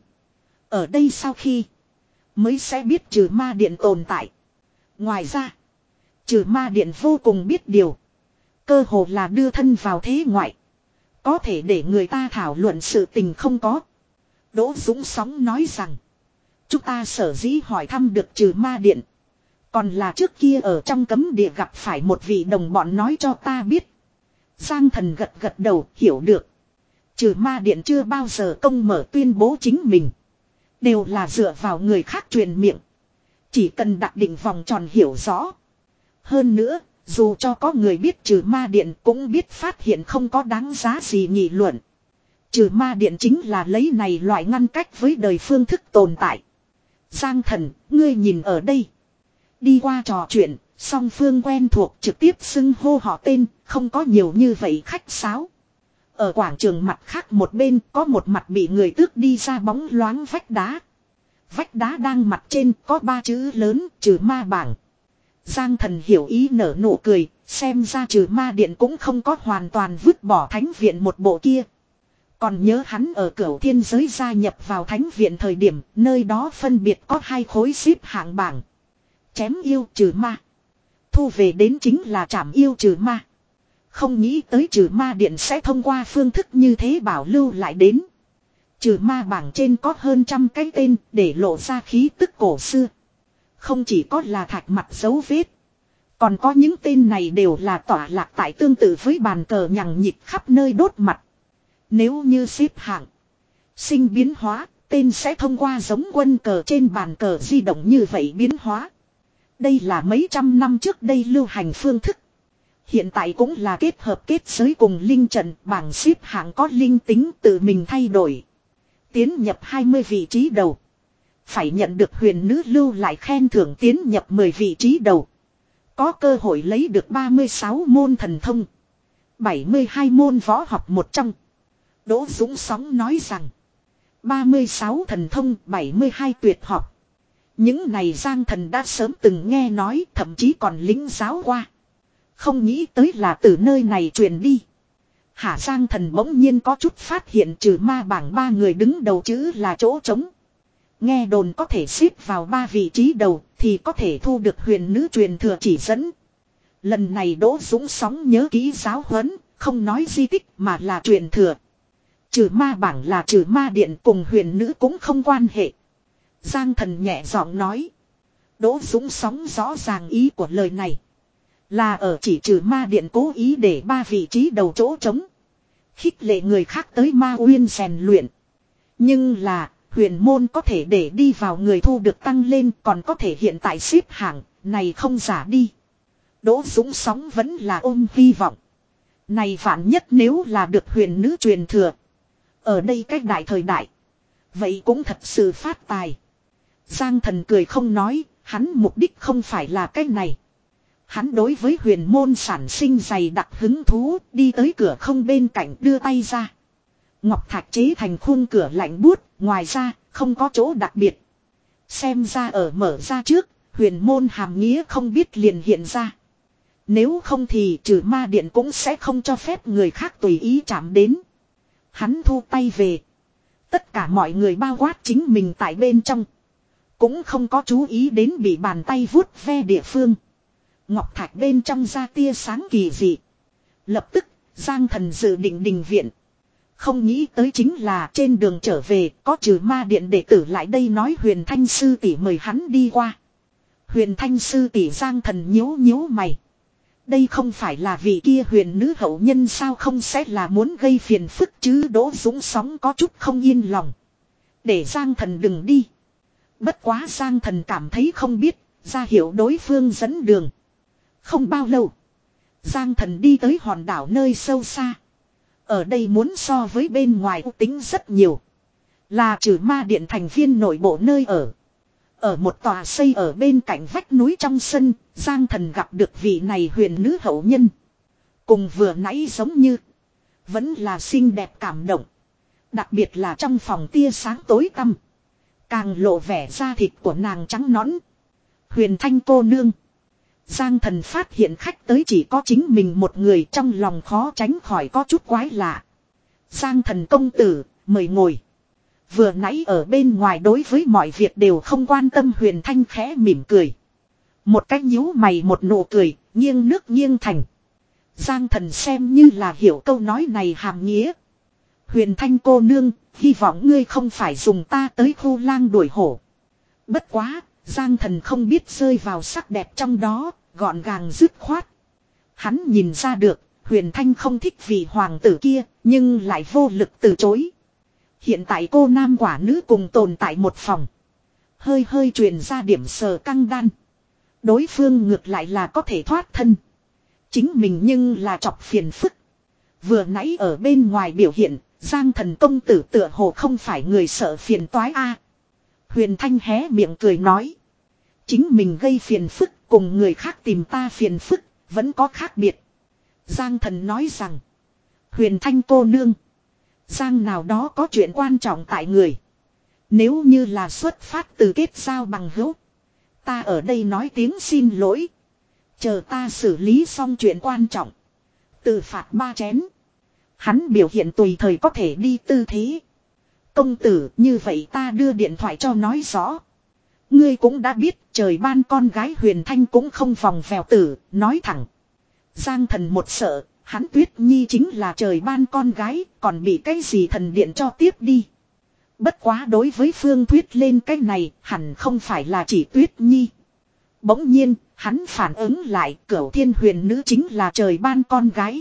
Ở đây sau khi mới sẽ biết trừ ma điện tồn tại. Ngoài ra, trừ ma điện vô cùng biết điều. Cơ hồ là đưa thân vào thế ngoại. Có thể để người ta thảo luận sự tình không có. Đỗ Dũng sóng nói rằng. Chúng ta sở dĩ hỏi thăm được trừ ma điện. Còn là trước kia ở trong cấm địa gặp phải một vị đồng bọn nói cho ta biết. Giang Thần gật gật đầu hiểu được. Trừ ma điện chưa bao giờ công mở tuyên bố chính mình. Đều là dựa vào người khác truyền miệng. Chỉ cần đặt định vòng tròn hiểu rõ. Hơn nữa, dù cho có người biết trừ ma điện cũng biết phát hiện không có đáng giá gì nghị luận. Trừ ma điện chính là lấy này loại ngăn cách với đời phương thức tồn tại. Giang Thần, ngươi nhìn ở đây. Đi qua trò chuyện, song phương quen thuộc trực tiếp xưng hô họ tên, không có nhiều như vậy khách sáo. Ở quảng trường mặt khác một bên có một mặt bị người tước đi ra bóng loáng vách đá. Vách đá đang mặt trên có ba chữ lớn trừ ma bảng. Giang Thần hiểu ý nở nụ cười, xem ra trừ ma điện cũng không có hoàn toàn vứt bỏ thánh viện một bộ kia. Còn nhớ hắn ở cửu thiên giới gia nhập vào thánh viện thời điểm, nơi đó phân biệt có hai khối xếp hạng bảng. Chém yêu trừ ma. Thu về đến chính là trảm yêu trừ ma. Không nghĩ tới trừ ma điện sẽ thông qua phương thức như thế bảo lưu lại đến. Trừ ma bảng trên có hơn trăm cái tên để lộ ra khí tức cổ xưa. Không chỉ có là thạch mặt dấu vết. Còn có những tên này đều là tỏa lạc tại tương tự với bàn cờ nhằng nhịt khắp nơi đốt mặt. Nếu như xếp hạng sinh biến hóa, tên sẽ thông qua giống quân cờ trên bàn cờ di động như vậy biến hóa. Đây là mấy trăm năm trước đây lưu hành phương thức. Hiện tại cũng là kết hợp kết giới cùng linh trận, bảng xếp hạng có linh tính tự mình thay đổi. Tiến nhập hai mươi vị trí đầu. Phải nhận được huyền nữ lưu lại khen thưởng tiến nhập mười vị trí đầu. Có cơ hội lấy được ba mươi sáu môn thần thông. bảy mươi hai môn võ học một trong. Đỗ Dũng sóng nói rằng. ba mươi sáu thần thông, bảy mươi hai tuyệt học. Những này Giang Thần đã sớm từng nghe nói, thậm chí còn lĩnh giáo qua. Không nghĩ tới là từ nơi này truyền đi. Hạ Giang Thần bỗng nhiên có chút phát hiện trừ ma bảng ba người đứng đầu chữ là chỗ trống. Nghe đồn có thể xếp vào ba vị trí đầu thì có thể thu được huyền nữ truyền thừa chỉ dẫn. Lần này Đỗ Dũng sóng nhớ kỹ giáo huấn, không nói di tích mà là truyền thừa. Trừ ma bảng là trừ ma điện cùng huyền nữ cũng không quan hệ. Giang Thần nhẹ giọng nói. Đỗ Dũng sóng rõ ràng ý của lời này. Là ở chỉ trừ ma điện cố ý để ba vị trí đầu chỗ trống. Khích lệ người khác tới ma uyên rèn luyện. Nhưng là huyền môn có thể để đi vào người thu được tăng lên, còn có thể hiện tại xếp hạng, này không giả đi. Đỗ Dũng sóng vẫn là ôm hy vọng. Này vạn nhất nếu là được huyền nữ truyền thừa. Ở đây cách đại thời đại. Vậy cũng thật sự phát tài. Giang Thần cười không nói, hắn mục đích không phải là cái này. Hắn đối với huyền môn sản sinh dày đặc hứng thú, đi tới cửa không bên cạnh đưa tay ra. Ngọc thạch chế thành khung cửa lạnh buốt, ngoài ra không có chỗ đặc biệt. Xem ra ở mở ra trước, huyền môn hàm nghĩa không biết liền hiện ra. Nếu không thì trừ ma điện cũng sẽ không cho phép người khác tùy ý chạm đến. Hắn thu tay về. Tất cả mọi người bao quát chính mình tại bên trong. Cũng không có chú ý đến bị bàn tay vuốt ve địa phương. Ngọc thạch bên trong ra tia sáng kỳ dị. Lập tức, Giang Thần dự định đình viện. Không nghĩ tới chính là trên đường trở về có trừ ma điện đệ tử lại đây nói Huyền Thanh sư tỷ mời hắn đi qua. Huyền Thanh sư tỷ Giang Thần nhíu nhíu mày. Đây không phải là vị kia huyền nữ hậu nhân sao, không sẽ là muốn gây phiền phức chứ. Đỗ Dũng sóng có chút không yên lòng. Để Giang Thần đừng đi. Bất quá Giang Thần cảm thấy không biết, ra hiệu đối phương dẫn đường. Không bao lâu, Giang Thần đi tới hòn đảo nơi sâu xa. Ở đây muốn so với bên ngoài u tính rất nhiều. Là trừ ma điện thành viên nội bộ nơi ở. Ở một tòa xây ở bên cạnh vách núi trong sân, Giang Thần gặp được vị này huyền nữ hậu nhân. Cùng vừa nãy giống như, vẫn là xinh đẹp cảm động. Đặc biệt là trong phòng tia sáng tối tăm, càng lộ vẻ da thịt của nàng trắng nõn. Huyền Thanh cô nương. Giang Thần phát hiện khách tới chỉ có chính mình một người, trong lòng khó tránh khỏi có chút quái lạ. Giang Thần công tử, mời ngồi. Vừa nãy ở bên ngoài đối với mọi việc đều không quan tâm Huyền Thanh khẽ mỉm cười. Một cách nhíu mày một nụ cười, nghiêng nước nghiêng thành. Giang Thần xem như là hiểu câu nói này hàm nghĩa. Huyền Thanh cô nương, hy vọng ngươi không phải dùng ta tới khu lang đuổi hổ. Bất quá, Giang Thần không biết rơi vào sắc đẹp trong đó, gọn gàng dứt khoát. Hắn nhìn ra được, Huyền Thanh không thích vị hoàng tử kia, nhưng lại vô lực từ chối. Hiện tại cô nam quả nữ cùng tồn tại một phòng. Hơi hơi truyền ra điểm sờ căng đan. Đối phương ngược lại là có thể thoát thân. Chính mình nhưng là chọc phiền phức. Vừa nãy ở bên ngoài biểu hiện, Giang Thần công tử tựa hồ không phải người sợ phiền toái a. Huyền Thanh hé miệng cười nói. Chính mình gây phiền phức cùng người khác tìm ta phiền phức, vẫn có khác biệt. Giang Thần nói rằng. Huyền Thanh cô nương. Giang nào đó có chuyện quan trọng tại người. Nếu như là xuất phát từ kết giao bằng hữu, ta ở đây nói tiếng xin lỗi. Chờ ta xử lý xong chuyện quan trọng, tự phạt ba chén. Hắn biểu hiện tùy thời có thể đi tư thế. Công tử, như vậy ta đưa điện thoại cho nói rõ. Ngươi cũng đã biết, trời ban con gái Huyền Thanh cũng không vòng vèo tử, nói thẳng. Giang Thần một sợ, hắn Tuyết Nhi chính là trời ban con gái, còn bị cái gì thần điện cho tiếp đi. Bất quá đối với Phương Thuyết lên cái này, hẳn không phải là chỉ Tuyết Nhi. Bỗng nhiên, hắn phản ứng lại, Cửu Thiên huyền nữ chính là trời ban con gái.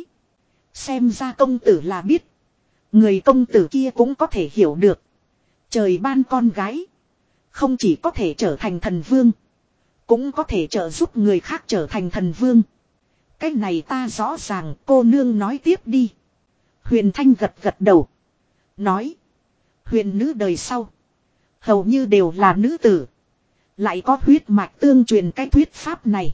Xem ra công tử là biết. Người công tử kia cũng có thể hiểu được. Trời ban con gái, không chỉ có thể trở thành thần vương, cũng có thể trợ giúp người khác trở thành thần vương. Cái này ta rõ ràng, cô nương nói tiếp đi. Huyền Thanh gật gật đầu. Nói. Huyền nữ đời sau, hầu như đều là nữ tử. Lại có huyết mạch tương truyền cái thuyết pháp này.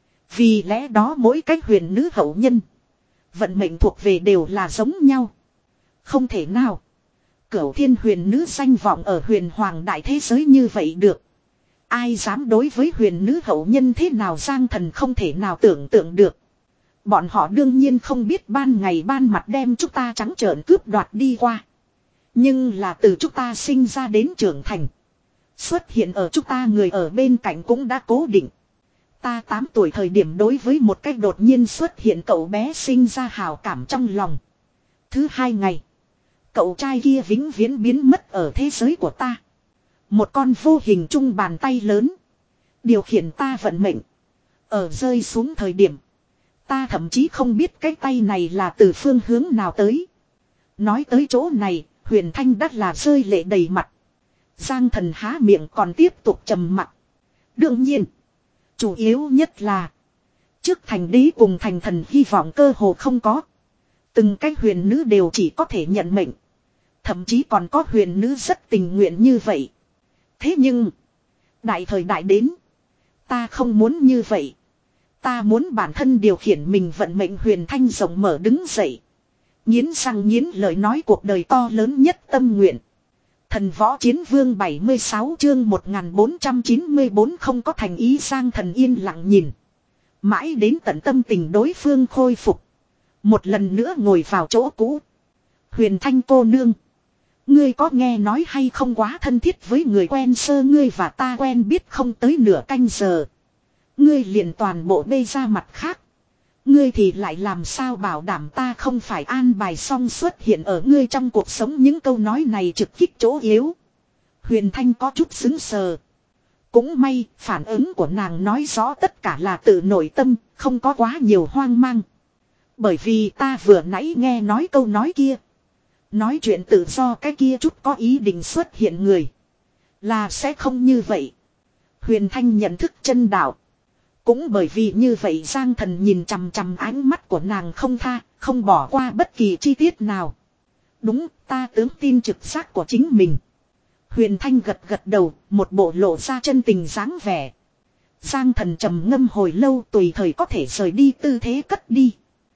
Vì lẽ đó mỗi cái huyền nữ hậu nhân, vận mệnh thuộc về đều là giống nhau. Không thể nào. Cửu Thiên huyền nữ danh vọng ở huyền hoàng đại thế giới như vậy được. Ai dám đối với huyền nữ hậu nhân thế nào? Giang Thần không thể nào tưởng tượng được. Bọn họ đương nhiên không biết ban ngày ban mặt đem chúng ta trắng trợn cướp đoạt đi qua. Nhưng là từ chúng ta sinh ra đến trưởng thành. Xuất hiện ở chúng ta người ở bên cạnh cũng đã cố định. Ta tám tuổi thời điểm đối với một cách đột nhiên xuất hiện cậu bé sinh ra hào cảm trong lòng. Thứ hai ngày, cậu trai kia vĩnh viễn biến mất ở thế giới của ta. Một con vô hình chung bàn tay lớn điều khiển ta vận mệnh. Ở rơi xuống thời điểm, ta thậm chí không biết cái tay này là từ phương hướng nào tới. Nói tới chỗ này, Huyền Thanh đắt là rơi lệ đầy mặt. Giang Thần há miệng còn tiếp tục trầm mặc. Đương nhiên, chủ yếu nhất là trước thành đế cùng thành thần hy vọng cơ hồ không có. Từng cái huyền nữ đều chỉ có thể nhận mệnh. Thậm chí còn có huyền nữ rất tình nguyện như vậy. Thế nhưng, đại thời đại đến, ta không muốn như vậy. Ta muốn bản thân điều khiển mình vận mệnh. Huyền Thanh rộng mở đứng dậy. Nghiến răng nghiến lời nói cuộc đời to lớn nhất tâm nguyện. Thần võ chiến vương bảy mươi sáu chương một nghìn bốn trăm chín mươi bốn không có thành ý. Giang Thần yên lặng nhìn. Mãi đến tận tâm tình đối phương khôi phục. Một lần nữa ngồi vào chỗ cũ. Huyền Thanh cô nương. Ngươi có nghe nói hay không, quá thân thiết với người quen sơ ngươi và ta quen biết không tới nửa canh giờ. Ngươi liền toàn bộ bê ra mặt khác. Ngươi thì lại làm sao bảo đảm ta không phải an bài xong xuất hiện ở ngươi trong cuộc sống. Những câu nói này trực kích chỗ yếu. Huyền Thanh có chút xứng sờ. Cũng may phản ứng của nàng nói rõ tất cả là tự nội tâm, không có quá nhiều hoang mang. Bởi vì ta vừa nãy nghe nói câu nói kia. Nói chuyện tự do cái kia chút có ý định xuất hiện người. Là sẽ không như vậy. Huyền Thanh nhận thức chân đạo. Cũng bởi vì như vậy Giang Thần nhìn chằm chằm ánh mắt của nàng không tha, không bỏ qua bất kỳ chi tiết nào. Đúng, ta tướng tin trực giác của chính mình. Huyền Thanh gật gật đầu, một bộ lộ ra chân tình dáng vẻ. Giang Thần trầm ngâm hồi lâu, tùy thời có thể rời đi tư thế cất đi.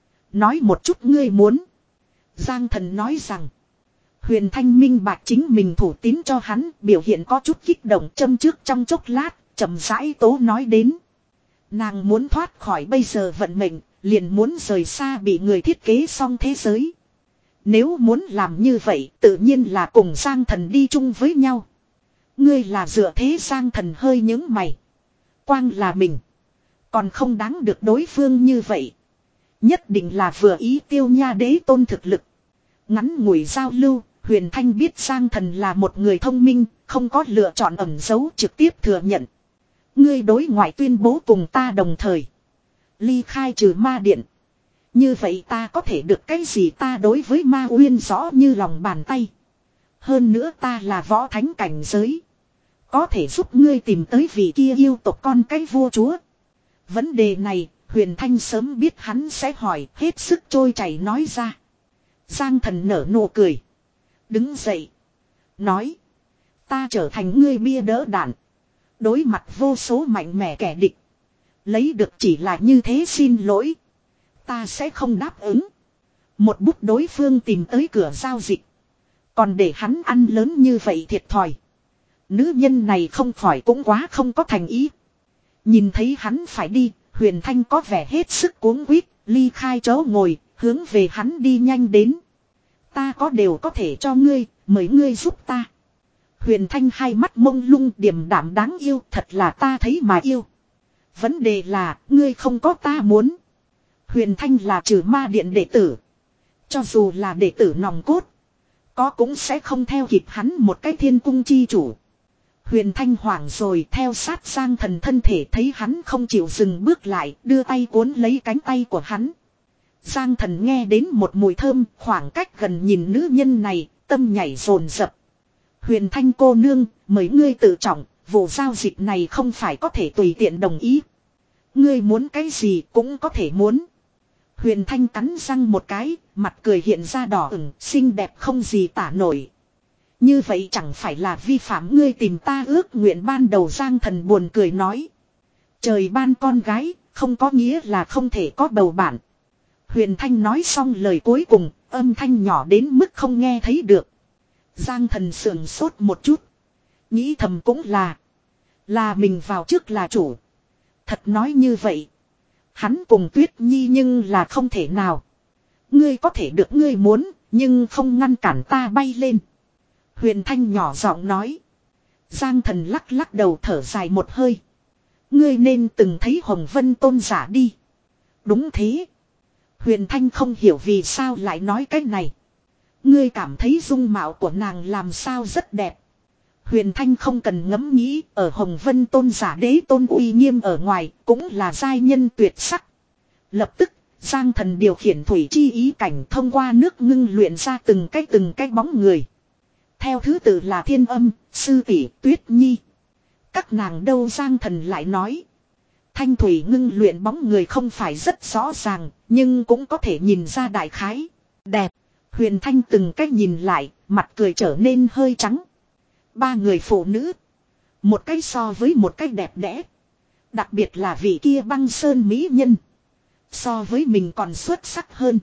Nói một chút ngươi muốn. Giang Thần nói rằng. Huyền Thanh minh bạch chính mình thủ tín cho hắn, biểu hiện có chút kích động, châm trước trong chốc lát, chậm rãi tố nói đến. Nàng muốn thoát khỏi bây giờ vận mệnh, liền muốn rời xa bị người thiết kế xong thế giới. Nếu muốn làm như vậy, tự nhiên là cùng Giang Thần đi chung với nhau. Ngươi là dựa thế. Giang Thần hơi nhướng mày. Quang là mình, còn không đáng được đối phương như vậy. Nhất định là vừa ý Tiêu Nha đế tôn thực lực. Ngắn ngủi giao lưu, Huyền Thanh biết Giang Thần là một người thông minh, không có lựa chọn ẩn giấu, trực tiếp thừa nhận. Ngươi đối ngoại tuyên bố cùng ta đồng thời ly khai trừ ma điện. Như vậy ta có thể được cái gì? Ta đối với Ma Uyên rõ như lòng bàn tay. Hơn nữa ta là võ thánh cảnh giới, có thể giúp ngươi tìm tới vị kia yêu tộc con cái vua chúa. Vấn đề này Huyền Thanh sớm biết hắn sẽ hỏi, hết sức trôi chảy nói ra. Giang Thần nở nụ cười, đứng dậy, nói. Ta trở thành ngươi bia đỡ đạn. Đối mặt vô số mạnh mẽ kẻ địch, lấy được chỉ là như thế. Xin lỗi, ta sẽ không đáp ứng. Một bút đối phương tìm tới cửa giao dịch, còn để hắn ăn lớn như vậy thiệt thòi. Nữ nhân này không khỏi cũng quá không có thành ý. Nhìn thấy hắn phải đi, Huyền Thanh có vẻ hết sức cuống quýt, ly khai chỗ ngồi, hướng về hắn đi nhanh đến. Ta có đều có thể cho ngươi, mời ngươi giúp ta. Huyền Thanh hai mắt mông lung, điềm đạm đáng yêu, thật là ta thấy mà yêu. Vấn đề là, ngươi không có ta muốn. Huyền Thanh là trừ ma điện đệ tử. Cho dù là đệ tử nòng cốt, có cũng sẽ không theo kịp hắn một cái thiên cung chi chủ. Huyền Thanh hoảng rồi, theo sát Giang Thần thân thể, thấy hắn không chịu dừng bước lại, đưa tay cuốn lấy cánh tay của hắn. Giang Thần nghe đến một mùi thơm, khoảng cách gần nhìn nữ nhân này, tâm nhảy dồn dập. Huyền Thanh cô nương, mời ngươi tự trọng, vụ giao dịch này không phải có thể tùy tiện đồng ý. Ngươi muốn cái gì cũng có thể muốn. Huyền Thanh cắn răng một cái, mặt cười hiện ra đỏ ửng, xinh đẹp không gì tả nổi. Như vậy chẳng phải là vi phạm ngươi tìm ta ước nguyện ban đầu. Giang Thần buồn cười nói. Trời ban con gái, không có nghĩa là không thể có bầu bạn. Huyền Thanh nói xong lời cuối cùng, âm thanh nhỏ đến mức không nghe thấy được. Giang Thần sườn sốt một chút, nghĩ thầm cũng là, là mình vào trước là chủ. Thật nói như vậy, Hắn cùng Tuyết Nhi nhưng là không thể nào. Ngươi có thể được ngươi muốn, nhưng không ngăn cản ta bay lên. Huyền Thanh nhỏ giọng nói. Giang Thần lắc lắc đầu thở dài một hơi. Ngươi nên từng thấy Hồng Vân tôn giả đi. Đúng thế. Huyền Thanh không hiểu vì sao lại nói cái này. Ngươi cảm thấy dung mạo của nàng làm sao rất đẹp. Huyền Thanh không cần ngẫm nghĩ, ở Hồng Vân tôn giả đế tôn uy nghiêm ở ngoài, cũng là giai nhân tuyệt sắc. Lập tức, Giang Thần điều khiển thủy chi ý cảnh thông qua nước ngưng luyện ra từng cái từng cái bóng người. Theo thứ tự là Thiên Âm, Sư Tỷ, Tuyết Nhi. Các nàng đâu Giang Thần lại nói. Thanh thủy ngưng luyện bóng người không phải rất rõ ràng, nhưng cũng có thể nhìn ra đại khái. Đẹp. Huyền Thanh từng cách nhìn lại, mặt cười trở nên hơi trắng. Ba người phụ nữ. Một cái so với một cái đẹp đẽ. Đặc biệt là vị kia băng sơn mỹ nhân. So với mình còn xuất sắc hơn.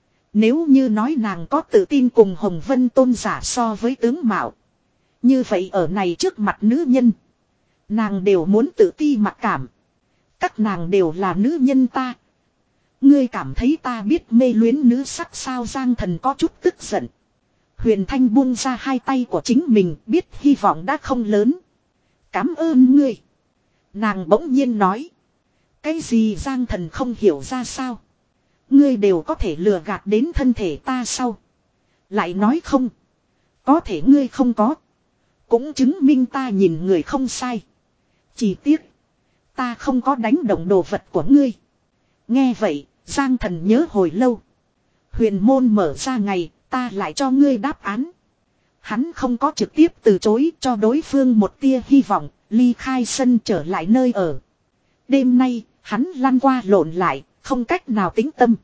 Nếu như nói nàng có tự tin cùng Hồng Vân tôn giả so với tướng mạo. Như vậy ở này trước mặt nữ nhân. Nàng đều muốn tự ti mặc cảm. Các nàng đều là nữ nhân ta. Ngươi cảm thấy ta biết mê luyến nữ sắc sao Giang Thần có chút tức giận. Huyền Thanh buông ra hai tay của chính mình biết hy vọng đã không lớn. Cảm ơn ngươi. Nàng bỗng nhiên nói. Cái gì Giang Thần không hiểu ra sao. Ngươi đều có thể lừa gạt đến thân thể ta sao. Lại nói không. Có thể ngươi không có. Cũng chứng minh ta nhìn người không sai. Chỉ tiếc. Ta không có đánh động đồ vật của ngươi. Nghe vậy, Giang Thần nhớ hồi lâu. Huyền môn mở ra ngày, ta lại cho ngươi đáp án. Hắn không có trực tiếp từ chối cho đối phương một tia hy vọng, ly khai sân trở lại nơi ở. Đêm nay, hắn lăn qua lộn lại, không cách nào tĩnh tâm.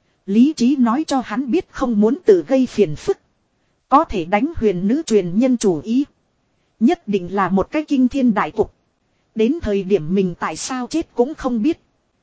Lý trí nói cho hắn biết không muốn tự gây phiền phức. Có thể đánh huyền nữ truyền nhân chủ ý. Nhất định là một cái kinh thiên đại cục. Đến thời điểm mình tại sao chết cũng không biết.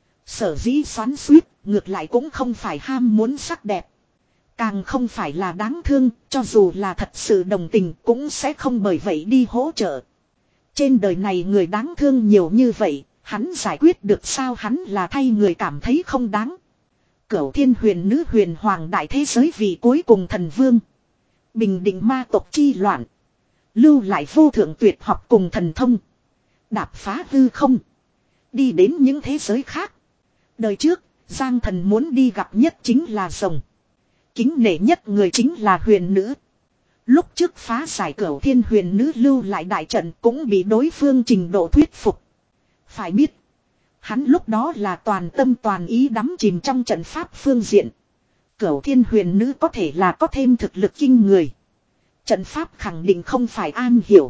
Sở dĩ xoắn xuýt, ngược lại cũng không phải ham muốn sắc đẹp. Càng không phải là đáng thương, cho dù là thật sự đồng tình cũng sẽ không bởi vậy đi hỗ trợ. Trên đời này người đáng thương nhiều như vậy, hắn giải quyết được sao hắn là thay người cảm thấy không đáng. Cửu thiên huyền nữ huyền hoàng đại thế giới vì cuối cùng thần vương. Bình định ma tộc chi loạn. Lưu lại vô thượng tuyệt học cùng thần thông. Đạp phá hư không. Đi đến những thế giới khác. Đời trước, Giang Thần muốn đi gặp nhất chính là rồng. Kính nể nhất người chính là huyền nữ. Lúc trước phá giải cửu thiên huyền nữ lưu lại đại trận cũng bị đối phương trình độ thuyết phục. Phải biết, hắn lúc đó là toàn tâm toàn ý đắm chìm trong trận pháp phương diện. Cửu thiên huyền nữ có thể là có thêm thực lực kinh người. Trận pháp khẳng định không phải an hiểu.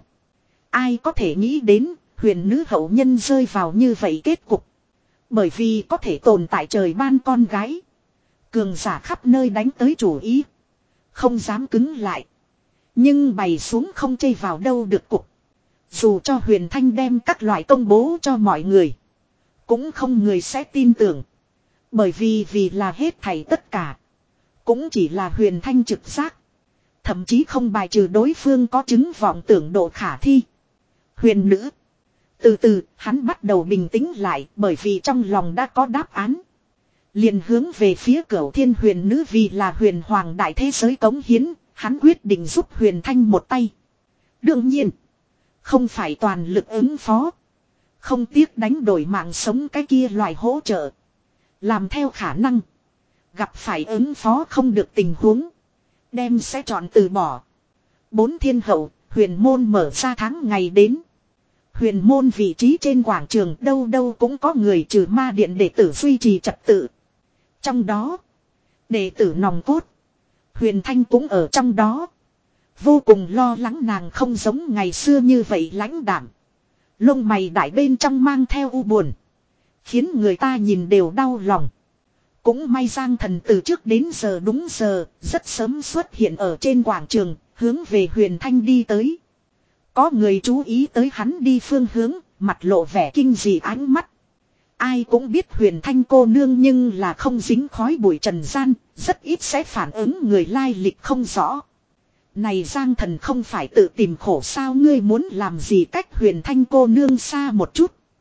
Ai có thể nghĩ đến huyền nữ hậu nhân rơi vào như vậy kết cục. Bởi vì có thể tồn tại trời ban con gái. Cường giả khắp nơi đánh tới chủ ý. Không dám cứng lại. Nhưng bày xuống không chây vào đâu được cục. Dù cho Huyền Thanh đem các loại công bố cho mọi người. Cũng không người sẽ tin tưởng. Bởi vì vì là hết thảy tất cả. Cũng chỉ là Huyền Thanh trực giác. Thậm chí không bài trừ đối phương có chứng vọng tưởng độ khả thi. Huyền nữ. Từ từ, hắn bắt đầu bình tĩnh lại bởi vì trong lòng đã có đáp án. Liền hướng về phía cửu thiên huyền nữ vì là huyền hoàng đại thế giới cống hiến, hắn quyết định giúp Huyền Thanh một tay. Đương nhiên, không phải toàn lực ứng phó. Không tiếc đánh đổi mạng sống cái kia loại hỗ trợ. Làm theo khả năng. Gặp phải ứng phó không được tình huống. Đem sẽ chọn từ bỏ. Bốn thiên hậu, huyền môn mở ra tháng ngày đến. Huyền môn vị trí trên quảng trường đâu đâu cũng có người trừ ma điện đệ tử duy trì trật tự. Trong đó, đệ tử nòng cốt. Huyền Thanh cũng ở trong đó. Vô cùng lo lắng nàng không giống ngày xưa như vậy lãnh đạm. Lông mày đại bên trong mang theo u buồn. Khiến người ta nhìn đều đau lòng. Cũng may Giang Thần từ trước đến giờ đúng giờ, rất sớm xuất hiện ở trên quảng trường, hướng về Huyền Thanh đi tới. Có người chú ý tới hắn đi phương hướng, mặt lộ vẻ kinh dị ánh mắt. Ai cũng biết Huyền Thanh cô nương nhưng là không dính khói bụi trần gian, rất ít sẽ phản ứng người lai lịch không rõ. Này Giang Thần không phải tự tìm khổ sao ngươi muốn làm gì cách Huyền Thanh cô nương xa một chút.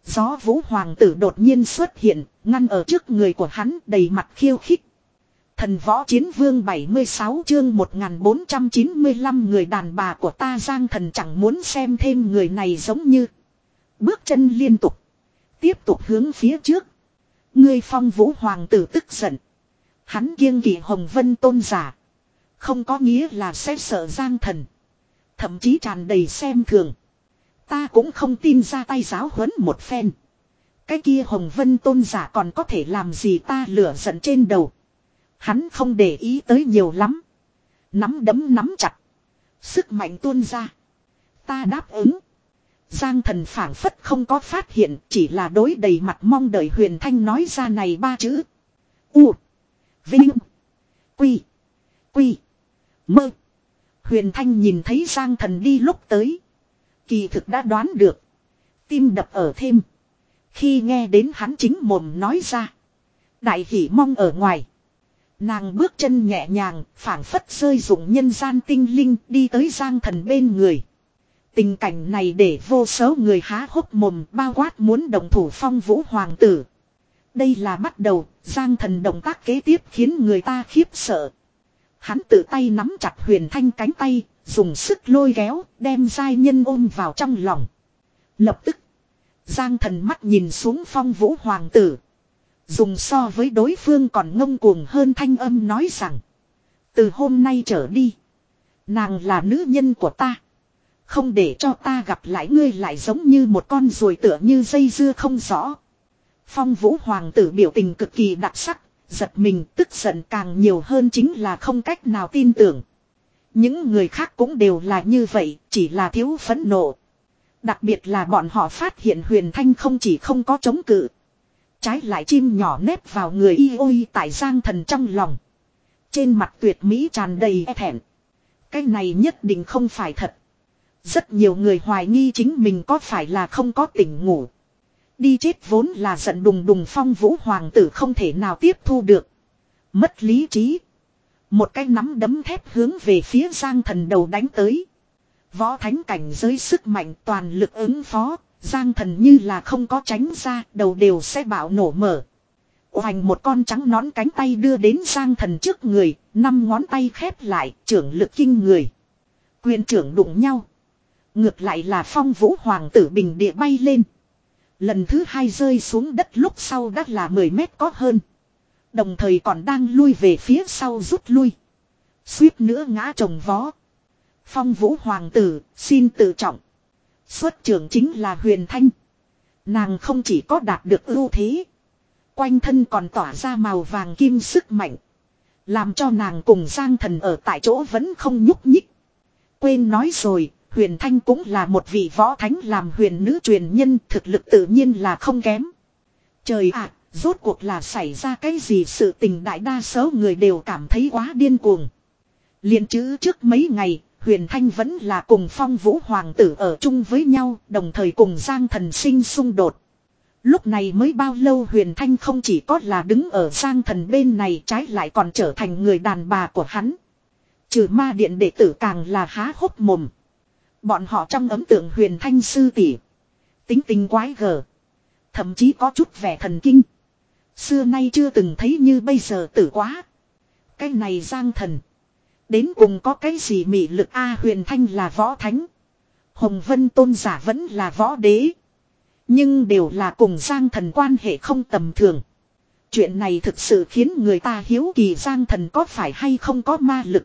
Gió Vũ hoàng tử đột nhiên xuất hiện, ngăn ở trước người của hắn đầy mặt khiêu khích. Thần võ chiến vương bảy mươi sáu chương một nghìn bốn trăm chín mươi lăm người đàn bà của ta Giang Thần chẳng muốn xem thêm người này giống như. Bước chân liên tục. Tiếp tục hướng phía trước. Ngươi Phong Vũ hoàng tử tức giận. Hắn kiêng kỵ Hồng Vân tôn giả. Không có nghĩa là sẽ sợ Giang Thần. Thậm chí tràn đầy xem thường. Ta cũng không tin ra tay giáo huấn một phen. Cái kia Hồng Vân tôn giả còn có thể làm gì ta lửa giận trên đầu. Hắn không để ý tới nhiều lắm. Nắm đấm nắm chặt. Sức mạnh tuôn ra. Ta đáp ứng. Giang Thần phảng phất không có phát hiện, chỉ là đối đầy mặt mong đợi Huyền Thanh nói ra này ba chữ. U. Vinh. Quy. Quy. Mơ. Huyền Thanh nhìn thấy Giang Thần đi lúc tới. Kỳ thực đã đoán được. Tim đập ở thêm. Khi nghe đến hắn chính mồm nói ra. Đại hỉ mong ở ngoài. Nàng bước chân nhẹ nhàng, phảng phất rơi dụng nhân gian tinh linh đi tới Giang Thần bên người. Tình cảnh này để vô số người há hốc mồm bao quát muốn động thủ Phong Vũ hoàng tử. Đây là bắt đầu, Giang Thần động tác kế tiếp khiến người ta khiếp sợ. Hắn tự tay nắm chặt Huyền Thanh cánh tay, dùng sức lôi kéo, đem giai nhân ôm vào trong lòng. Lập tức, Giang Thần mắt nhìn xuống Phong Vũ hoàng tử. Dùng so với đối phương còn ngông cuồng hơn thanh âm nói rằng. Từ hôm nay trở đi. Nàng là nữ nhân của ta. Không để cho ta gặp lại ngươi lại giống như một con ruồi tựa như dây dưa không rõ. Phong Vũ hoàng tử biểu tình cực kỳ đặc sắc. Giật mình tức giận càng nhiều hơn chính là không cách nào tin tưởng. Những người khác cũng đều là như vậy, chỉ là thiếu phẫn nộ. Đặc biệt là bọn họ phát hiện Huyền Thanh không chỉ không có chống cự. Trái lại chim nhỏ nép vào người y ôi tại Giang Thần trong lòng. Trên mặt tuyệt mỹ tràn đầy e thẹn. Cái này nhất định không phải thật. Rất nhiều người hoài nghi chính mình có phải là không có tỉnh ngủ. Đi chết vốn là giận đùng đùng Phong Vũ hoàng tử không thể nào tiếp thu được. Mất lý trí. Một cái nắm đấm thép hướng về phía Giang Thần đầu đánh tới. Võ thánh cảnh giới sức mạnh toàn lực ứng phó. Giang Thần như là không có tránh ra, đầu đều sẽ bạo nổ mở. Oành một con trắng nón cánh tay đưa đến Giang Thần trước người, năm ngón tay khép lại, trưởng lực kinh người. Quyền trưởng đụng nhau. Ngược lại là Phong Vũ hoàng tử bình địa bay lên. Lần thứ hai rơi xuống đất lúc sau đã là mười mét có hơn. Đồng thời còn đang lui về phía sau rút lui. Suýt nữa ngã chồng vó. Phong Vũ hoàng tử, xin tự trọng. Xuất trưởng chính là Huyền Thanh. Nàng không chỉ có đạt được ưu thế. Quanh thân còn tỏa ra màu vàng kim sức mạnh. Làm cho nàng cùng Giang Thần ở tại chỗ vẫn không nhúc nhích. Quên nói rồi, Huyền Thanh cũng là một vị võ thánh làm huyền nữ truyền nhân, thực lực tự nhiên là không kém. Trời ạ, rốt cuộc là xảy ra cái gì sự tình, đại đa số người đều cảm thấy quá điên cuồng. Liên chữ trước mấy ngày, Huyền Thanh vẫn là cùng Phong Vũ hoàng tử ở chung với nhau, đồng thời cùng Giang Thần sinh xung đột. Lúc này mới bao lâu Huyền Thanh không chỉ có là đứng ở Giang Thần bên này, trái lại còn trở thành người đàn bà của hắn. Trừ ma điện đệ tử càng là há hốc mồm. Bọn họ trong ấn tượng Huyền Thanh sư tỷ, tính tình quái gở, thậm chí có chút vẻ thần kinh. Xưa nay chưa từng thấy như bây giờ tử quá. Cái này Giang Thần đến cùng có cái gì mị lực a? Huyền Thanh là võ thánh, Hồng Vân tôn giả vẫn là võ đế, nhưng đều là cùng Giang Thần quan hệ không tầm thường. Chuyện này thực sự khiến người ta hiếu kỳ Giang Thần có phải hay không có ma lực.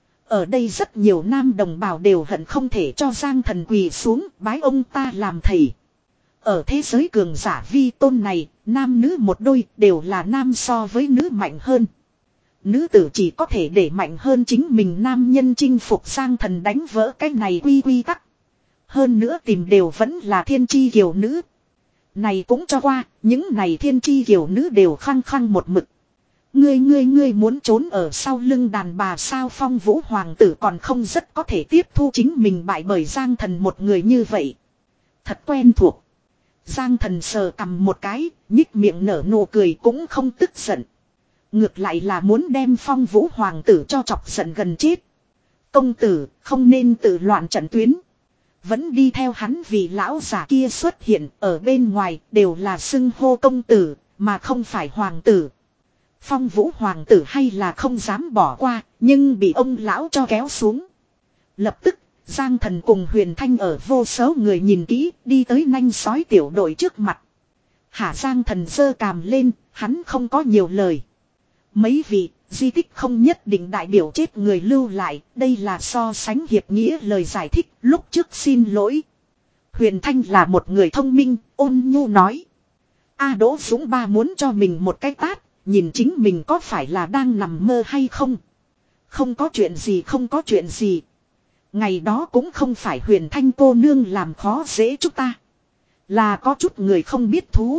Ở đây rất nhiều nam đồng bào đều hận không thể cho Giang Thần quỳ xuống bái ông ta làm thầy. Ở thế giới cường giả vi tôn này, nam nữ một đôi đều là nam so với nữ mạnh hơn. Nữ tử chỉ có thể để mạnh hơn chính mình, nam nhân chinh phục Giang Thần đánh vỡ cái này quy quy tắc. Hơn nữa tìm đều vẫn là thiên chi kiều nữ. Này cũng cho qua, những này thiên chi kiều nữ đều khăng khăng một mực. Ngươi ngươi ngươi muốn trốn ở sau lưng đàn bà sao? Phong Vũ hoàng tử còn không rất có thể tiếp thu chính mình bại bởi Giang Thần một người như vậy. Thật quen thuộc. Giang Thần sờ cầm một cái, nhích miệng nở nụ cười cũng không tức giận. Ngược lại là muốn đem Phong Vũ hoàng tử cho chọc giận gần chết. Công tử, không nên tự loạn trận tuyến. Vẫn đi theo hắn vì lão già kia xuất hiện ở bên ngoài đều là xưng hô công tử, mà không phải hoàng tử. Phong Vũ hoàng tử hay là không dám bỏ qua, nhưng bị ông lão cho kéo xuống. Lập tức, Giang Thần cùng Huyền Thanh ở vô số người nhìn kỹ, đi tới nanh sói tiểu đội trước mặt. Hạ Giang Thần giơ cằm lên, hắn không có nhiều lời. Mấy vị, di tích không nhất định đại biểu chết người lưu lại, đây là so sánh hiệp nghĩa lời giải thích, lúc trước xin lỗi. Huyền Thanh là một người thông minh, ôn nhu nói. A Đỗ Dũng Ba muốn cho mình một cái tát, nhìn chính mình có phải là đang nằm mơ hay không. Không có chuyện gì không có chuyện gì. Ngày đó cũng không phải Huyền Thanh cô nương làm khó dễ chúng ta. Là có chút người không biết thú.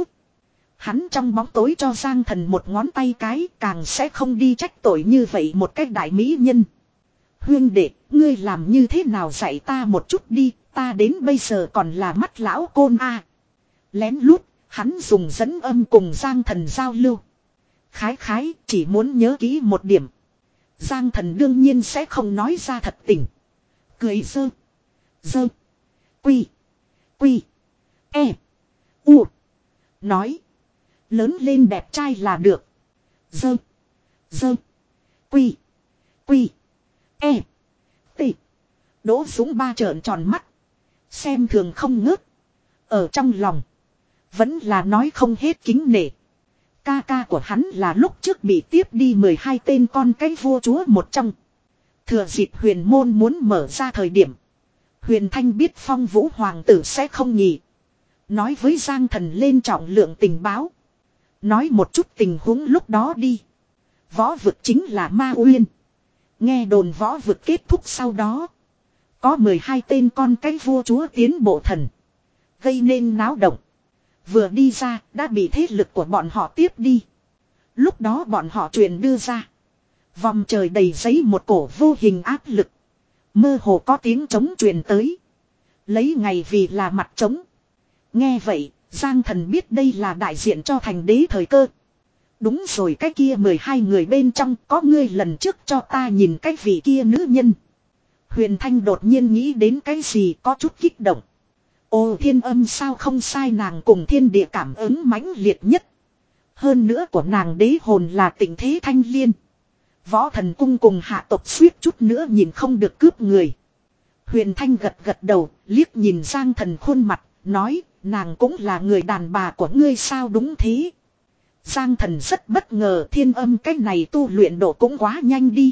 Hắn trong bóng tối cho Giang Thần một ngón tay cái, càng sẽ không đi trách tội như vậy một cách đại mỹ nhân. Huyên đệ, ngươi làm như thế nào dạy ta một chút đi, ta đến bây giờ còn là mắt lão côn a. Lén lút, hắn dùng dẫn âm cùng Giang Thần giao lưu. Khái khái, chỉ muốn nhớ kỹ một điểm. Giang Thần đương nhiên sẽ không nói ra thật tình. Cười dơ. Dơ. Quy. Quy. E. U. Nói. Lớn lên đẹp trai là được. Dơ. Dơ. Quy. Quy. E. T. Đỗ Dũng Ba trợn tròn mắt. Xem thường không ngớt. Ở trong lòng. Vẫn là nói không hết kính nể. Ca ca của hắn là lúc trước bị tiếp đi mười hai tên con cái vua chúa một trong. Thừa dịp Huyền môn muốn mở ra thời điểm. Huyền Thanh biết Phong Vũ hoàng tử sẽ không nhỉ. Nói với Giang Thần lên trọng lượng tình báo. Nói một chút tình huống lúc đó đi. Võ vực chính là Ma Uyên. Nghe đồn võ vực kết thúc sau đó. Có mười hai tên con cái vua chúa tiến bộ thần. Gây nên náo động. Vừa đi ra đã bị thế lực của bọn họ tiếp đi. Lúc đó bọn họ truyền đưa ra. Vòng trời đầy giấy một cổ vô hình áp lực. Mơ hồ có tiếng trống truyền tới. Lấy ngày vì là mặt trống. Nghe vậy, Giang Thần biết đây là đại diện cho thành đế thời cơ. Đúng rồi, cái kia mười hai người bên trong có ngươi lần trước cho ta nhìn cái vị kia nữ nhân. Huyền Thanh đột nhiên nghĩ đến cái gì có chút kích động. Ồ, Thiên Âm sao không sai, nàng cùng thiên địa cảm ứng mãnh liệt nhất. Hơn nữa của nàng đế hồn là Tịnh Thế Thanh Liên. Võ Thần Cung cùng hạ tộc suýt chút nữa nhìn không được cướp người. Huyền Thanh gật gật đầu, liếc nhìn Giang Thần khuôn mặt, nói, nàng cũng là người đàn bà của ngươi sao? Đúng thế. Giang Thần rất bất ngờ, Thiên Âm cái này tu luyện độ cũng quá nhanh đi.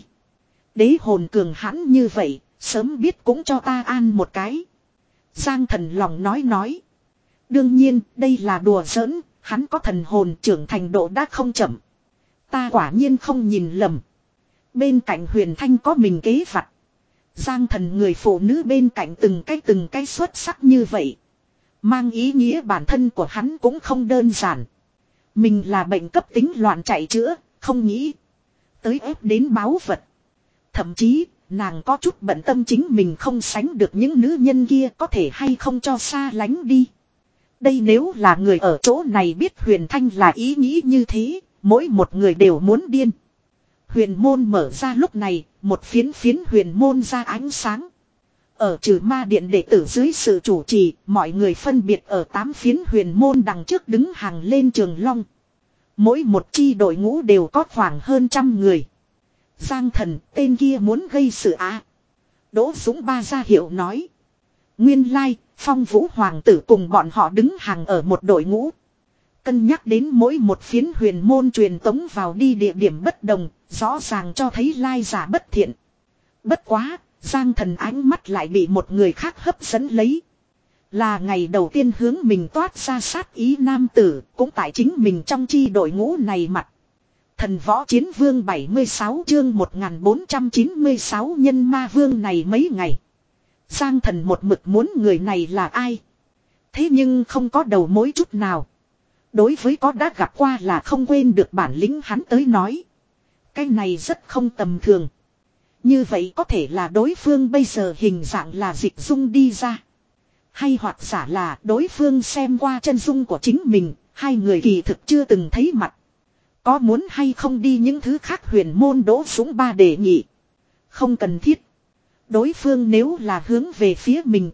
Đế hồn cường hãn như vậy, sớm biết cũng cho ta an một cái. Giang Thần lòng nói nói. Đương nhiên, đây là đùa giỡn, hắn có thần hồn trưởng thành độ đã không chậm. Ta quả nhiên không nhìn lầm. Bên cạnh Huyền Thanh có mình kế vặt. Giang Thần người phụ nữ bên cạnh từng cái từng cái xuất sắc như vậy. Mang ý nghĩa bản thân của hắn cũng không đơn giản. Mình là bệnh cấp tính loạn chạy chữa, không nghĩ tới ép đến báu vật. Thậm chí, nàng có chút bận tâm chính mình không sánh được những nữ nhân kia, có thể hay không cho xa lánh đi. Đây nếu là người ở chỗ này biết Huyền Thanh là ý nghĩ như thế, mỗi một người đều muốn điên. Huyền môn mở ra lúc này, một phiến phiến huyền môn ra ánh sáng. Ở trừ ma điện đệ tử dưới sự chủ trì, mọi người phân biệt ở tám phiến huyền môn đằng trước đứng hàng lên trường long. Mỗi một chi đội ngũ đều có khoảng hơn trăm người. Giang Thần, tên kia muốn gây sự á. À. Đỗ Dũng Ba ra hiệu nói. Nguyên lai, Phong Vũ hoàng tử cùng bọn họ đứng hàng ở một đội ngũ. Cân nhắc đến mỗi một phiến huyền môn truyền tống vào đi địa điểm bất đồng, rõ ràng cho thấy lai giả bất thiện. Bất quá, Giang Thần ánh mắt lại bị một người khác hấp dẫn lấy. Là ngày đầu tiên hướng mình toát ra sát ý nam tử, cũng tại chính mình trong chi đội ngũ này mặt. Thần Võ Chiến Vương bảy mươi sáu chương một nghìn bốn trăm chín mươi sáu nhân ma vương này mấy ngày. Giang Thần một mực muốn người này là ai. Thế nhưng không có đầu mối chút nào. Đối với có đã gặp qua là không quên được bản lĩnh hắn tới nói. Cái này rất không tầm thường. Như vậy có thể là đối phương bây giờ hình dạng là dịch dung đi ra. Hay hoặc giả là đối phương xem qua chân dung của chính mình, hai người kỳ thực chưa từng thấy mặt. Có muốn hay không đi những thứ khác huyền môn Đỗ Dũng Ba đề nghị. Không cần thiết. Đối phương nếu là hướng về phía mình tới,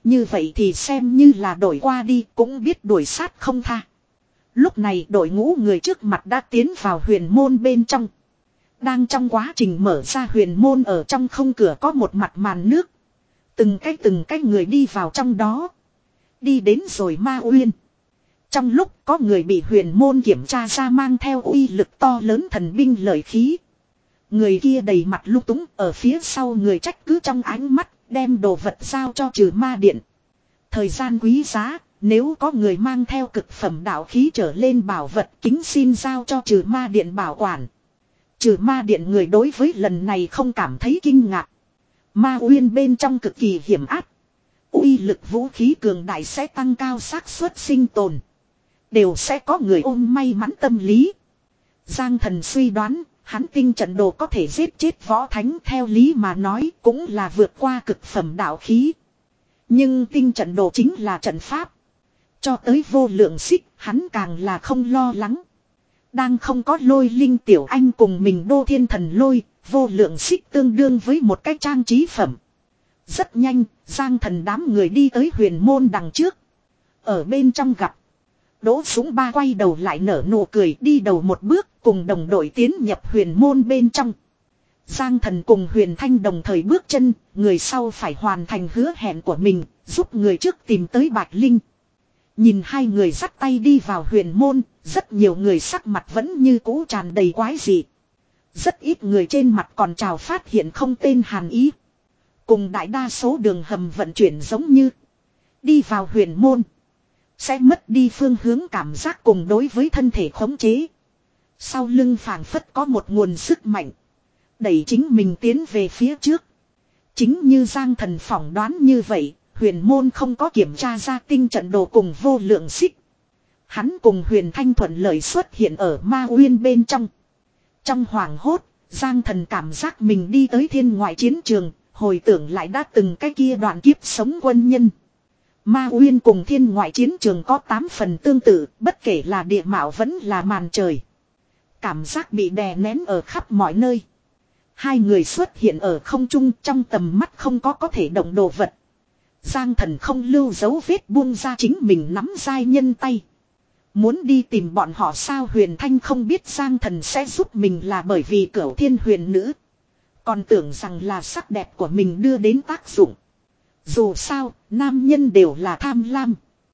Như vậy thì xem như là đổi qua đi cũng biết đuổi sát không tha. Lúc này đội ngũ người trước mặt đã tiến vào huyền môn bên trong. Đang trong quá trình mở ra huyền môn ở trong không cửa có một mặt màn nước. Từng cái từng cái người đi vào trong đó. Đi đến rồi Ma Uyên. Trong lúc có người bị huyền môn kiểm tra ra mang theo uy lực to lớn thần binh lợi khí. Người kia đầy mặt lung túng ở phía sau người trách cứ trong ánh mắt đem đồ vật giao cho trừ ma điện. Thời gian quý giá, nếu có người mang theo cực phẩm đạo khí trở lên bảo vật kính xin giao cho trừ ma điện bảo quản. Trừ ma điện người đối với lần này không cảm thấy kinh ngạc. Ma Uyên bên trong cực kỳ hiểm áp. Uy lực vũ khí cường đại sẽ tăng cao xác suất sinh tồn. Đều sẽ có người ôm may mắn tâm lý. Giang Thần suy đoán, hắn tinh trận đồ có thể giết chết võ thánh theo lý mà nói cũng là vượt qua cực phẩm đạo khí. Nhưng tinh trận đồ chính là trận pháp. Cho tới vô lượng xích, hắn càng là không lo lắng. Đang không có Lôi Linh tiểu anh cùng mình đô thiên thần lôi, vô lượng xích tương đương với một cái trang trí phẩm. Rất nhanh, Giang Thần đám người đi tới huyền môn đằng trước. Ở bên trong gặp Đỗ Súng Ba quay đầu lại nở nụ cười đi đầu một bước cùng đồng đội tiến nhập huyền môn bên trong. Giang Thần cùng Huyền Thanh đồng thời bước chân, người sau phải hoàn thành hứa hẹn của mình, giúp người trước tìm tới Bạch Linh. Nhìn hai người dắt tay đi vào huyền môn, rất nhiều người sắc mặt vẫn như cũ tràn đầy quái dị. Rất ít người trên mặt còn trào phát hiện không tên hàn ý. Cùng đại đa số đường hầm vận chuyển giống như đi vào huyền môn sẽ mất đi phương hướng cảm giác cùng đối với thân thể khống chế. Sau lưng phảng phất có một nguồn sức mạnh đẩy chính mình tiến về phía trước. Chính như Giang Thần phỏng đoán như vậy, huyền môn không có kiểm tra ra tinh trận đồ cùng vô lượng xích. Hắn cùng Huyền Thanh thuận lợi xuất hiện ở Ma Uyên bên trong. Trong hoàng hốt, Giang Thần cảm giác mình đi tới thiên ngoại chiến trường, hồi tưởng lại đã từng cái kia đoạn kiếp sống quân nhân. Ma Uyên cùng thiên ngoại chiến trường có tám phần tương tự, bất kể là địa mạo vẫn là màn trời. Cảm giác bị đè nén ở khắp mọi nơi. Hai người xuất hiện ở không trung, trong tầm mắt không có có thể động đồ vật. Giang Thần không lưu dấu vết buông ra chính mình nắm giai nhân tay. Muốn đi tìm bọn họ sao? Huyền Thanh không biết Giang Thần sẽ giúp mình là bởi vì Cửu Thiên huyền nữ. Còn tưởng rằng là sắc đẹp của mình đưa đến tác dụng. Dù sao, nam nhân đều là tham lam.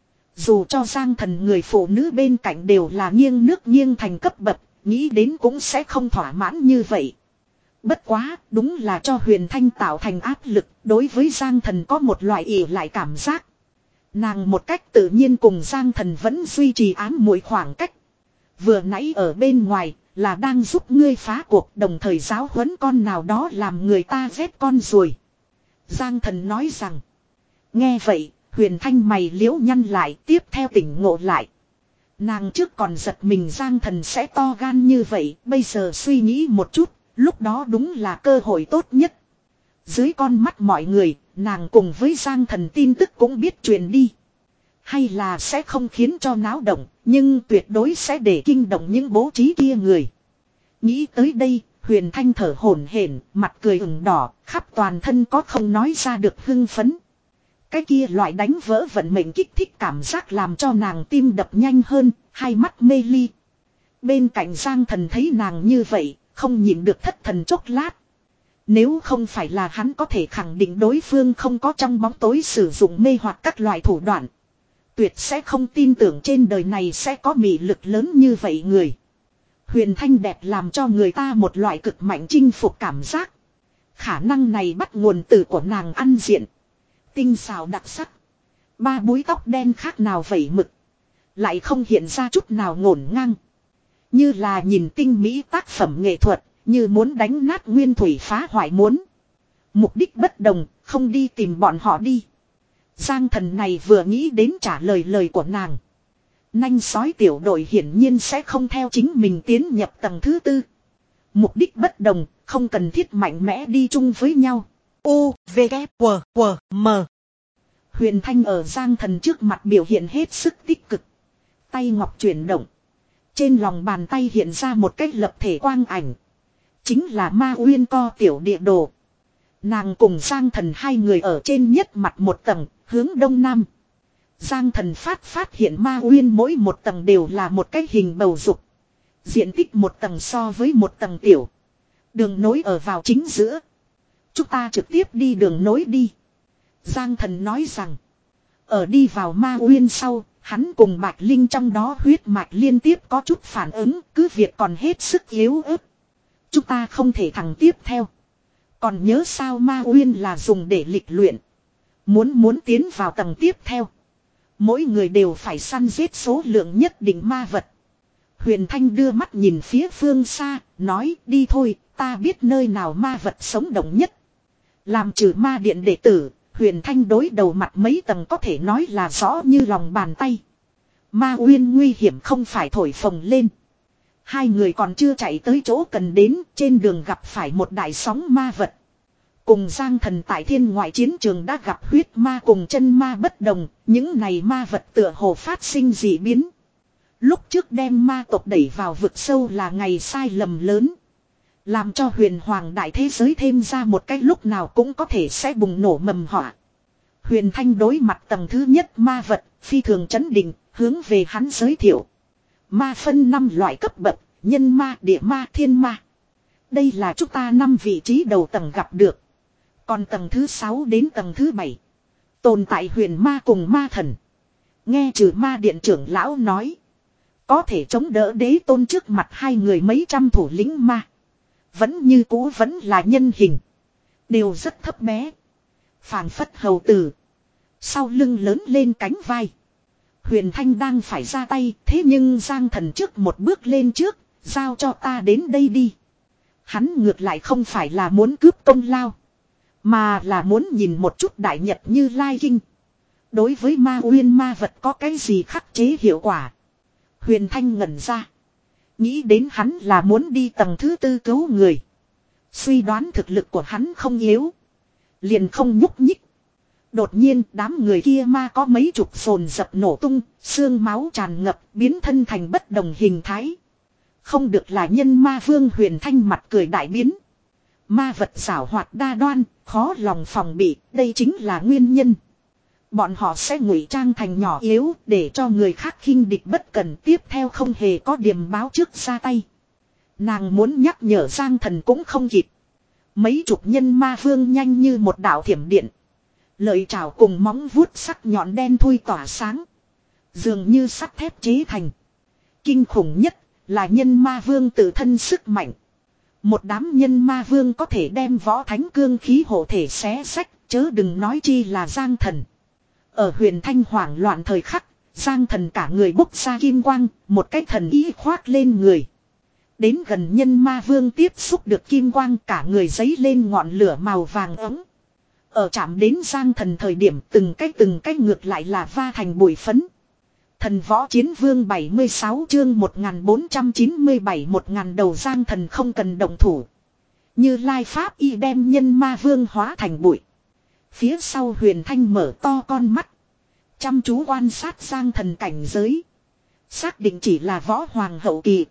Dù cho Giang Thần người phụ nữ bên cạnh đều là nghiêng nước nghiêng thành cấp bậc, nghĩ đến cũng sẽ không thỏa mãn như vậy. Bất quá, đúng là cho Huyền Thanh tạo thành áp lực, đối với Giang Thần có một loại ỉ lại cảm giác. Nàng một cách tự nhiên cùng Giang Thần vẫn duy trì ám muội khoảng cách. Vừa nãy ở bên ngoài, là đang giúp ngươi phá cuộc, đồng thời giáo huấn con nào đó làm người ta ghét con ruồi. Giang Thần nói rằng. Nghe vậy, Huyền Thanh mày liễu nhăn lại, tiếp theo tỉnh ngộ lại. Nàng trước còn giật mình Giang Thần sẽ to gan như vậy, bây giờ suy nghĩ một chút, lúc đó đúng là cơ hội tốt nhất. Dưới con mắt mọi người, nàng cùng với Giang Thần tin tức cũng biết truyền đi. Hay là sẽ không khiến cho náo động, nhưng tuyệt đối sẽ để kinh động những bố trí kia người. Nghĩ tới đây, Huyền Thanh thở hổn hển, mặt cười ửng đỏ, khắp toàn thân có không nói ra được hưng phấn. Cái kia loại đánh vỡ vận mệnh kích thích cảm giác làm cho nàng tim đập nhanh hơn, hai mắt mê ly. Bên cạnh Giang Thần thấy nàng như vậy, không nhịn được thất thần chốc lát. Nếu không phải là hắn có thể khẳng định đối phương không có trong bóng tối sử dụng mê hoặc các loại thủ đoạn. Tuyệt sẽ không tin tưởng trên đời này sẽ có mị lực lớn như vậy người. Huyền Thanh đẹp làm cho người ta một loại cực mạnh chinh phục cảm giác. Khả năng này bắt nguồn từ của nàng ăn diện. Tinh xào đặc sắc. Ba búi tóc đen khác nào vẩy mực. Lại không hiện ra chút nào ngổn ngang. Như là nhìn tinh mỹ tác phẩm nghệ thuật. Như muốn đánh nát nguyên thủy phá hoại muốn. Mục đích bất đồng, không đi tìm bọn họ đi. Giang Thần này vừa nghĩ đến trả lời lời của nàng. Nanh sói tiểu đội hiển nhiên sẽ không theo chính mình tiến nhập tầng thứ tư. Mục đích bất đồng, không cần thiết mạnh mẽ đi chung với nhau. U, V, K, W, W, M. Huyền Thanh ở Giang Thần trước mặt biểu hiện hết sức tích cực. Tay ngọc chuyển động. Trên lòng bàn tay hiện ra một cái lập thể quang ảnh. Chính là Ma Uyên co tiểu địa đồ. Nàng cùng Giang Thần hai người ở trên nhất mặt một tầng, Hướng đông nam. Giang thần phát phát hiện ma uyên mỗi một tầng đều là một cái hình bầu dục. Diện tích một tầng so với một tầng tiểu. Đường nối ở vào chính giữa. Chúng ta trực tiếp đi đường nối đi. Giang thần nói rằng. Ở đi vào ma uyên sau, hắn cùng Bạch Linh trong đó huyết mạch liên tiếp có chút phản ứng, cứ việc còn hết sức yếu ớt. Chúng ta không thể thẳng tiếp theo. Còn nhớ sao ma uyên là dùng để lịch luyện. Muốn muốn tiến vào tầng tiếp theo. Mỗi người đều phải săn giết số lượng nhất định ma vật. Huyền Thanh đưa mắt nhìn phía phương xa, nói đi thôi, ta biết nơi nào ma vật sống động nhất. Làm trừ ma điện đệ tử, Huyền Thanh đối đầu mặt mấy tầng có thể nói là rõ như lòng bàn tay. Ma uyên nguy hiểm không phải thổi phồng lên. Hai người còn chưa chạy tới chỗ cần đến, trên đường gặp phải một đại sóng ma vật. Cùng Giang thần tại thiên ngoại chiến trường đã gặp huyết ma cùng chân ma bất đồng, những này ma vật tựa hồ phát sinh dị biến. Lúc trước đem ma tộc đẩy vào vực sâu là ngày sai lầm lớn. Làm cho huyền hoàng đại thế giới thêm ra một cái lúc nào cũng có thể sẽ bùng nổ mầm họa. Huyền Thanh đối mặt tầng thứ nhất ma vật, phi thường chấn định, hướng về hắn giới thiệu. Ma phân năm loại cấp bậc, nhân ma, địa ma, thiên ma. Đây là chúng ta năm vị trí đầu tầng gặp được. Còn tầng thứ sáu đến tầng thứ bảy. Tồn tại huyền ma cùng ma thần. Nghe trừ ma điện trưởng lão nói. Có thể chống đỡ đế tôn trước mặt hai người mấy trăm thủ lĩnh ma. Vẫn như cũ vẫn là nhân hình. Đều rất thấp bé. Phảng phất hầu tử. Sau lưng lớn lên cánh vai. Huyền Thanh đang phải ra tay. Thế nhưng Giang thần trước một bước lên trước. Giao cho ta đến đây đi. Hắn ngược lại không phải là muốn cướp công lao. Mà là muốn nhìn một chút đại nhật như Lai Kinh. Đối với ma uyên ma vật có cái gì khắc chế hiệu quả. Huyền Thanh ngẩn ra. Nghĩ đến hắn là muốn đi tầng thứ tư cứu người. Suy đoán thực lực của hắn không yếu. Liền không nhúc nhích. Đột nhiên đám người kia ma có mấy chục sồn dập nổ tung. Xương máu tràn ngập biến thân thành bất đồng hình thái. Không được là nhân ma vương. Huyền Thanh mặt cười đại biến. Ma vật giảo hoạt đa đoan, khó lòng phòng bị, đây chính là nguyên nhân. Bọn họ sẽ ngụy trang thành nhỏ yếu để cho người khác khinh địch bất cần, tiếp theo không hề có điểm báo trước ra tay. Nàng muốn nhắc nhở Giang thần cũng không kịp. Mấy chục nhân ma vương nhanh như một đạo thiểm điện. Lợi trảo cùng móng vuốt sắc nhọn đen thui tỏa sáng. Dường như sắt thép chế thành. Kinh khủng nhất là nhân ma vương tự thân sức mạnh. Một đám nhân ma vương có thể đem võ thánh cương khí hộ thể xé sách, chớ đừng nói chi là Giang thần. Ở huyền thanh hoảng loạn thời khắc, Giang thần cả người bốc ra kim quang, một cái thần ý khoác lên người. Đến gần nhân ma vương tiếp xúc được kim quang, cả người giấy lên ngọn lửa màu vàng ấm. Ở chạm đến Giang thần thời điểm từng cái từng cái ngược lại là va thành bụi phấn. Thần võ chiến vương bảy mươi sáu chương một nghìn bốn trăm chín mươi bảy một ngàn đầu Giang thần không cần động thủ. Như Lai Pháp y đem nhân ma vương hóa thành bụi. Phía sau huyền thanh mở to con mắt. Chăm chú quan sát Giang thần cảnh giới. Xác định chỉ là võ hoàng hậu kỳ.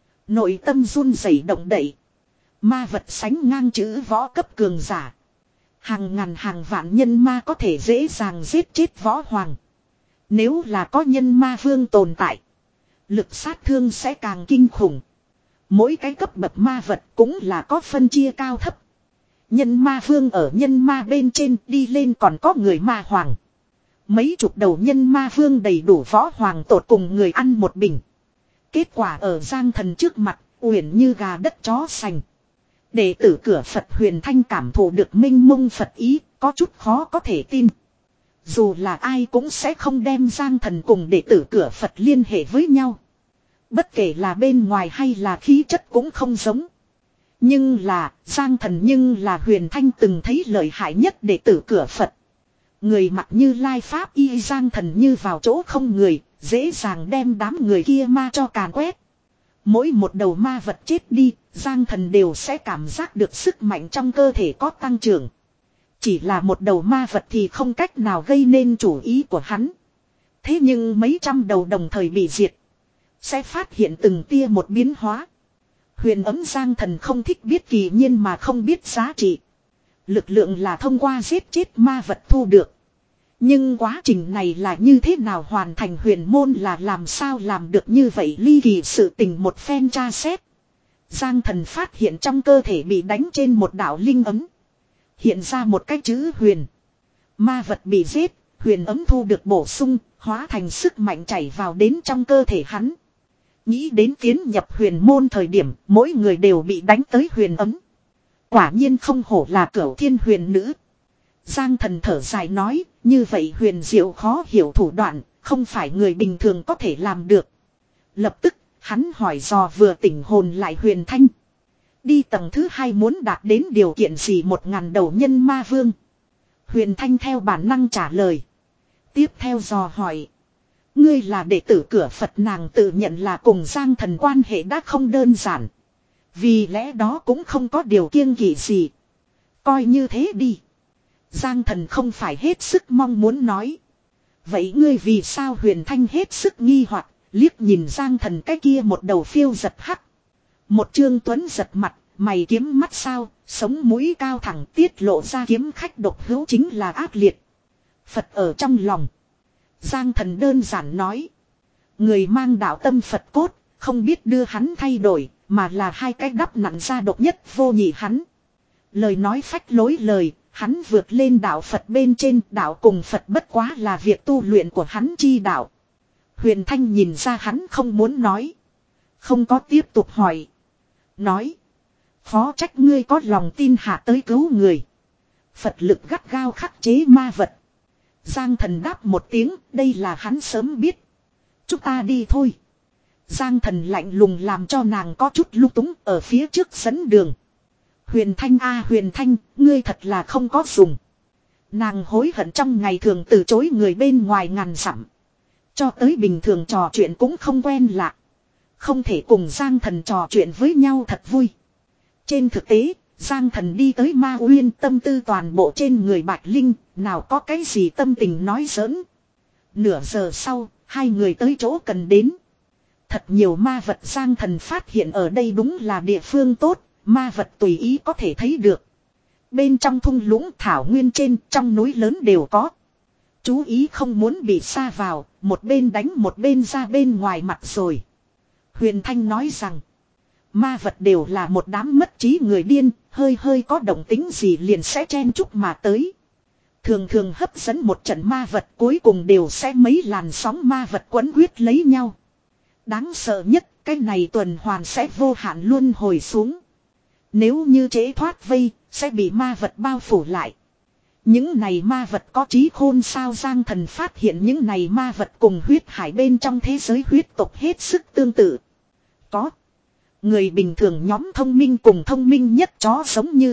Nội tâm run rẩy động đậy. Ma vật sánh ngang chữ võ cấp cường giả. Hàng ngàn hàng vạn nhân ma có thể dễ dàng giết chết võ hoàng. Nếu là có nhân ma vương tồn tại. Lực sát thương sẽ càng kinh khủng. Mỗi cái cấp bậc ma vật cũng là có phân chia cao thấp. Nhân ma vương ở nhân ma bên trên đi lên còn có người ma hoàng. Mấy chục đầu nhân ma vương đầy đủ võ hoàng tột cùng người ăn một bình. Kết quả ở Giang thần trước mặt, uyển như gà đất chó sành. Đệ tử cửa Phật huyền thanh cảm thụ được minh mông Phật ý, có chút khó có thể tin. Dù là ai cũng sẽ không đem Giang thần cùng đệ tử cửa Phật liên hệ với nhau. Bất kể là bên ngoài hay là khí chất cũng không giống. Nhưng là, Giang thần nhưng là huyền thanh từng thấy lợi hại nhất đệ tử cửa Phật. Người mặc như Lai Pháp y Giang thần như vào chỗ không người, dễ dàng đem đám người kia ma cho càn quét. Mỗi một đầu ma vật chết đi, Giang thần đều sẽ cảm giác được sức mạnh trong cơ thể có tăng trưởng. Chỉ là một đầu ma vật thì không cách nào gây nên chủ ý của hắn. Thế nhưng mấy trăm đầu đồng thời bị diệt. Sẽ phát hiện từng tia một biến hóa. Huyền ấm Giang thần không thích biết kỳ nhiên mà không biết giá trị. Lực lượng là thông qua giết chết ma vật thu được. Nhưng quá trình này là như thế nào hoàn thành, huyền môn là làm sao làm được như vậy, ly kỳ sự tình một phen tra xét. Giang Thần phát hiện trong cơ thể bị đánh trên một đạo linh ấm. Hiện ra một cái chữ huyền. Ma vật bị giết, huyền ấm thu được bổ sung, hóa thành sức mạnh chảy vào đến trong cơ thể hắn. Nghĩ đến tiến nhập huyền môn thời điểm, mỗi người đều bị đánh tới huyền ấm. Quả nhiên không hổ là cửu thiên huyền nữ. Giang Thần thở dài nói, như vậy huyền diệu khó hiểu thủ đoạn, không phải người bình thường có thể làm được. Lập tức, hắn hỏi dò vừa tỉnh hồn lại Huyền Thanh. Đi tầng thứ hai muốn đạt đến điều kiện gì, một ngàn đầu nhân ma vương? Huyền Thanh theo bản năng trả lời. Tiếp theo dò hỏi. Ngươi là đệ tử cửa Phật, nàng tự nhận là cùng Giang Thần quan hệ đã không đơn giản. Vì lẽ đó cũng không có điều kiêng kỵ gì. Coi như thế đi. Giang Thần không phải hết sức mong muốn nói. Vậy ngươi vì sao? Huyền Thanh hết sức nghi hoặc, liếc nhìn Giang Thần cái kia một đầu phiêu giật hắc. Một trương tuấn giật mặt, mày kiếm mắt sao, sống mũi cao thẳng, tiết lộ ra kiếm khách độc hữu chính là ác liệt. Phật ở trong lòng. Giang Thần đơn giản nói. Người mang đạo tâm Phật cốt, không biết đưa hắn thay đổi, mà là hai cái đắp nặn ra độc nhất vô nhị hắn. Lời nói phách lối lời, hắn vượt lên đạo Phật bên trên, đạo cùng Phật bất quá là việc tu luyện của hắn chi đạo. Huyền Thanh nhìn ra hắn không muốn nói. Không có tiếp tục hỏi. Nói. Khó trách ngươi có lòng tin hạ tới cứu người. Phật lực gắt gao khắc chế ma vật. Giang Thần đáp một tiếng, đây là hắn sớm biết. Chúng ta đi thôi. Giang Thần lạnh lùng làm cho nàng có chút lung túng ở phía trước dẫn đường. Huyền Thanh a Huyền Thanh, ngươi thật là không có dùng. Nàng hối hận trong ngày thường từ chối người bên ngoài ngàn dặm. Cho tới bình thường trò chuyện cũng không quen lạ. Không thể cùng Giang Thần trò chuyện với nhau thật vui. Trên thực tế, Giang Thần đi tới Ma Uyên, tâm tư toàn bộ trên người Bạch Linh, nào có cái gì tâm tình nói giỡn. Nửa giờ sau, hai người tới chỗ cần đến. Thật nhiều ma vật, Giang Thần phát hiện ở đây đúng là địa phương tốt, ma vật tùy ý có thể thấy được. Bên trong thung lũng thảo nguyên trên, trong núi lớn đều có. Chú ý không muốn bị sa vào, một bên đánh một bên ra bên ngoài mặt rồi. Huyền Thanh nói rằng, ma vật đều là một đám mất trí người điên, hơi hơi có động tính gì liền sẽ chen chúc mà tới. Thường thường hấp dẫn một trận ma vật, cuối cùng đều sẽ mấy làn sóng ma vật quấn quyết lấy nhau. Đáng sợ nhất, cái này tuần hoàn sẽ vô hạn luân hồi xuống. Nếu như trễ thoát vây, sẽ bị ma vật bao phủ lại. Những này ma vật có trí khôn sao? Giang Thần phát hiện những này ma vật cùng huyết hải bên trong thế giới huyết tộc hết sức tương tự. Có. Người bình thường nhóm thông minh cùng thông minh nhất chó giống như.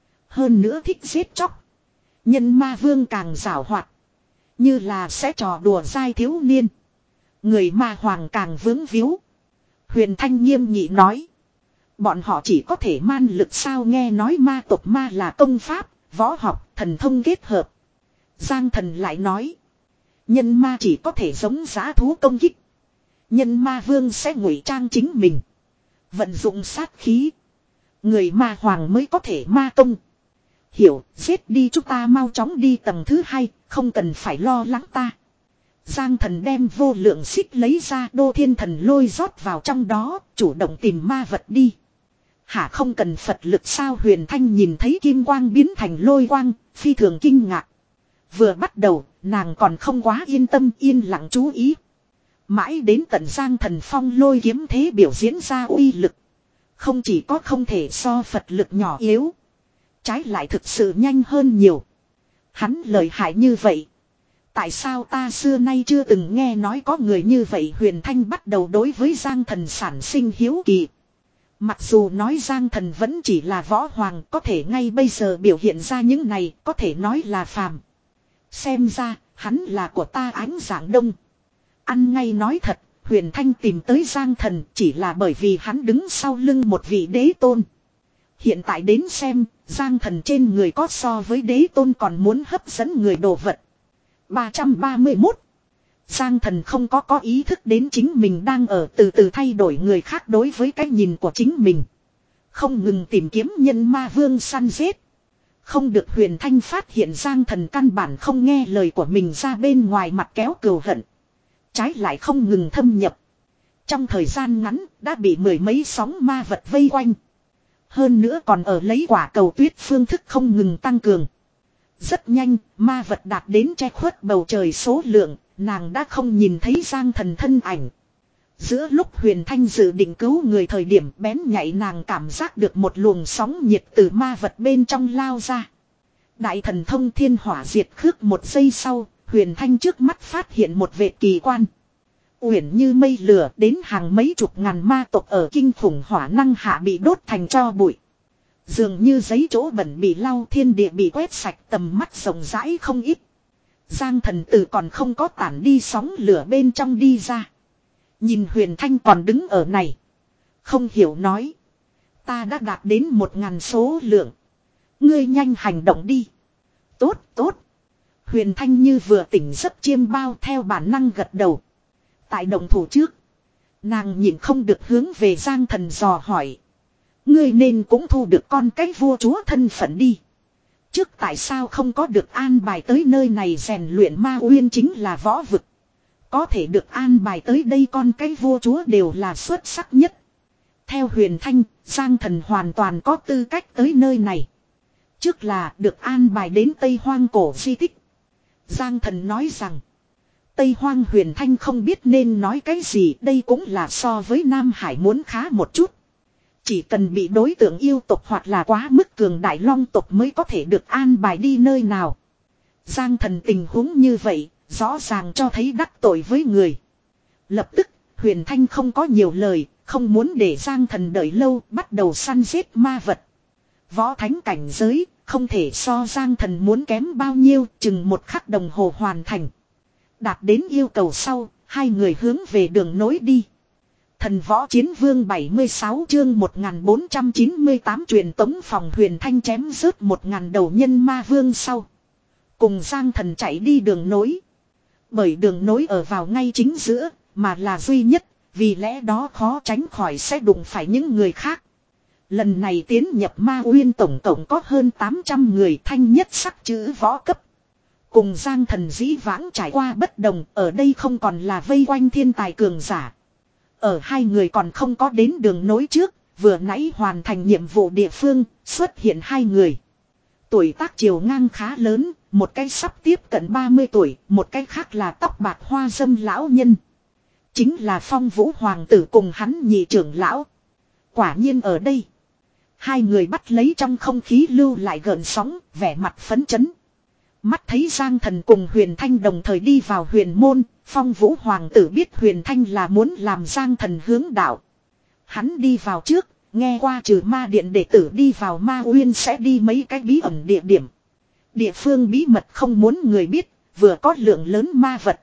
Hơn nữa thích giết chóc. Nhân ma vương càng giảo hoạt. Như là sẽ trò đùa dai thiếu niên. Người ma hoàng càng vướng víu. Huyền Thanh nghiêm nghị nói. Bọn họ chỉ có thể man lực sao? Nghe nói ma tộc ma là công pháp, võ học, thần thông kết hợp. Giang Thần lại nói. Nhân ma chỉ có thể giống dã thú công kích. Nhân ma vương sẽ ngụy trang chính mình. Vận dụng sát khí. Người ma hoàng mới có thể ma công. Hiểu, giết đi, chúng ta mau chóng đi tầng thứ hai, không cần phải lo lắng ta. Giang Thần đem vô lượng xích lấy ra, Đô Thiên Thần lôi rót vào trong đó, chủ động tìm ma vật đi. Hả, không cần Phật lực sao? Huyền Thanh nhìn thấy kim quang biến thành lôi quang, phi thường kinh ngạc. Vừa bắt đầu, nàng còn không quá yên tâm, yên lặng chú ý. Mãi đến tận Giang Thần phong lôi kiếm thế biểu diễn ra uy lực. Không chỉ có không thể so Phật lực nhỏ yếu. Trái lại thực sự nhanh hơn nhiều. Hắn lợi hại như vậy. Tại sao ta xưa nay chưa từng nghe nói có người như vậy? Huyền Thanh bắt đầu đối với Giang Thần sản sinh hiếu kỳ. Mặc dù nói Giang Thần vẫn chỉ là võ hoàng, có thể ngay bây giờ biểu hiện ra những này, có thể nói là phàm. Xem ra, hắn là của ta ánh dạng đông. Ăn ngay nói thật, Huyền Thanh tìm tới Giang Thần chỉ là bởi vì hắn đứng sau lưng một vị đế tôn. Hiện tại đến xem, Giang Thần trên người có so với đế tôn còn muốn hấp dẫn người đồ vật. ba trăm ba mươi mốt. Giang Thần không có có ý thức đến chính mình đang ở từ từ thay đổi người khác đối với cái nhìn của chính mình. Không ngừng tìm kiếm nhân ma vương săn giết. Không được Huyền Thanh phát hiện Giang Thần căn bản không nghe lời của mình ra bên ngoài mặt kéo cừu hận. Trái lại không ngừng thâm nhập. Trong thời gian ngắn đã bị mười mấy sóng ma vật vây quanh. Hơn nữa còn ở lấy quả cầu tuyết phương thức không ngừng tăng cường. Rất nhanh, ma vật đạt đến che khuất bầu trời số lượng, nàng đã không nhìn thấy Giang Thần thân ảnh. Giữa lúc Huyền Thanh dự định cứu người thời điểm bén nhạy nàng cảm giác được một luồng sóng nhiệt từ ma vật bên trong lao ra. Đại thần thông thiên hỏa diệt khước một giây sau, Huyền Thanh trước mắt phát hiện một vệt kỳ quan. Uyển như mây lửa đến hàng mấy chục ngàn ma tộc ở kinh khủng hỏa năng hạ bị đốt thành tro bụi. Dường như giấy chỗ bẩn bị lau, thiên địa bị quét sạch, tầm mắt rộng rãi không ít. Giang Thần Tử còn không có tản đi sóng lửa bên trong đi ra. Nhìn Huyền Thanh còn đứng ở này. Không hiểu nói. Ta đã đạt đến một ngàn số lượng. Ngươi nhanh hành động đi. Tốt, tốt. Huyền Thanh như vừa tỉnh giấc chiêm bao theo bản năng gật đầu. Tại động thủ trước. Nàng nhìn không được hướng về Giang Thần dò hỏi. Ngươi nên cũng thu được con cái vua chúa thân phận đi. Trước tại sao không có được an bài tới nơi này rèn luyện ma uyên chính là võ vực. Có thể được an bài tới đây con cái vua chúa đều là xuất sắc nhất. Theo Huyền Thanh, Giang Thần hoàn toàn có tư cách tới nơi này. Trước là được an bài đến Tây Hoang cổ di tích. Giang Thần nói rằng. Tây Hoang Huyền Thanh không biết nên nói cái gì, đây cũng là so với Nam Hải muốn khá một chút. Chỉ cần bị đối tượng yêu tộc hoặc là quá mức cường đại long tộc mới có thể được an bài đi nơi nào. Giang Thần tình huống như vậy, rõ ràng cho thấy đắc tội với người. Lập tức, Huyền Thanh không có nhiều lời, không muốn để Giang Thần đợi lâu, bắt đầu săn giết ma vật. Võ thánh cảnh giới, không thể so Giang Thần muốn kém bao nhiêu, chừng một khắc đồng hồ hoàn thành. Đạt đến yêu cầu sau, hai người hướng về đường nối đi. Thần võ chiến vương bảy mươi sáu chương một nghìn bốn trăm chín mươi tám truyền tống phòng Huyền Thanh chém rớt một ngàn đầu nhân ma vương sau. Cùng Giang Thần chạy đi đường nối. Bởi đường nối ở vào ngay chính giữa, mà là duy nhất, vì lẽ đó khó tránh khỏi sẽ đụng phải những người khác. Lần này tiến nhập ma uyên tổng cộng có hơn tám trăm người, thanh nhất sắc chữ võ cấp. Cùng Giang Thần dĩ vãng trải qua bất đồng, ở đây không còn là vây quanh thiên tài cường giả. Ở hai người còn không có đến đường nối trước, vừa nãy hoàn thành nhiệm vụ địa phương, xuất hiện hai người. Tuổi tác chiều ngang khá lớn, một cái sắp tiếp cận ba mươi tuổi, một cái khác là tóc bạc hoa dâm lão nhân. Chính là Phong Vũ Hoàng tử cùng hắn nhị trưởng lão. Quả nhiên ở đây. Hai người bắt lấy trong không khí lưu lại gợn sóng, vẻ mặt phấn chấn. Mắt thấy Giang Thần cùng Huyền Thanh đồng thời đi vào huyền môn, Phong Vũ Hoàng tử biết Huyền Thanh là muốn làm Giang Thần hướng đạo. Hắn đi vào trước, nghe qua trừ ma điện đệ tử đi vào ma uyên sẽ đi mấy cái bí ẩn địa điểm. Địa phương bí mật không muốn người biết, vừa có lượng lớn ma vật.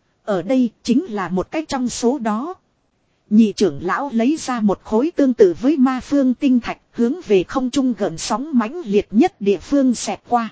Ở đây chính là một cái trong số đó. Nhị trưởng lão lấy ra một khối tương tự với ma phương tinh thạch, hướng về không trung gợn sóng mãnh liệt nhất địa phương xẹt qua.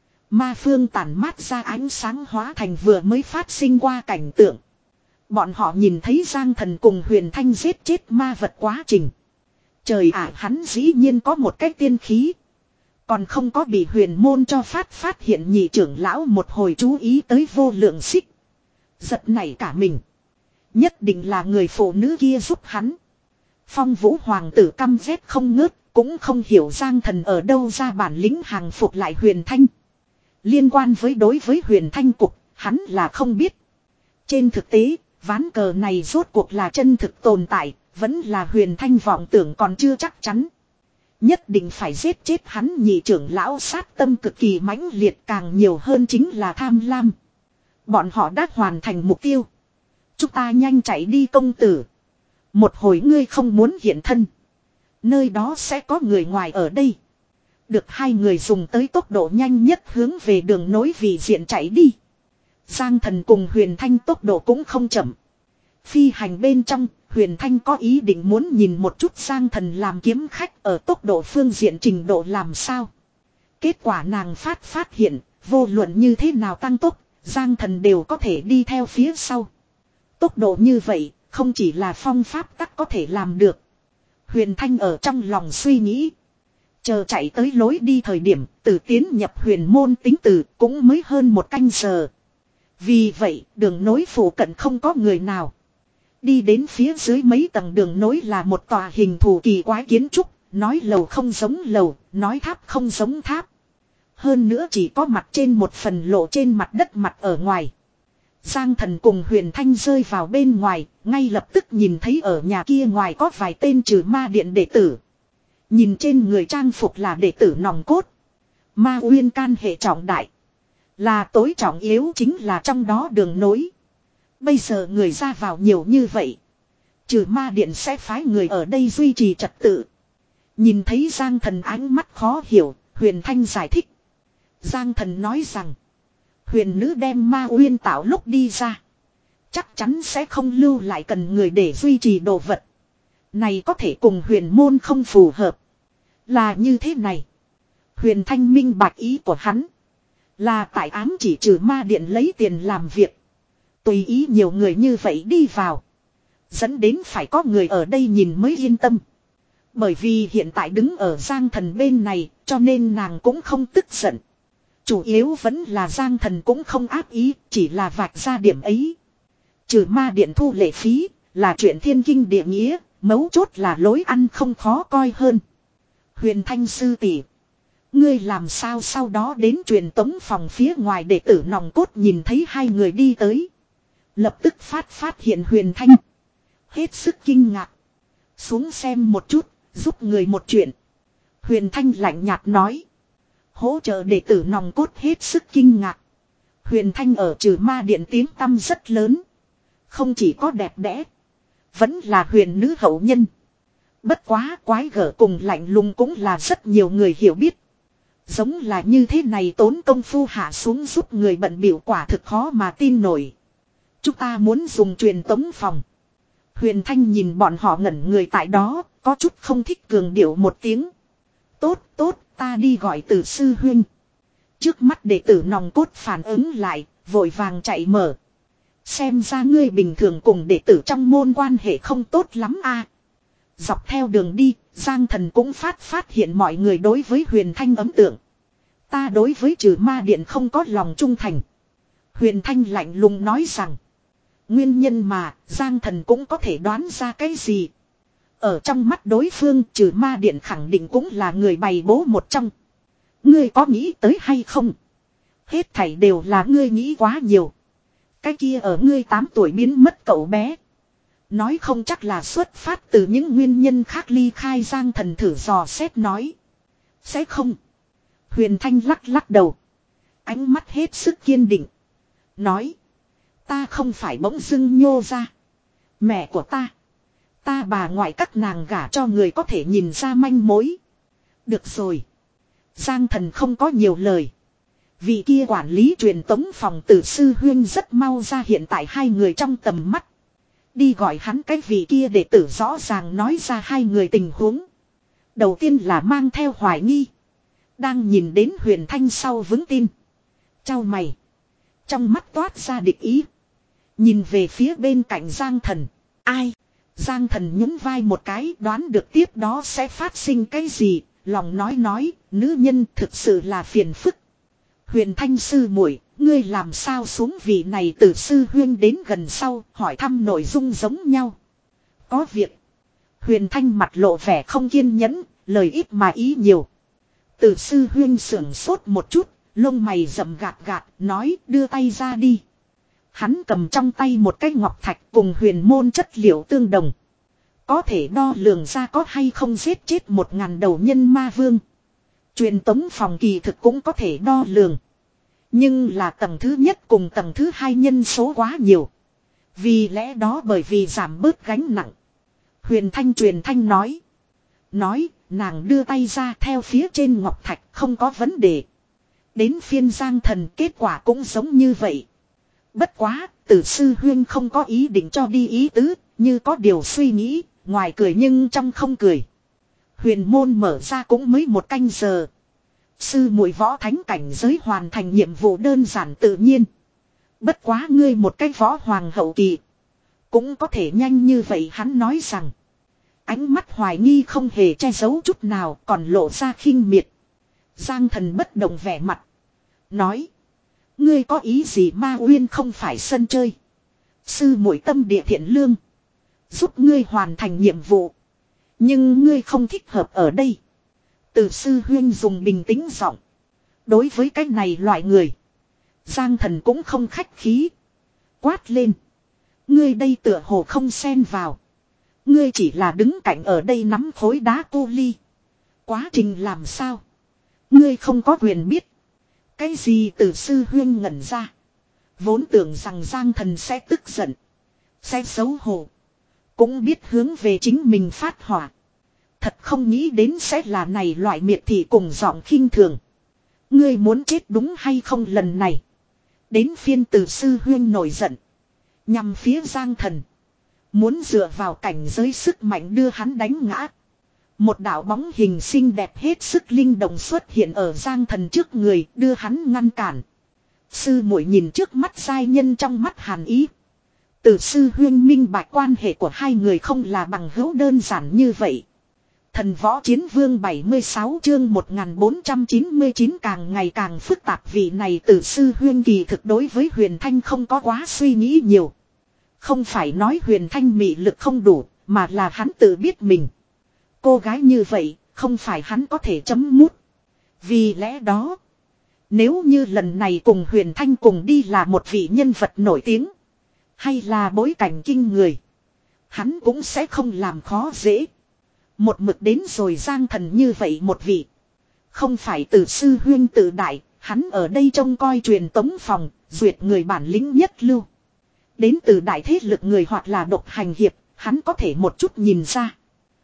Ma phương tản mát ra ánh sáng hóa thành vừa mới phát sinh qua cảnh tượng. Bọn họ nhìn thấy Giang Thần cùng Huyền Thanh giết chết ma vật quá trình. Trời ạ, hắn dĩ nhiên có một cái tiên khí. Còn không có bị huyền môn cho phát phát hiện, nhị trưởng lão một hồi chú ý tới vô lượng xích. Giật nảy cả mình. Nhất định là người phụ nữ kia giúp hắn. Phong Vũ Hoàng tử căm ghét không ngớt, cũng không hiểu Giang Thần ở đâu ra bản lĩnh hàng phục lại Huyền Thanh. Liên quan với đối với Huyền Thanh cục, hắn là không biết. Trên thực tế, ván cờ này rốt cuộc là chân thực tồn tại, vẫn là Huyền Thanh vọng tưởng còn chưa chắc chắn. Nhất định phải giết chết hắn, nhị trưởng lão sát tâm cực kỳ mãnh liệt, càng nhiều hơn chính là tham lam. Bọn họ đã hoàn thành mục tiêu. Chúng ta nhanh chạy đi công tử. Một hồi ngươi không muốn hiện thân. Nơi đó sẽ có người ngoài ở đây. Được hai người dùng tới tốc độ nhanh nhất hướng về đường nối vì diện chạy đi. Giang Thần cùng Huyền Thanh tốc độ cũng không chậm. Phi hành bên trong, Huyền Thanh có ý định muốn nhìn một chút Giang Thần làm kiếm khách ở tốc độ phương diện trình độ làm sao. Kết quả nàng phát phát hiện, vô luận như thế nào tăng tốc, Giang Thần đều có thể đi theo phía sau. Tốc độ như vậy, không chỉ là phong pháp tắc có thể làm được. Huyền Thanh ở trong lòng suy nghĩ. Chờ chạy tới lối đi thời điểm từ tiến nhập huyền môn tính từ cũng mới hơn một canh giờ. Vì vậy đường nối phụ cận không có người nào. Đi đến phía dưới mấy tầng đường nối là một tòa hình thù kỳ quái kiến trúc. Nói lầu không giống lầu, nói tháp không giống tháp. Hơn nữa chỉ có mặt trên một phần lộ trên mặt đất mặt ở ngoài. Giang Thần cùng Huyền Thanh rơi vào bên ngoài, ngay lập tức nhìn thấy ở nhà kia ngoài có vài tên trừ ma điện đệ tử. Nhìn trên người trang phục là đệ tử nòng cốt. Ma uyên can hệ trọng đại. Là tối trọng yếu chính là trong đó đường nối. Bây giờ người ra vào nhiều như vậy. Trừ ma điện sẽ phái người ở đây duy trì trật tự. Nhìn thấy Giang Thần ánh mắt khó hiểu, Huyền Thanh giải thích. Giang Thần nói rằng, huyền nữ đem ma uyên tạo lúc đi ra. Chắc chắn sẽ không lưu lại cần người để duy trì đồ vật. Này có thể cùng huyền môn không phù hợp. Là như thế này. Huyền Thanh minh bạch ý của hắn. Là tại ám chỉ trừ ma điện lấy tiền làm việc. Tùy ý nhiều người như vậy đi vào. Dẫn đến phải có người ở đây nhìn mới yên tâm. Bởi vì hiện tại đứng ở Giang Thần bên này, cho nên nàng cũng không tức giận. Chủ yếu vẫn là Giang Thần cũng không ác ý, chỉ là vạch ra điểm ấy. Trừ ma điện thu lệ phí, là chuyện thiên kinh địa nghĩa, mấu chốt là lối ăn không khó coi hơn. Huyền Thanh sư tỷ, ngươi làm sao sau đó đến truyền tống phòng phía ngoài đệ tử nòng cốt nhìn thấy hai người đi tới. Lập tức phát phát hiện Huyền Thanh. Hết sức kinh ngạc. Xuống xem một chút, giúp người một chuyện. Huyền Thanh lạnh nhạt nói. Hỗ trợ đệ tử nòng cốt hết sức kinh ngạc. Huyền Thanh ở trừ ma điện tiếng tăm rất lớn. Không chỉ có đẹp đẽ. Vẫn là huyền nữ hậu nhân. Bất quá quái gở cùng lạnh lùng cũng là rất nhiều người hiểu biết. Giống là như thế này tốn công phu hạ xuống giúp người bận biểu quả thực khó mà tin nổi. Chúng ta muốn dùng truyền tống phòng. Huyền Thanh nhìn bọn họ ngẩn người tại đó, có chút không thích cường điệu một tiếng. Tốt, tốt, ta đi gọi Từ sư huynh. Trước mắt đệ tử nòng cốt phản ứng lại, vội vàng chạy mở. Xem ra ngươi bình thường cùng đệ tử trong môn quan hệ không tốt lắm a. Dọc theo đường đi, Giang Thần cũng phát phát hiện mọi người đối với Huyền Thanh ấn tượng. Ta đối với trừ ma điện không có lòng trung thành. Huyền Thanh lạnh lùng nói rằng. Nguyên nhân mà, Giang Thần cũng có thể đoán ra cái gì. Ở trong mắt đối phương trừ ma điện khẳng định cũng là người bày bố một trong. Ngươi có nghĩ tới hay không? Hết thảy đều là ngươi nghĩ quá nhiều. Cái kia ở ngươi tám tuổi biến mất cậu bé. Nói không chắc là xuất phát từ những nguyên nhân khác ly khai. Giang Thần thử dò xét nói. Sẽ không. Huyền Thanh lắc lắc đầu. Ánh mắt hết sức kiên định. Nói. Ta không phải bỗng dưng nhô ra. Mẹ của ta. Ta bà ngoại các nàng gả cho người có thể nhìn ra manh mối. Được rồi. Giang Thần không có nhiều lời. Vị kia quản lý truyền tống phòng Từ sư huyên rất mau ra hiện tại hai người trong tầm mắt. Đi gọi hắn cái vị kia để tử rõ ràng nói ra hai người tình huống. Đầu tiên là mang theo hoài nghi. Đang nhìn đến Huyền Thanh sau vững tin. Chau mày. Trong mắt toát ra địch ý. Nhìn về phía bên cạnh Giang Thần. Ai? Giang Thần nhún vai một cái đoán được tiếp đó sẽ phát sinh cái gì. Lòng nói nói, nữ nhân thực sự là phiền phức. Huyền Thanh sư muội, ngươi làm sao xuống vị này Từ sư huyên đến gần sau, hỏi thăm nội dung giống nhau. Có việc. Huyền Thanh mặt lộ vẻ không kiên nhẫn, lời ít mà ý nhiều. Từ sư huyên sưởng sốt một chút, lông mày rậm gạt gạt, nói đưa tay ra đi. Hắn cầm trong tay một cái ngọc thạch cùng huyền môn chất liệu tương đồng. Có thể đo lường ra có hay không giết chết một ngàn đầu nhân ma vương. Truyền tống phòng kỳ thực cũng có thể đo lường. Nhưng là tầng thứ nhất cùng tầng thứ hai nhân số quá nhiều. Vì lẽ đó bởi vì giảm bớt gánh nặng. Huyền Thanh truyền thanh nói. Nói, nàng đưa tay ra theo phía trên ngọc thạch không có vấn đề. Đến phiên Giang Thần kết quả cũng giống như vậy. Bất quá, Từ sư huyên không có ý định cho đi ý tứ, như có điều suy nghĩ, ngoài cười nhưng trong không cười. Huyền môn mở ra cũng mới một canh giờ. Sư muội võ thánh cảnh giới hoàn thành nhiệm vụ đơn giản tự nhiên. Bất quá ngươi một cái võ hoàng hậu kỳ. Cũng có thể nhanh như vậy hắn nói rằng. Ánh mắt hoài nghi không hề che giấu chút nào, còn lộ ra khinh miệt. Giang Thần bất động vẻ mặt. Nói. Ngươi có ý gì Ma Uyên không phải sân chơi. Sư muội tâm địa thiện lương. Giúp ngươi hoàn thành nhiệm vụ. Nhưng ngươi không thích hợp ở đây. Từ sư huyên dùng bình tĩnh giọng. Đối với cái này loại người. Giang Thần cũng không khách khí. Quát lên. Ngươi đây tựa hồ không xen vào. Ngươi chỉ là đứng cạnh ở đây nắm khối đá cô ly. Quá trình làm sao? Ngươi không có quyền biết. Cái gì từ sư huyên ngẩn ra. Vốn tưởng rằng Giang Thần sẽ tức giận. Sẽ xấu hổ. Cũng biết hướng về chính mình phát hỏa. Thật không nghĩ đến sẽ là này loại miệt thị cùng giọng khinh thường. Ngươi muốn chết đúng hay không lần này. Đến phiên từ sư huyên nổi giận. Nhằm phía Giang Thần. Muốn dựa vào cảnh giới sức mạnh đưa hắn đánh ngã. Một đạo bóng hình xinh đẹp hết sức linh động xuất hiện ở Giang Thần trước người đưa hắn ngăn cản. Sư muội nhìn trước mắt giai nhân trong mắt hàn ý. Từ sư huyên minh bạch quan hệ của hai người không là bằng hữu đơn giản như vậy. Thần võ chiến vương bảy mươi sáu chương một nghìn bốn trăm chín mươi chín càng ngày càng phức tạp vì này từ sư huyên kỳ thực đối với Huyền Thanh không có quá suy nghĩ nhiều. Không phải nói Huyền Thanh mị lực không đủ, mà là hắn tự biết mình. Cô gái như vậy, không phải hắn có thể chấm mút. Vì lẽ đó, nếu như lần này cùng Huyền Thanh cùng đi là một vị nhân vật nổi tiếng, hay là bối cảnh kinh người, hắn cũng sẽ không làm khó dễ. Một mực đến rồi Giang Thần như vậy một vị. Không phải từ sư huyên tự đại, hắn ở đây trông coi truyền tống phòng, duyệt người bản lĩnh nhất lưu. Đến từ đại thế lực người hoặc là độc hành hiệp, hắn có thể một chút nhìn ra.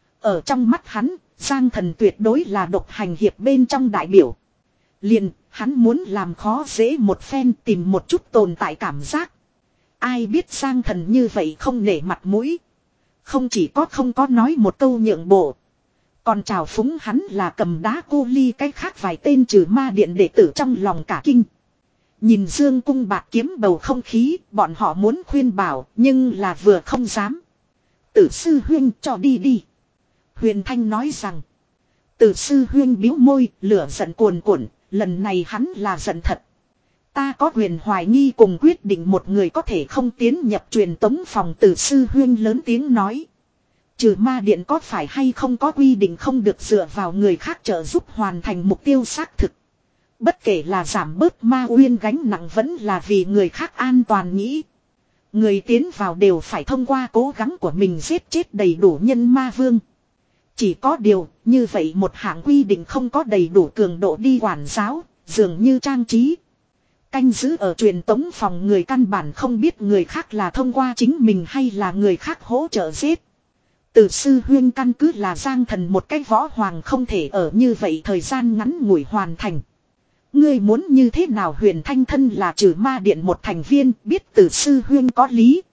Ở trong mắt hắn, Giang Thần tuyệt đối là độc hành hiệp bên trong đại biểu. Liền, hắn muốn làm khó dễ một phen tìm một chút tồn tại cảm giác. Ai biết Giang Thần như vậy không nể mặt mũi. Không chỉ có không có nói một câu nhượng bộ. Còn chào phúng hắn là cầm đá cô ly cái khác vài tên trừ ma điện đệ tử trong lòng cả kinh. Nhìn Dương Cung Bạt Kiếm bầu không khí, bọn họ muốn khuyên bảo, nhưng là vừa không dám. Tử sư huyên cho đi đi. Huyền Thanh nói rằng. Tử sư huyên biếu môi, lửa giận cuồn cuộn, lần này hắn là giận thật. Ta có quyền hoài nghi cùng quyết định một người có thể không tiến nhập truyền tống phòng. Tử sư huyên lớn tiếng nói. Trừ ma điện có phải hay không có quy định không được dựa vào người khác trợ giúp hoàn thành mục tiêu xác thực. Bất kể là giảm bớt ma uyên gánh nặng vẫn là vì người khác an toàn nghĩ. Người tiến vào đều phải thông qua cố gắng của mình giết chết đầy đủ nhân ma vương. Chỉ có điều, như vậy một hạng quy định không có đầy đủ cường độ đi quản giáo, dường như trang trí. Canh giữ ở truyền tống phòng người căn bản không biết người khác là thông qua chính mình hay là người khác hỗ trợ giết. Từ sư huyên căn cứ là Giang Thần một cái võ hoàng không thể ở như vậy thời gian ngắn ngủi hoàn thành. Ngươi muốn như thế nào? Huyền Thanh thân là trừ ma điện một thành viên, biết từ sư huyên có lý.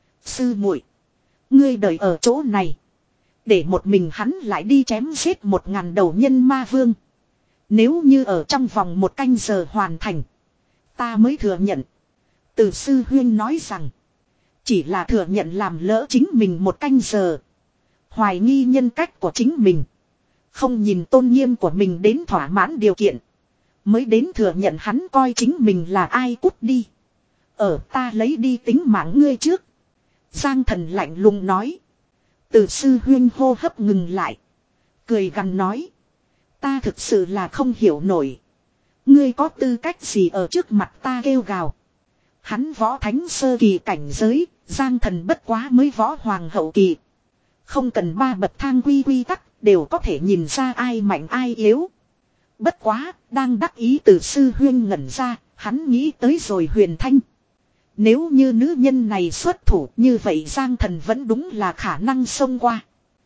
Sư muội, ngươi đợi ở chỗ này. Để một mình hắn lại đi chém giết một ngàn đầu nhân ma vương. Nếu như ở trong vòng một canh giờ hoàn thành, ta mới thừa nhận. Từ sư huyên nói rằng, chỉ là thừa nhận làm lỡ chính mình một canh giờ. Hoài nghi nhân cách của chính mình. Không nhìn tôn nghiêm của mình đến thỏa mãn điều kiện. Mới đến thừa nhận hắn coi chính mình là ai cút đi. Ở ta lấy đi tính mạng ngươi trước. Giang Thần lạnh lùng nói. Từ sư huyên hô hấp ngừng lại. Cười gằn nói. Ta thực sự là không hiểu nổi. Ngươi có tư cách gì ở trước mặt ta kêu gào. Hắn võ thánh sơ kỳ cảnh giới. Giang Thần bất quá mới võ hoàng hậu kỳ. Không cần ba bậc thang quy quy tắc. Đều có thể nhìn ra ai mạnh ai yếu. Bất quá, đang đắc ý từ sư huyên ngẩn ra, hắn nghĩ tới rồi Huyền Thanh. Nếu như nữ nhân này xuất thủ như vậy Giang Thần vẫn đúng là khả năng xông qua.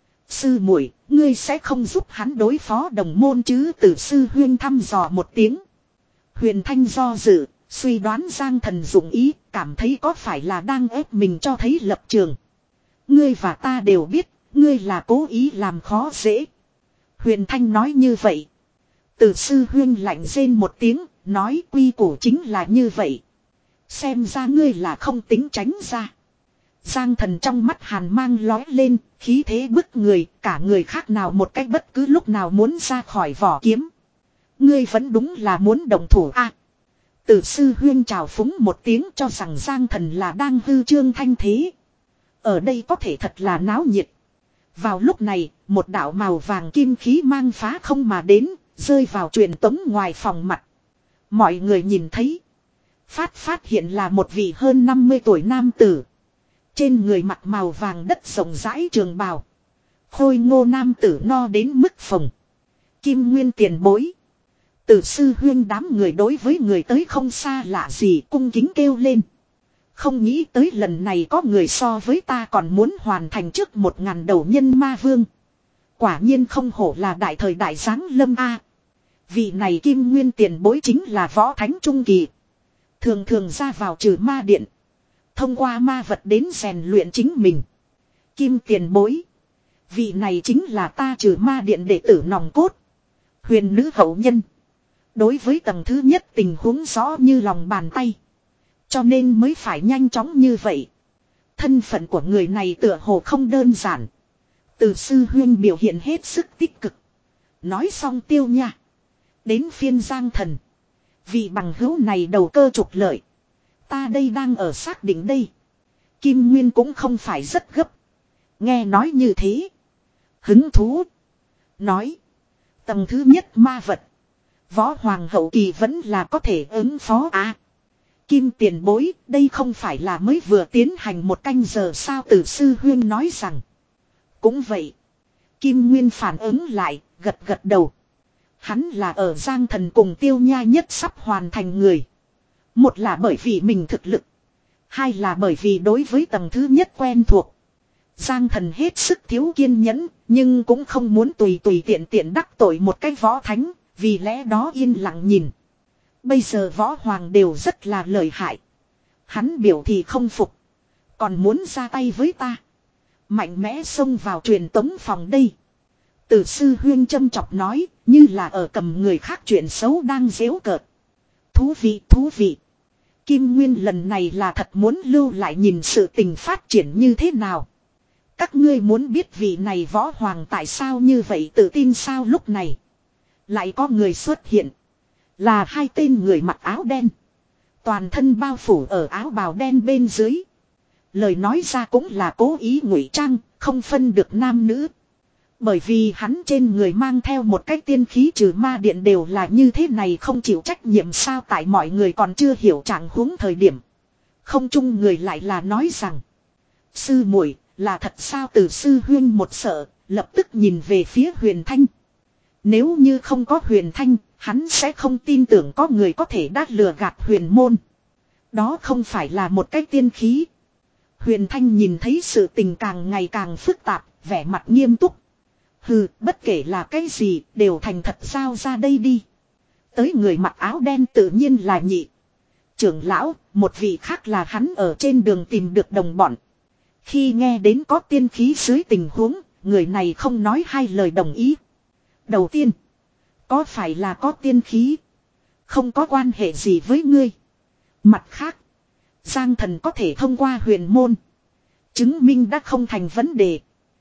Sư muội, ngươi sẽ không giúp hắn đối phó đồng môn chứ? Từ sư huyên thăm dò một tiếng. Huyền Thanh do dự, suy đoán Giang Thần dụng ý, cảm thấy có phải là đang ép mình cho thấy lập trường. Ngươi và ta đều biết, ngươi là cố ý làm khó dễ. Huyền Thanh nói như vậy. Từ sư huyên lạnh rên một tiếng, nói quy củ chính là như vậy. Xem ra ngươi là không tính tránh ra. Giang Thần trong mắt hàn mang lói lên, khí thế bức người, cả người khác nào một cách bất cứ lúc nào muốn ra khỏi vỏ kiếm. Ngươi vẫn đúng là muốn đồng thủ a. À, Tử sư huyên chào phúng một tiếng cho rằng Giang Thần là đang hư trương thanh thế. Ở đây có thể thật là náo nhiệt. Vào lúc này, một đạo màu vàng kim khí mang phá không mà đến, rơi vào truyền tống ngoài phòng mặt. Mọi người nhìn thấy. Phát phát hiện là một vị hơn năm mươi tuổi nam tử. Trên người mặc màu vàng đất rộng rãi trường bào. Khôi ngô nam tử no đến mức phồng. Kim Nguyên tiền bối. Tử sư huyên đám người đối với người tới không xa lạ gì cung kính kêu lên. Không nghĩ tới lần này có người so với ta còn muốn hoàn thành trước một ngàn đầu nhân ma vương. Quả nhiên không hổ là đại thời đại giáng lâm A. Vị này Kim Nguyên tiền bối chính là võ thánh trung kỳ. Thường thường ra vào trừ ma điện. Thông qua ma vật đến rèn luyện chính mình. Kim tiền bối. Vị này chính là ta trừ ma điện đệ tử nòng cốt. Huyền nữ hậu nhân. Đối với tầng thứ nhất tình huống rõ như lòng bàn tay. Cho nên mới phải nhanh chóng như vậy. Thân phận của người này tựa hồ không đơn giản. Từ sư huyên biểu hiện hết sức tích cực. Nói xong tiêu nha. Đến phiên Giang Thần. Vị bằng hữu này đầu cơ trục lợi. Ta đây đang ở xác định đây. Kim Nguyên cũng không phải rất gấp. Nghe nói như thế. Hứng thú. Nói. Tầng thứ nhất ma vật. Võ hoàng hậu kỳ vẫn là có thể ứng phó à. Kim tiền bối, đây không phải là mới vừa tiến hành một canh giờ sao Tử sư huyên nói rằng. Cũng vậy. Kim Nguyên phản ứng lại, gật gật đầu. Hắn là ở Giang Thần cùng Tiêu Nha nhất sắp hoàn thành người. Một là bởi vì mình thực lực. Hai là bởi vì đối với tầng thứ nhất quen thuộc. Giang Thần hết sức thiếu kiên nhẫn, nhưng cũng không muốn tùy tùy tiện tiện đắc tội một cái võ thánh, vì lẽ đó yên lặng nhìn. Bây giờ võ hoàng đều rất là lợi hại. Hắn biểu thì không phục. Còn muốn ra tay với ta. Mạnh mẽ xông vào truyền tống phòng đây. Tử sư huyên châm chọc nói, như là ở cầm người khác chuyện xấu đang giễu cợt. Thú vị, thú vị. Kim Nguyên lần này là thật muốn lưu lại nhìn sự tình phát triển như thế nào. Các ngươi muốn biết vị này võ hoàng tại sao như vậy tự tin sao lúc này. Lại có người xuất hiện. Là hai tên người mặc áo đen. Toàn thân bao phủ ở áo bào đen bên dưới. Lời nói ra cũng là cố ý ngụy trang, không phân được nam nữ. Bởi vì hắn trên người mang theo một cái tiên khí trừ ma điện đều là như thế này không chịu trách nhiệm sao tại mọi người còn chưa hiểu trạng huống thời điểm. Không chung người lại là nói rằng. Sư muội là thật sao Từ sư huyên một sợ, lập tức nhìn về phía Huyền Thanh. Nếu như không có Huyền Thanh, hắn sẽ không tin tưởng có người có thể đát lừa gạt huyền môn. Đó không phải là một cái tiên khí. Huyền Thanh nhìn thấy sự tình càng ngày càng phức tạp, vẻ mặt nghiêm túc. Hừ, bất kể là cái gì, đều thành thật giao ra đây đi. Tới người mặc áo đen tự nhiên là nhị trưởng lão, một vị khác là hắn ở trên đường tìm được đồng bọn. Khi nghe đến có tiên khí dưới tình huống, người này không nói hai lời đồng ý. Đầu tiên, có phải là có tiên khí? Không có quan hệ gì với ngươi. Mặt khác, Giang Thần có thể thông qua huyền môn. Chứng minh đã không thành vấn đề.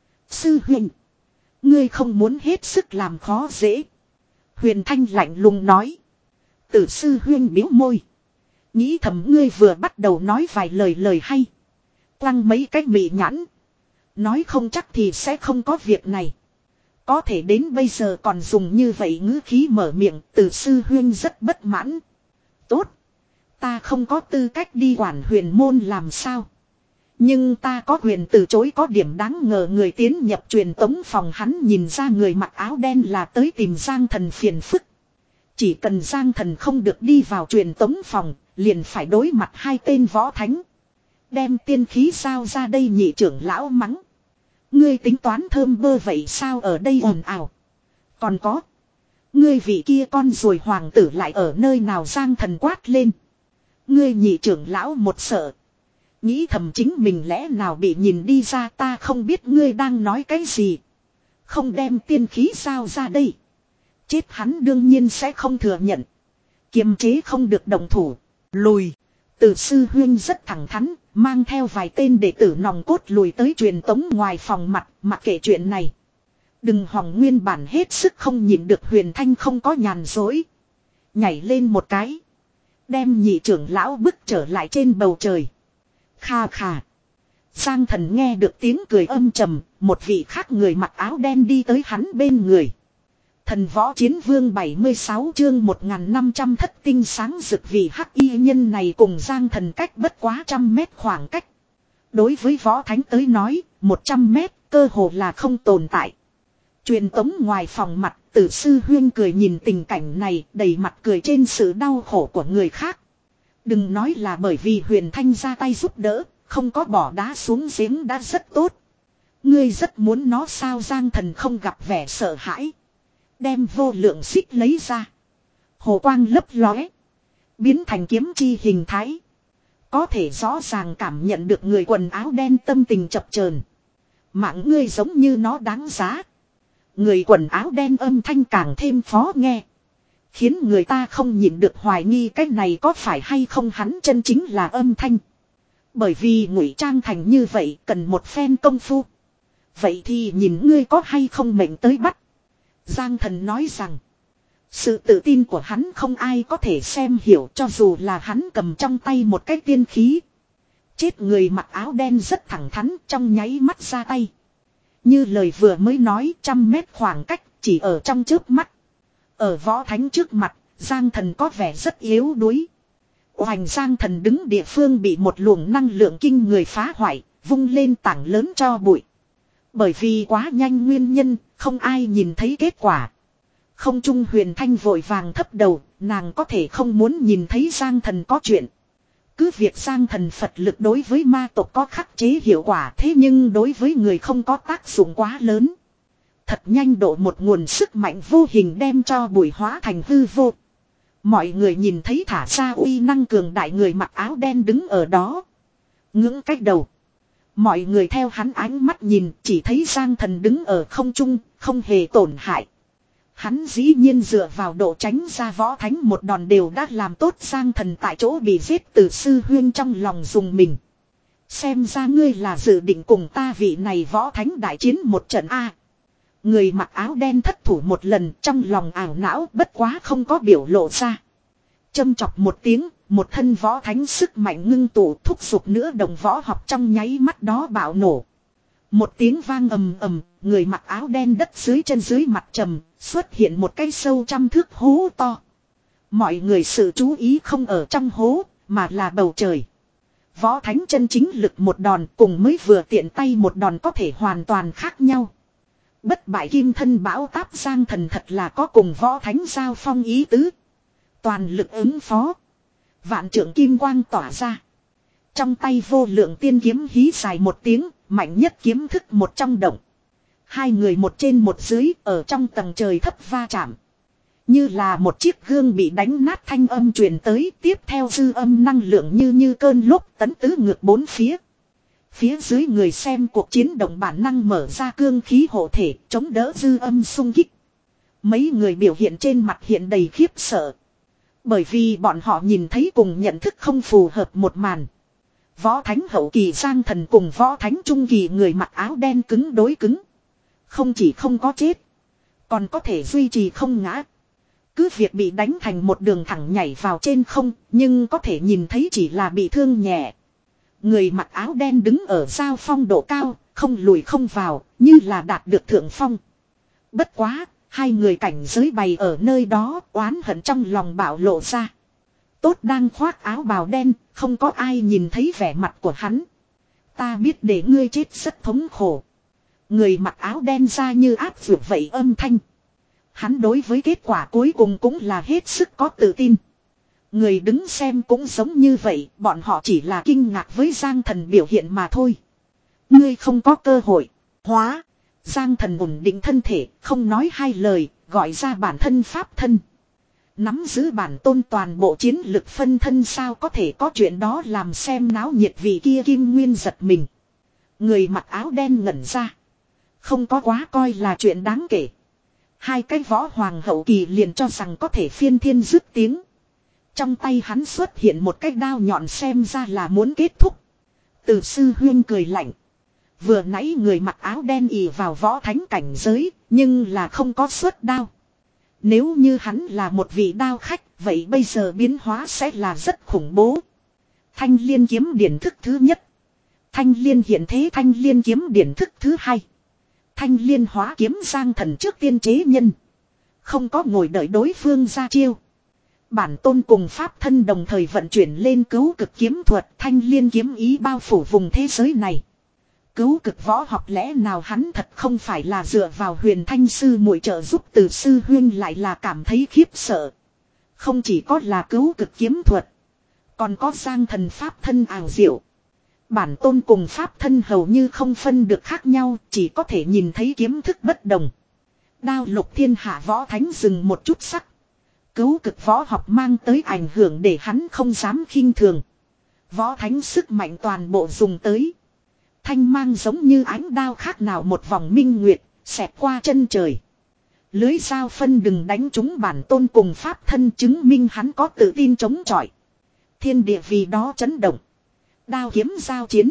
Sư huynh, ngươi không muốn hết sức làm khó dễ. Huyền Thanh lạnh lùng nói. Tử sư huynh biếu môi. Nghĩ thầm ngươi vừa bắt đầu nói vài lời lời hay. Quăng mấy cái mị nhãn. Nói không chắc thì sẽ không có việc này. Có thể đến bây giờ còn dùng như vậy ngữ khí mở miệng, Tử sư huynh rất bất mãn. Tốt. Ta không có tư cách đi quản huyền môn làm sao. Nhưng ta có quyền từ chối có điểm đáng ngờ người tiến nhập truyền tống phòng hắn nhìn ra người mặc áo đen là tới tìm Giang Thần phiền phức. Chỉ cần Giang Thần không được đi vào truyền tống phòng, liền phải đối mặt hai tên võ thánh. Đem tiên khí sao ra đây nhị trưởng lão mắng. Ngươi tính toán thơm bơ vậy sao ở đây ồn ào. Còn có. Ngươi vị kia con rồi hoàng tử lại ở nơi nào Giang Thần quát lên. Ngươi nhị trưởng lão một sợ. Nghĩ thầm chính mình lẽ nào bị nhìn đi ra ta không biết ngươi đang nói cái gì. Không đem tiên khí sao ra đây. Chết hắn đương nhiên sẽ không thừa nhận. Kiềm chế không được động thủ. Lùi. Từ sư huyên rất thẳng thắn, mang theo vài tên đệ tử nòng cốt lùi tới truyền tống ngoài phòng mặt, mặc kệ chuyện này. Đừng hòng nguyên bản hết sức không nhịn được Huyền Thanh không có nhàn dối. Nhảy lên một cái. Đem nhị trưởng lão bức trở lại trên bầu trời. Kha kha. Giang Thần nghe được tiếng cười âm trầm, một vị khác người mặc áo đen đi tới hắn bên người. Thần võ chiến vương bảy mươi sáu chương một nghìn năm trăm thất tinh sáng rực, vì hắc y nhân này cùng Giang Thần cách bất quá trăm mét khoảng cách. Đối với võ thánh tới nói, một trăm mét cơ hồ là không tồn tại. Truyền tống ngoài phòng mặt, Tử sư huyên cười nhìn tình cảnh này, đầy mặt cười trên sự đau khổ của người khác. Đừng nói là bởi vì Huyền Thanh ra tay giúp đỡ, không có bỏ đá xuống giếng đã rất tốt. Ngươi rất muốn nó sao? Giang Thần không gặp vẻ sợ hãi. Đem vô lượng xích lấy ra. Hồ quang lấp lóe. Biến thành kiếm chi hình thái. Có thể rõ ràng cảm nhận được người quần áo đen tâm tình chập chờn. Mạng ngươi giống như nó đáng giá. Người quần áo đen âm thanh càng thêm khó nghe. Khiến người ta không nhịn được hoài nghi cái này có phải hay không hắn chân chính là âm thanh. Bởi vì ngụy trang thành như vậy cần một phen công phu. Vậy thì nhìn ngươi có hay không mệnh tới bắt. Giang Thần nói rằng. Sự tự tin của hắn không ai có thể xem hiểu, cho dù là hắn cầm trong tay một cái tiên khí. Chết người mặc áo đen rất thẳng thắn, trong nháy mắt ra tay. Như lời vừa mới nói, trăm mét khoảng cách chỉ ở trong chớp mắt. Ở võ thánh trước mặt, Giang Thần có vẻ rất yếu đuối. Oành, Giang Thần đứng địa phương bị một luồng năng lượng kinh người phá hoại, vung lên tảng lớn cho bụi. Bởi vì quá nhanh nguyên nhân, không ai nhìn thấy kết quả. Không trung Huyền Thanh vội vàng thấp đầu, nàng có thể không muốn nhìn thấy Giang Thần có chuyện. Cứ việc Giang Thần Phật lực đối với ma tộc có khắc chế hiệu quả, thế nhưng đối với người không có tác dụng quá lớn. Thật nhanh độ một nguồn sức mạnh vô hình đem cho bụi hóa thành hư vô. Mọi người nhìn thấy thả ra uy năng cường đại người mặc áo đen đứng ở đó. Ngưỡng cách đầu. Mọi người theo hắn ánh mắt nhìn, chỉ thấy Giang Thần đứng ở không trung, không hề tổn hại. Hắn dĩ nhiên dựa vào độ tránh ra võ thánh một đòn đều đã làm tốt. Giang Thần tại chỗ bị giết, từ sư huyên trong lòng dùng mình. Xem ra ngươi là dự định cùng ta vị này võ thánh đại chiến một trận A. Người mặc áo đen thất thủ một lần, trong lòng ảo não, bất quá không có biểu lộ ra. Châm chọc một tiếng, một thân võ thánh sức mạnh ngưng tụ, thúc giục nữa đồng võ học trong nháy mắt đó bạo nổ. Một tiếng vang ầm ầm, người mặc áo đen đất dưới chân dưới mặt trầm, xuất hiện một cái sâu trăm thước hố to. Mọi người sự chú ý không ở trong hố, mà là bầu trời. Võ thánh chân chính lực một đòn cùng mới vừa tiện tay một đòn có thể hoàn toàn khác nhau. Bất bại kim thân bão táp, Giang Thần thật là có cùng võ thánh giao phong ý tứ. Toàn lực ứng phó. Vạn trượng kim quang tỏa ra. Trong tay vô lượng tiên kiếm hí dài một tiếng, mạnh nhất kiếm thức một trong động. Hai người một trên một dưới ở trong tầng trời thấp va chạm. Như là một chiếc gương bị đánh nát thanh âm truyền tới, tiếp theo dư âm năng lượng như như cơn lốc tấn tứ ngược bốn phía. Phía dưới người xem cuộc chiến động bản năng mở ra cương khí hộ thể, chống đỡ dư âm xung kích. Mấy người biểu hiện trên mặt hiện đầy khiếp sợ. Bởi vì bọn họ nhìn thấy cùng nhận thức không phù hợp một màn. Võ thánh hậu kỳ Giang Thần cùng võ thánh trung kỳ người mặc áo đen cứng đối cứng. Không chỉ không có chết, còn có thể duy trì không ngã. Cứ việc bị đánh thành một đường thẳng nhảy vào trên không, nhưng có thể nhìn thấy chỉ là bị thương nhẹ. Người mặc áo đen đứng ở giao phong độ cao, không lùi không vào, như là đạt được thượng phong. Bất quá, hai người cảnh giới bày ở nơi đó, oán hận trong lòng bạo lộ ra. Tốt đang khoác áo bào đen, không có ai nhìn thấy vẻ mặt của hắn. Ta biết để ngươi chết rất thống khổ. Người mặc áo đen ra như áp vượt vậy âm thanh. Hắn đối với kết quả cuối cùng cũng là hết sức có tự tin. Người đứng xem cũng giống như vậy, bọn họ chỉ là kinh ngạc với Giang Thần biểu hiện mà thôi. Ngươi không có cơ hội. Hóa. Giang Thần ổn định thân thể, không nói hai lời, gọi ra bản thân pháp thân. Nắm giữ bản tôn toàn bộ chiến lực phân thân, sao có thể có chuyện đó, làm xem náo nhiệt vì kia Kim Nguyên giật mình. Người mặc áo đen ngẩn ra. Không có quá coi là chuyện đáng kể. Hai cái võ hoàng hậu kỳ liền cho rằng có thể phiên thiên dứt tiếng. Trong tay hắn xuất hiện một cái đao nhọn xem ra là muốn kết thúc. Từ sư huyên cười lạnh. Vừa nãy người mặc áo đen ì vào võ thánh cảnh giới, nhưng là không có xuất đao. Nếu như hắn là một vị đao khách, vậy bây giờ biến hóa sẽ là rất khủng bố. Thanh liên kiếm điển thức thứ nhất. Thanh liên hiện thế thanh liên kiếm điển thức thứ hai. Thanh liên hóa kiếm giang thần trước tiên chế nhân. Không có ngồi đợi đối phương ra chiêu. Bản tôn cùng pháp thân đồng thời vận chuyển lên cứu cực kiếm thuật, thanh liên kiếm ý bao phủ vùng thế giới này. Cứu cực võ học lẽ nào hắn thật không phải là dựa vào huyền thanh sư muội trợ giúp, từ sư huyên lại là cảm thấy khiếp sợ. Không chỉ có là cứu cực kiếm thuật, còn có giang thần pháp thân ảo diệu. Bản tôn cùng pháp thân hầu như không phân được khác nhau, chỉ có thể nhìn thấy kiếm thức bất đồng. Đao lục thiên hạ võ thánh dừng một chút sắc. Cứu cực võ học mang tới ảnh hưởng để hắn không dám khinh thường. Võ thánh sức mạnh toàn bộ dùng tới. Thanh mang giống như ánh đao khác nào một vòng minh nguyệt, xẹt qua chân trời. Lưới dao phân đừng đánh trúng bản tôn cùng pháp thân, chứng minh hắn có tự tin chống chọi. Thiên địa vì đó chấn động. Đao kiếm giao chiến.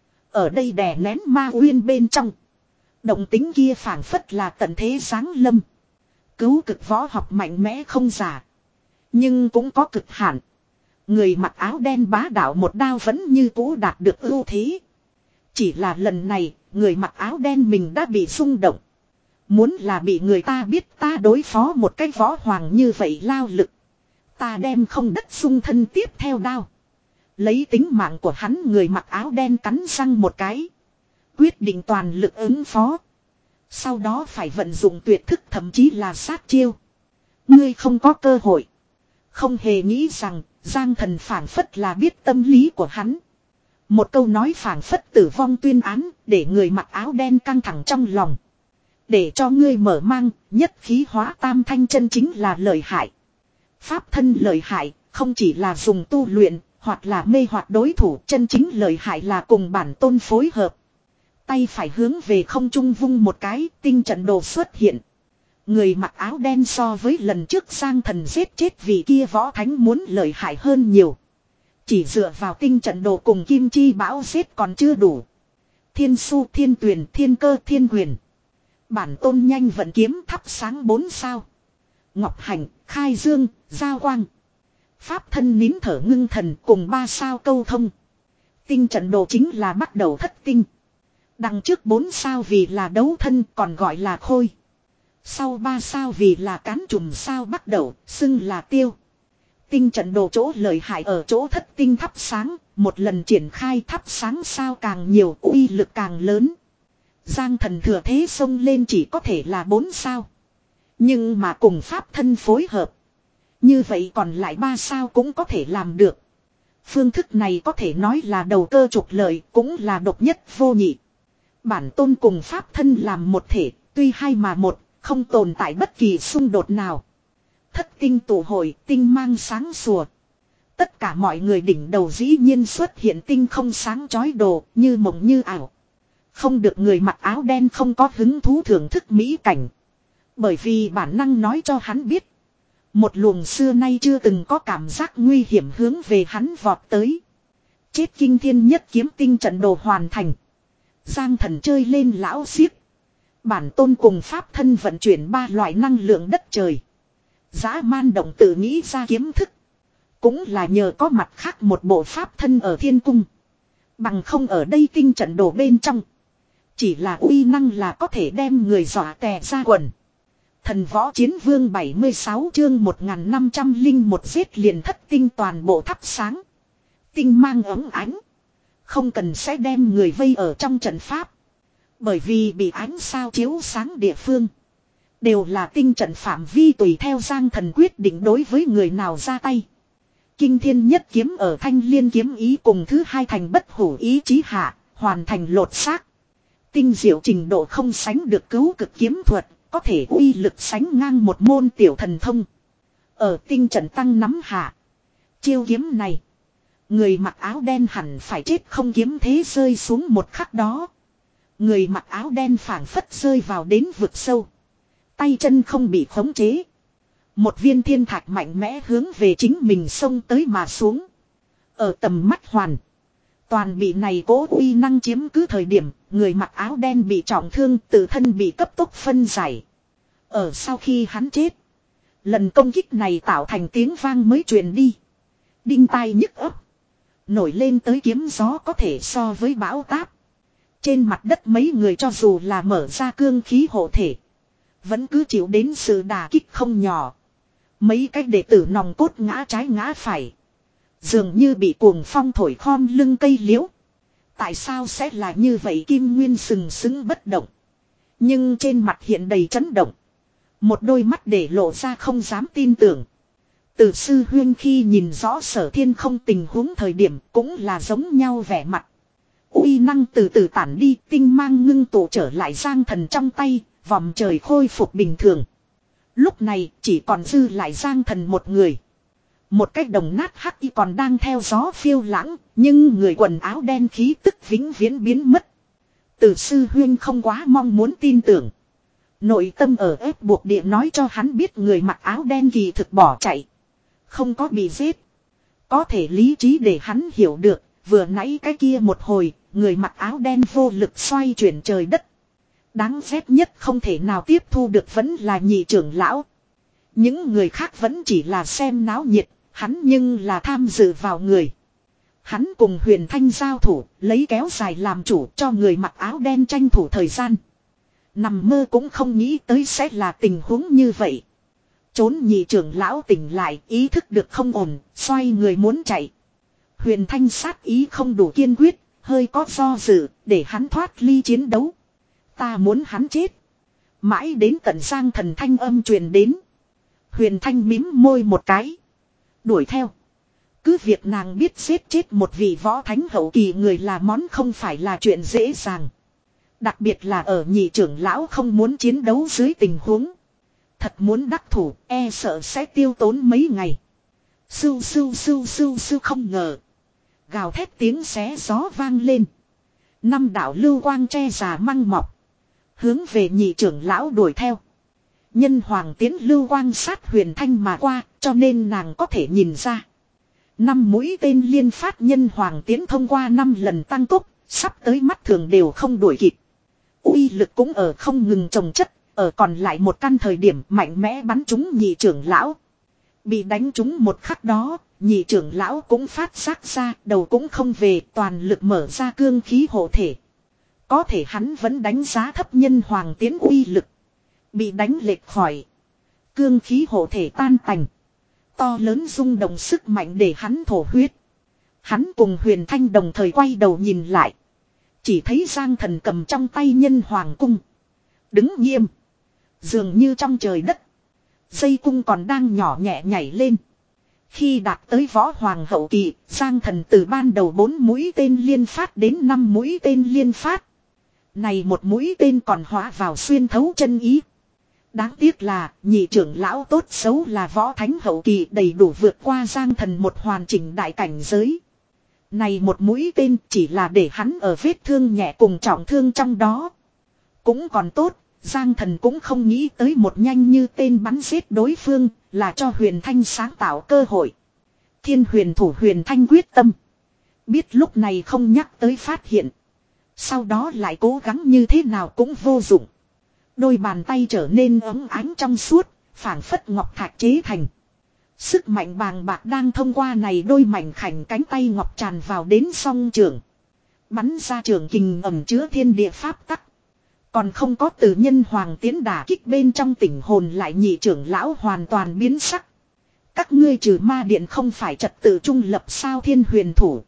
Ở đây đè nén ma uyên bên trong. Động tính kia phảng phất là tận thế giáng lâm. Cứu cực võ học mạnh mẽ không giả. Nhưng cũng có cực hạn. Người mặc áo đen bá đạo một đao vẫn như cũ đạt được ưu thế. Chỉ là lần này, người mặc áo đen mình đã bị xung động. Muốn là bị người ta biết ta đối phó một cái võ hoàng như vậy lao lực. Ta đem không đất xung thân tiếp theo đao. Lấy tính mạng của hắn, người mặc áo đen cắn răng một cái. Quyết định toàn lực ứng phó. Sau đó phải vận dụng tuyệt thức thậm chí là sát chiêu. Ngươi không có cơ hội. Không hề nghĩ rằng Giang thần phảng phất là biết tâm lý của hắn. Một câu nói phảng phất tử vong tuyên án, để người mặc áo đen căng thẳng trong lòng. Để cho ngươi mở mang, nhất khí hóa tam thanh chân chính là lợi hại. Pháp thân lợi hại, không chỉ là dùng tu luyện, hoặc là mê hoặc đối thủ, chân chính lợi hại là cùng bản tôn phối hợp. Tay phải hướng về không trung vung một cái, tinh trận đồ xuất hiện. Người mặc áo đen so với lần trước Giang thần giết chết vị kia võ thánh muốn lợi hại hơn nhiều. Chỉ dựa vào tinh trận đồ cùng kim chi bão giết còn chưa đủ. Thiên su, thiên tuyền, thiên cơ, thiên huyền. Bản tôn nhanh vận kiếm thắp sáng bốn sao. Ngọc hành, khai dương, giao quang. Pháp thân nín thở ngưng thần cùng ba sao câu thông. Tinh trận đồ chính là bắt đầu thất tinh. Đằng trước bốn sao vì là đấu thân còn gọi là khôi. Sau ba sao vì là cán trùm sao bắt đầu, xưng là tiêu. Tinh trận đồ chỗ lợi hại ở chỗ thất tinh thắp sáng, một lần triển khai thắp sáng sao càng nhiều, uy lực càng lớn. Giang thần thừa thế xông lên chỉ có thể là bốn sao. Nhưng mà cùng pháp thân phối hợp. Như vậy còn lại ba sao cũng có thể làm được. Phương thức này có thể nói là đầu cơ trục lợi, cũng là độc nhất vô nhị. Bản tôn cùng pháp thân làm một thể, tuy hai mà một, không tồn tại bất kỳ xung đột nào. Thất tinh tụ hội, tinh mang sáng sủa. Tất cả mọi người đỉnh đầu dĩ nhiên xuất hiện tinh không sáng chói đồ, như mộng như ảo. Không được người mặc áo đen không có hứng thú thưởng thức mỹ cảnh. Bởi vì bản năng nói cho hắn biết. Một luồng xưa nay chưa từng có cảm giác nguy hiểm hướng về hắn vọt tới. Chết kinh thiên nhất kiếm tinh trận đồ hoàn thành. Giang thần chơi lên lão xiếc. Bản tôn cùng pháp thân vận chuyển ba loại năng lượng đất trời. Dã man động tự nghĩ ra kiếm thức. Cũng là nhờ có mặt khác một bộ pháp thân ở thiên cung. Bằng không ở đây tinh trận đồ bên trong. Chỉ là uy năng là có thể đem người dọa tè ra quần. Thần võ chiến vương bảy mươi sáu chương một nghìn năm trăm lẻ một giết liền thất tinh toàn bộ thắp sáng. Tinh mang ấm ánh. Không cần sẽ đem người vây ở trong trận pháp. Bởi vì bị ánh sao chiếu sáng địa phương. Đều là tinh trận phạm vi tùy theo Giang thần quyết định đối với người nào ra tay. Kinh thiên nhất kiếm ở thanh liên kiếm ý cùng thứ hai thành bất hủ ý chí hạ, hoàn thành lột xác. Tinh diệu trình độ không sánh được cứu cực kiếm thuật, có thể uy lực sánh ngang một môn tiểu thần thông. Ở tinh trận tăng nắm hạ. Chiêu kiếm này. Người mặc áo đen hẳn phải chết không kiếm thế rơi xuống một khắc đó. Người mặc áo đen phảng phất rơi vào đến vực sâu. Tay chân không bị khống chế. Một viên thiên thạch mạnh mẽ hướng về chính mình xông tới mà xuống. Ở tầm mắt Hoàn. Toàn bị này cố uy năng chiếm cứ thời điểm, người mặc áo đen bị trọng thương, tự thân bị cấp tốc phân giải. Ở sau khi hắn chết, lần công kích này tạo thành tiếng vang mới truyền đi. Đinh tai nhức ấp. Nổi lên tới kiếm gió có thể so với bão táp. Trên mặt đất mấy người cho dù là mở ra cương khí hộ thể, vẫn cứ chịu đến sự đả kích không nhỏ. Mấy cái đệ tử nòng cốt ngã trái ngã phải. Dường như bị cuồng phong thổi khom lưng cây liễu. Tại sao sẽ là như vậy? Kim Nguyên sừng sững bất động. Nhưng trên mặt hiện đầy chấn động. Một đôi mắt để lộ ra không dám tin tưởng. Từ sư huyên khi nhìn rõ Sở Thiên không tình huống thời điểm cũng là giống nhau vẻ mặt. Uy năng từ từ tản đi, tinh mang ngưng tụ trở lại Giang Thần trong tay, vòng trời khôi phục bình thường. Lúc này chỉ còn dư lại Giang Thần một người. Một cái đồng nát hắc y còn đang theo gió phiêu lãng, nhưng người quần áo đen khí tức vĩnh viễn biến mất. Từ sư huyên không quá mong muốn tin tưởng. Nội tâm ở ép buộc địa nói cho hắn biết người mặc áo đen kỳ thực bỏ chạy. Không có bị giết. Có thể lý trí để hắn hiểu được, vừa nãy cái kia một hồi, người mặc áo đen vô lực xoay chuyển trời đất. Đáng ghét nhất không thể nào tiếp thu được vẫn là nhị trưởng lão. Những người khác vẫn chỉ là xem náo nhiệt, hắn nhưng là tham dự vào người. Hắn cùng Huyền Thanh giao thủ, lấy kéo dài làm chủ cho người mặc áo đen tranh thủ thời gian. Nằm mơ cũng không nghĩ tới sẽ là tình huống như vậy. Trốn nhị trưởng lão tỉnh lại, ý thức được không ổn, xoay người muốn chạy. Huyền Thanh sát ý không đủ kiên quyết, hơi có do dự, để hắn thoát ly chiến đấu. Ta muốn hắn chết. Mãi đến tận Giang Thần thanh âm truyền đến. Huyền Thanh mím môi một cái. Đuổi theo. Cứ việc nàng biết giết chết một vị võ thánh hậu kỳ người là món không phải là chuyện dễ dàng. Đặc biệt là ở nhị trưởng lão không muốn chiến đấu dưới tình huống. Thật muốn đắc thủ, e sợ sẽ tiêu tốn mấy ngày. Sưu sưu sưu sưu sưu không ngờ. Gào thét tiếng xé gió vang lên. Năm đạo lưu quang che già măng mọc. Hướng về nhị trưởng lão đuổi theo. Nhân hoàng tiến lưu quang sát Huyền Thanh mà qua, cho nên nàng có thể nhìn ra. Năm mũi tên liên phát nhân hoàng tiến thông qua năm lần tăng tốc, sắp tới mắt thường đều không đuổi kịp. Uy lực cũng ở không ngừng trồng chất, ở còn lại một căn thời điểm mạnh mẽ bắn trúng nhị trưởng lão. Bị đánh trúng một khắc đó, nhị trưởng lão cũng phát giác ra, đầu cũng không về, toàn lực mở ra cương khí hộ thể. Có thể hắn vẫn đánh giá thấp nhân hoàng tiến uy lực. Bị đánh lệch khỏi. Cương khí hộ thể tan tành. To lớn rung động sức mạnh để hắn thổ huyết. Hắn cùng Huyền Thanh đồng thời quay đầu nhìn lại. Chỉ thấy Giang Thần cầm trong tay nhân hoàng cung. Đứng nghiêm. Dường như trong trời đất. Dây cung còn đang nhỏ nhẹ nhảy lên. Khi đạt tới võ hoàng hậu kỳ, Giang Thần từ ban đầu bốn mũi tên liên phát đến năm mũi tên liên phát. Này một mũi tên còn hóa vào xuyên thấu chân ý. Đáng tiếc là nhị trưởng lão tốt xấu là võ thánh hậu kỳ đầy đủ vượt qua Giang Thần một hoàn chỉnh đại cảnh giới. Này một mũi tên chỉ là để hắn ở vết thương nhẹ cùng trọng thương trong đó. Cũng còn tốt, Giang Thần cũng không nghĩ tới một nhanh như tên bắn giết đối phương là cho Huyền Thanh sáng tạo cơ hội. Thiên huyền thủ Huyền Thanh quyết tâm. Biết lúc này không nhắc tới phát hiện. Sau đó lại cố gắng như thế nào cũng vô dụng. Đôi bàn tay trở nên ấm ánh trong suốt, phảng phất ngọc thạch chế thành. Sức mạnh bàng bạc đang thông qua này đôi mảnh khảnh cánh tay ngọc tràn vào đến song trường. Bắn ra trường kình ẩm chứa thiên địa pháp tắc. Còn không có từ nhân hoàng tiến đả kích bên trong tỉnh hồn lại nhị trưởng lão hoàn toàn biến sắc. Các ngươi trừ ma điện không phải trật tự trung lập sao? Thiên huyền thủ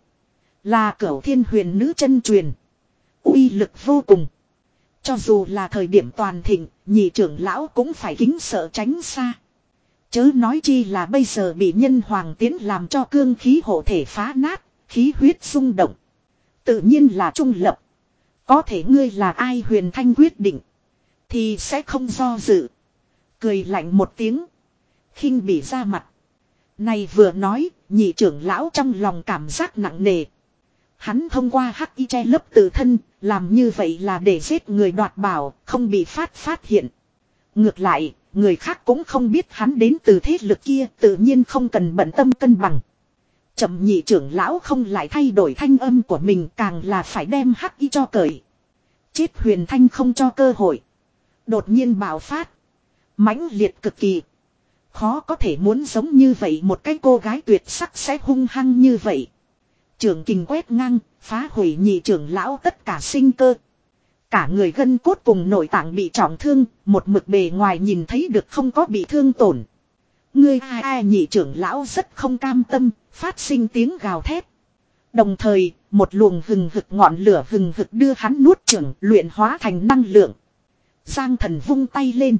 là cửu thiên huyền nữ chân truyền. Uy lực vô cùng. Cho dù là thời điểm toàn thịnh, nhị trưởng lão cũng phải kính sợ tránh xa. Chớ nói chi là bây giờ bị nhân hoàng tiến làm cho cương khí hộ thể phá nát, khí huyết xung động. Tự nhiên là trung lập. Có thể ngươi là ai? Huyền Thanh quyết định. Thì sẽ không do dự. Cười lạnh một tiếng. Khinh bỉ ra mặt. Này vừa nói, nhị trưởng lão trong lòng cảm giác nặng nề. Hắn thông qua hắc y che lấp tự thân, làm như vậy là để giết người đoạt bảo, không bị phát phát hiện. Ngược lại, người khác cũng không biết hắn đến từ thế lực kia, tự nhiên không cần bận tâm cân bằng. Chậm nhị trưởng lão không lại thay đổi thanh âm của mình, càng là phải đem hắc y cho cởi. Chết Huyền Thanh không cho cơ hội. Đột nhiên bạo phát. Mãnh liệt cực kỳ. Khó có thể muốn giống như vậy một cái cô gái tuyệt sắc sẽ hung hăng như vậy. Trưởng kình quét ngang, phá hủy nhị trưởng lão tất cả sinh cơ. Cả người gân cốt cùng nội tạng bị trọng thương, một mực bề ngoài nhìn thấy được không có bị thương tổn. Ngươi ai ai nhị trưởng lão rất không cam tâm, phát sinh tiếng gào thét. Đồng thời, một luồng hừng hực ngọn lửa hừng hực đưa hắn nuốt chửng luyện hóa thành năng lượng. Giang Thần vung tay lên.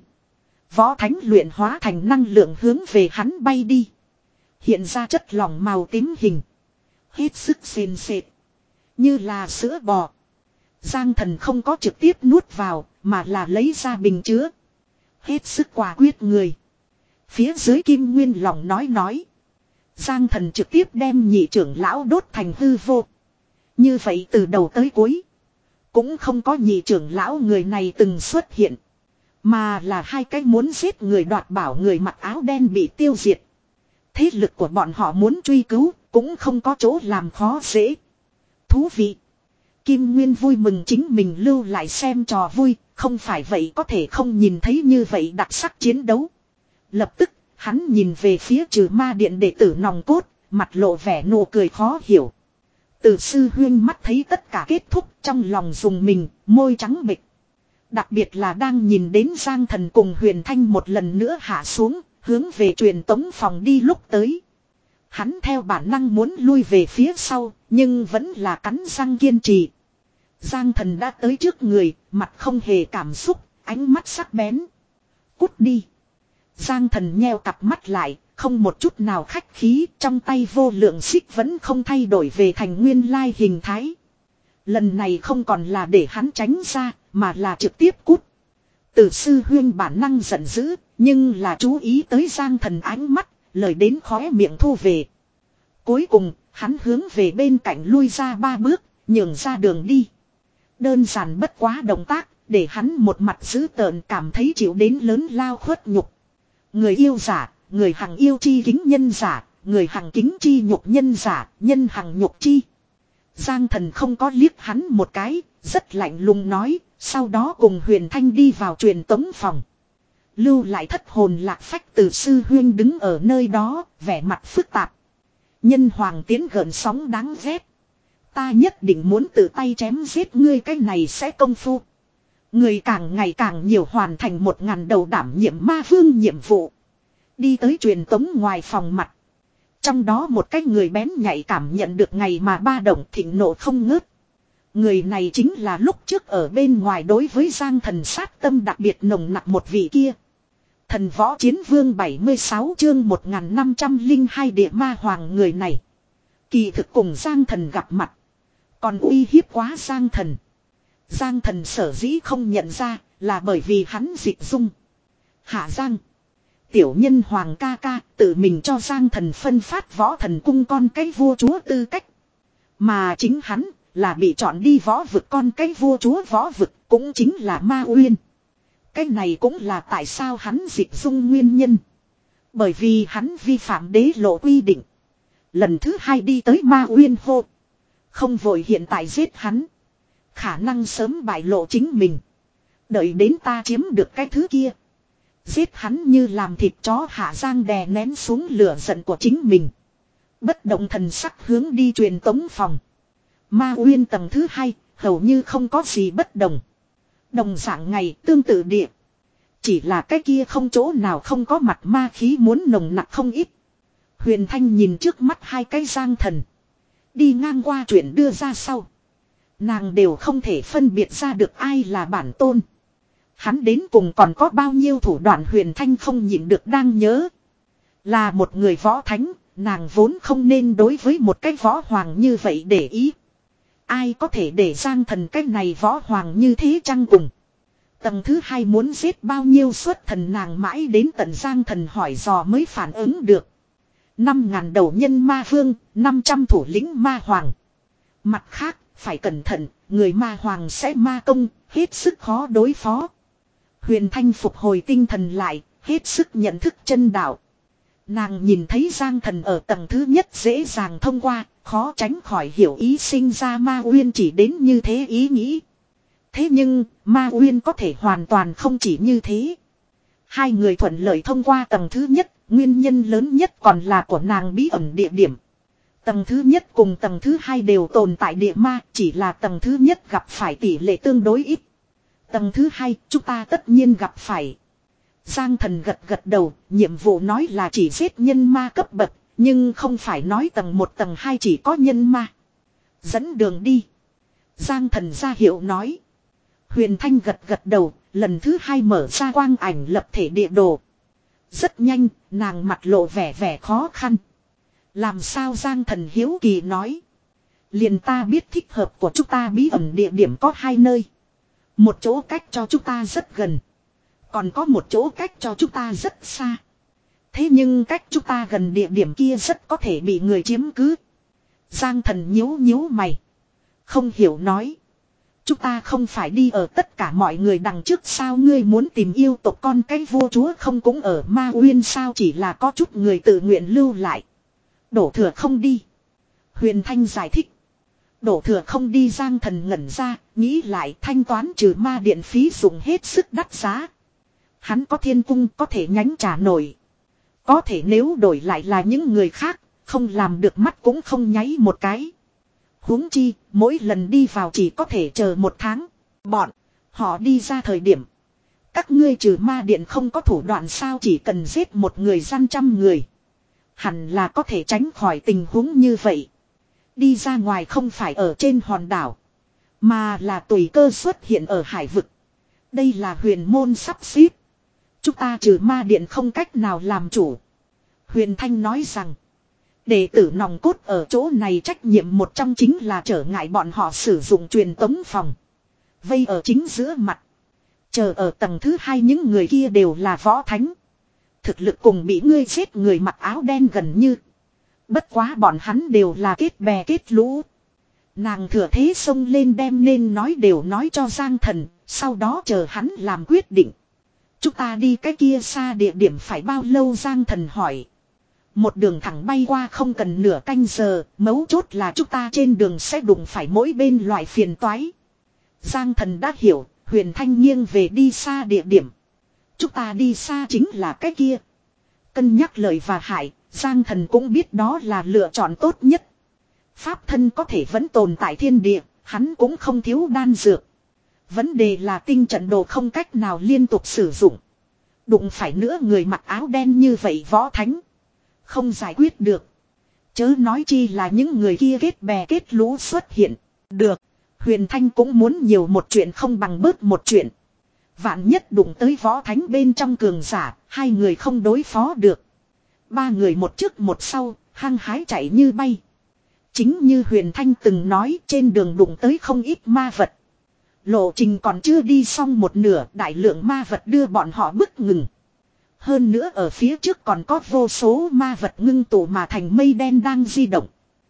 Võ thánh luyện hóa thành năng lượng hướng về hắn bay đi. Hiện ra chất lỏng màu tím hình. Hết sức sền sệt. Như là sữa bò. Giang Thần không có trực tiếp nuốt vào, mà là lấy ra bình chứa. Hết sức quả quyết người. Phía dưới Kim Nguyên lòng nói nói. Giang Thần trực tiếp đem nhị trưởng lão đốt thành hư vô. Như vậy từ đầu tới cuối. Cũng không có nhị trưởng lão người này từng xuất hiện. Mà là hai cái muốn giết người đoạt bảo người mặc áo đen bị tiêu diệt. Thế lực của bọn họ muốn truy cứu, cũng không có chỗ làm khó dễ. Thú vị. Kim Nguyên vui mừng chính mình lưu lại xem trò vui, không phải vậy có thể không nhìn thấy như vậy đặc sắc chiến đấu. Lập tức, hắn nhìn về phía Trừ Ma Điện đệ tử nòng cốt, mặt lộ vẻ nụ cười khó hiểu. Từ sư huyên mắt thấy tất cả kết thúc, trong lòng dùng mình, môi trắng bệch. Đặc biệt là đang nhìn đến Giang Thần cùng Huyền Thanh một lần nữa hạ xuống, hướng về truyền tống phòng đi lúc tới. Hắn theo bản năng muốn lui về phía sau, nhưng vẫn là cắn răng kiên trì. Giang Thần đã tới trước người, mặt không hề cảm xúc, ánh mắt sắc bén. Cút đi. Giang Thần nheo cặp mắt lại, không một chút nào khách khí, trong tay vô lượng xích vẫn không thay đổi về thành nguyên lai hình thái. Lần này không còn là để hắn tránh ra, mà là trực tiếp cút. Từ sư huyên bản năng giận dữ, nhưng là chú ý tới Giang Thần ánh mắt, lời đến khóe miệng thu về. Cuối cùng, hắn hướng về bên cạnh lui ra ba bước, nhường ra đường đi. Đơn giản bất quá động tác, để hắn một mặt dữ tợn cảm thấy chịu đến lớn lao khuất nhục. Người yêu giả, người hằng yêu chi kính nhân giả, người hằng kính chi nhục nhân giả, nhân hằng nhục chi. Giang Thần không có liếc hắn một cái, rất lạnh lùng nói, sau đó cùng Huyền Thanh đi vào truyền tống phòng. Lưu lại thất hồn lạc phách từ sư huyên đứng ở nơi đó, vẻ mặt phức tạp. Nhân hoàng tiến gợn sóng đáng ghét. Ta nhất định muốn tự tay chém giết ngươi, cái này sẽ công phu. Người càng ngày càng nhiều hoàn thành một ngàn đầu đảm nhiệm ma vương nhiệm vụ. Đi tới truyền tống ngoài phòng mặt. Trong đó một cái người bén nhạy cảm nhận được ngày mà ba động thịnh nộ không ngớt. Người này chính là lúc trước ở bên ngoài đối với Giang Thần sát tâm đặc biệt nồng nặc một vị kia. Thần võ chiến vương bảy mươi sáu chương một nghìn năm trăm lẻ hai địa ma hoàng, người này. Kỳ thực cùng Giang Thần gặp mặt. Còn uy hiếp quá Giang Thần. Giang Thần sở dĩ không nhận ra là bởi vì hắn dịch dung. Hạ Giang. Tiểu nhân hoàng ca ca tự mình cho Giang Thần phân phát võ thần cung con cái vua chúa tư cách. Mà chính hắn là bị chọn đi võ vực con cái vua chúa võ vực, cũng chính là Ma Uyên. Cái này cũng là tại sao hắn dịch dung nguyên nhân. Bởi vì hắn vi phạm đế lộ quy định. Lần thứ hai đi tới Ma Uyên hô. Không vội hiện tại giết hắn. Khả năng sớm bại lộ chính mình. Đợi đến ta chiếm được cái thứ kia. Giết hắn như làm thịt chó. Hạ Giang đè nén xuống lửa giận của chính mình. Bất động thần sắc hướng đi truyền tống phòng. Ma Uyên tầng thứ hai, hầu như không có gì bất đồng. Đồng dạng ngày tương tự địa. Chỉ là cái kia không chỗ nào không có mặt ma khí muốn nồng nặc không ít. Huyền Thanh nhìn trước mắt hai cái Giang Thần. Đi ngang qua chuyện đưa ra sau. Nàng đều không thể phân biệt ra được ai là bản tôn. Hắn đến cùng còn có bao nhiêu thủ đoạn, Huyền Thanh không nhịn được đang nhớ. Là một người võ thánh, nàng vốn không nên đối với một cái võ hoàng như vậy để ý. Ai có thể để Giang Thần cái này võ hoàng như thế chăng cùng. Tầng thứ hai muốn giết bao nhiêu xuất thần, nàng mãi đến tận Giang Thần hỏi dò mới phản ứng được. Năm ngàn đầu nhân ma vương, năm trăm thủ lĩnh ma hoàng. Mặt khác, phải cẩn thận, người ma hoàng sẽ ma công, hết sức khó đối phó. Huyền Thanh phục hồi tinh thần lại, hết sức nhận thức chân đạo. Nàng nhìn thấy Giang Thần ở tầng thứ nhất dễ dàng thông qua, khó tránh khỏi hiểu ý sinh ra Ma Uyên chỉ đến như thế ý nghĩ. Thế nhưng, Ma Uyên có thể hoàn toàn không chỉ như thế. Hai người thuận lợi thông qua tầng thứ nhất, nguyên nhân lớn nhất còn là của nàng bí ẩn địa điểm. Tầng thứ nhất cùng tầng thứ hai đều tồn tại địa ma, chỉ là tầng thứ nhất gặp phải tỷ lệ tương đối ít. Tầng thứ hai, chúng ta tất nhiên gặp phải. Giang Thần gật gật đầu, nhiệm vụ nói là chỉ giết nhân ma cấp bậc, nhưng không phải nói tầng một tầng hai chỉ có nhân ma. Dẫn đường đi. Giang Thần ra hiệu nói. Huyền Thanh gật gật đầu, lần thứ hai mở ra quang ảnh lập thể địa đồ. Rất nhanh, nàng mặt lộ vẻ vẻ khó khăn. Làm sao Giang Thần hiếu kỳ nói. Liền ta biết thích hợp của chúng ta bí ẩn địa điểm có hai nơi. Một chỗ cách cho chúng ta rất gần. Còn có một chỗ cách cho chúng ta rất xa. Thế nhưng cách chúng ta gần địa điểm kia rất có thể bị người chiếm cứ. Giang Thần nhíu nhíu mày. Không hiểu nói. Chúng ta không phải đi ở tất cả mọi người đằng trước sao, ngươi muốn tìm yêu tộc con cái vua chúa không cũng ở Ma Uyên sao, chỉ là có chút người tự nguyện lưu lại. Đổ thừa không đi. Huyền Thanh giải thích. Đổ thừa không đi. Giang Thần ngẩn ra, nghĩ lại thanh toán trừ ma điện phí dùng hết sức đắt giá. Hắn có thiên cung có thể nhánh trả nổi. Có thể nếu đổi lại là những người khác, không làm được mắt cũng không nháy một cái. Huống chi, mỗi lần đi vào chỉ có thể chờ một tháng. Bọn, họ đi ra thời điểm. Các ngươi trừ ma điện không có thủ đoạn sao, chỉ cần giết một người gian trăm người. Hẳn là có thể tránh khỏi tình huống như vậy. Đi ra ngoài không phải ở trên hòn đảo, mà là tùy cơ xuất hiện ở hải vực. Đây là huyền môn sắp xếp. Chúng ta trừ ma điện không cách nào làm chủ. Huyền Thanh nói rằng. Đệ tử nòng cốt ở chỗ này trách nhiệm một trong chính là trở ngại bọn họ sử dụng truyền tống phòng. Vây ở chính giữa mặt. Chờ ở tầng thứ hai những người kia đều là võ thánh. Thực lực cùng bị ngươi giết người mặc áo đen gần như. Bất quá bọn hắn đều là kết bè kết lũ. Nàng thừa thế xông lên đem nên nói đều nói cho Giang Thần. Sau đó chờ hắn làm quyết định. Chúng ta đi cái kia xa địa điểm phải bao lâu, Giang Thần hỏi. Một đường thẳng bay qua không cần nửa canh giờ, mấu chốt là chúng ta trên đường sẽ đụng phải mỗi bên loại phiền toái. Giang Thần đã hiểu, Huyền Thanh nghiêng về đi xa địa điểm. Chúng ta đi xa chính là cái kia. Cân nhắc lợi và hại, Giang Thần cũng biết đó là lựa chọn tốt nhất. Pháp thân có thể vẫn tồn tại thiên địa, hắn cũng không thiếu đan dược. Vấn đề là tinh trận đồ không cách nào liên tục sử dụng. Đụng phải nữa người mặc áo đen như vậy võ thánh. Không giải quyết được. Chớ nói chi là những người kia kết bè kết lũ xuất hiện. Được. Huyền Thanh cũng muốn nhiều một chuyện không bằng bớt một chuyện. Vạn nhất đụng tới võ thánh bên trong cường giả, hai người không đối phó được. Ba người một trước một sau, hăng hái chạy như bay. Chính như Huyền Thanh từng nói, trên đường đụng tới không ít ma vật. Lộ trình còn chưa đi xong một nửa, đại lượng ma vật đưa bọn họ bức ngừng. Hơn nữa ở phía trước còn có vô số ma vật ngưng tụ mà thành mây đen đang di động.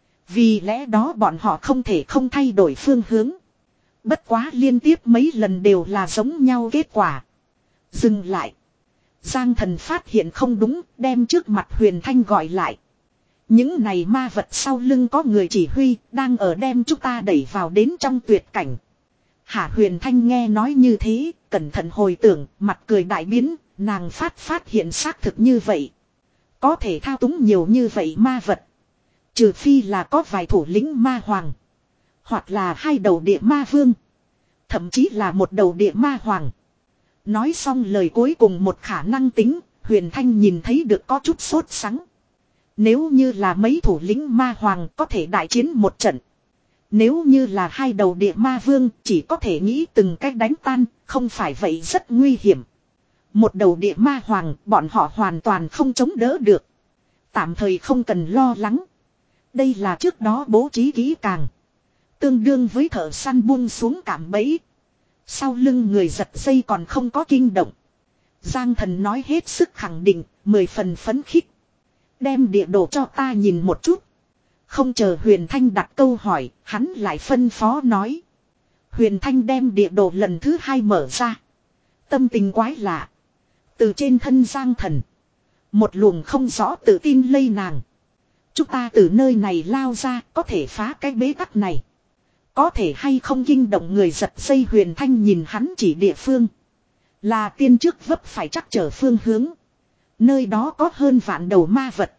Vì lẽ đó bọn họ không thể không thay đổi phương hướng. Bất quá liên tiếp mấy lần đều là giống nhau kết quả. Dừng lại. Giang Thần phát hiện không đúng, đem trước mặt Huyền Thanh gọi lại. Những này ma vật sau lưng có người chỉ huy, đang ở đem chúng ta đẩy vào đến trong tuyệt cảnh. Hả? Huyền Thanh nghe nói như thế, cẩn thận hồi tưởng, mặt cười đại biến, nàng phát phát hiện xác thực như vậy. Có thể thao túng nhiều như vậy ma vật. Trừ phi là có vài thủ lĩnh ma hoàng. Hoặc là hai đầu địa ma vương. Thậm chí là một đầu địa ma hoàng. Nói xong lời cuối cùng một khả năng tính, Huyền Thanh nhìn thấy được có chút sốt sắng. Nếu như là mấy thủ lĩnh ma hoàng có thể đại chiến một trận. Nếu như là hai đầu địa ma vương chỉ có thể nghĩ từng cách đánh tan, không phải vậy rất nguy hiểm. Một đầu địa ma hoàng bọn họ hoàn toàn không chống đỡ được. Tạm thời không cần lo lắng. Đây là trước đó bố trí kỹ càng. Tương đương với thợ săn buông xuống cạm bẫy. Sau lưng người giật dây còn không có kinh động. Giang Thần nói hết sức khẳng định, mười phần phấn khích. Đem địa đồ cho ta nhìn một chút. Không chờ Huyền Thanh đặt câu hỏi, hắn lại phân phó nói. Huyền Thanh đem địa đồ lần thứ hai mở ra. Tâm tình quái lạ. Từ trên thân Giang Thần. Một luồng không rõ tự tin lây nàng. Chúng ta từ nơi này lao ra có thể phá cái bế tắc này. Có thể hay không kinh động người giật dây Huyền Thanh nhìn hắn chỉ địa phương. Là tiên trước vấp phải chắc trở phương hướng. Nơi đó có hơn vạn đầu ma vật.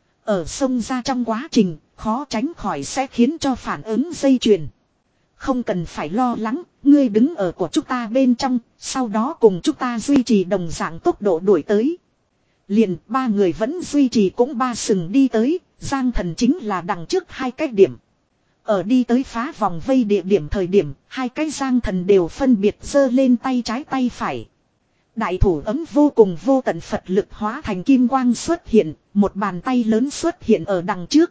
Ở sông ra trong quá trình, khó tránh khỏi sẽ khiến cho phản ứng dây chuyền. Không cần phải lo lắng, ngươi đứng ở của chúng ta bên trong, sau đó cùng chúng ta duy trì đồng dạng tốc độ đuổi tới. Liền ba người vẫn duy trì cũng ba sừng đi tới, Giang Thần chính là đằng trước hai cái điểm. Ở đi tới phá vòng vây địa điểm thời điểm, hai cái Giang Thần đều phân biệt giơ lên tay trái tay phải. Đại thủ ấm vô cùng vô tận Phật lực hóa thành kim quang xuất hiện, một bàn tay lớn xuất hiện ở đằng trước.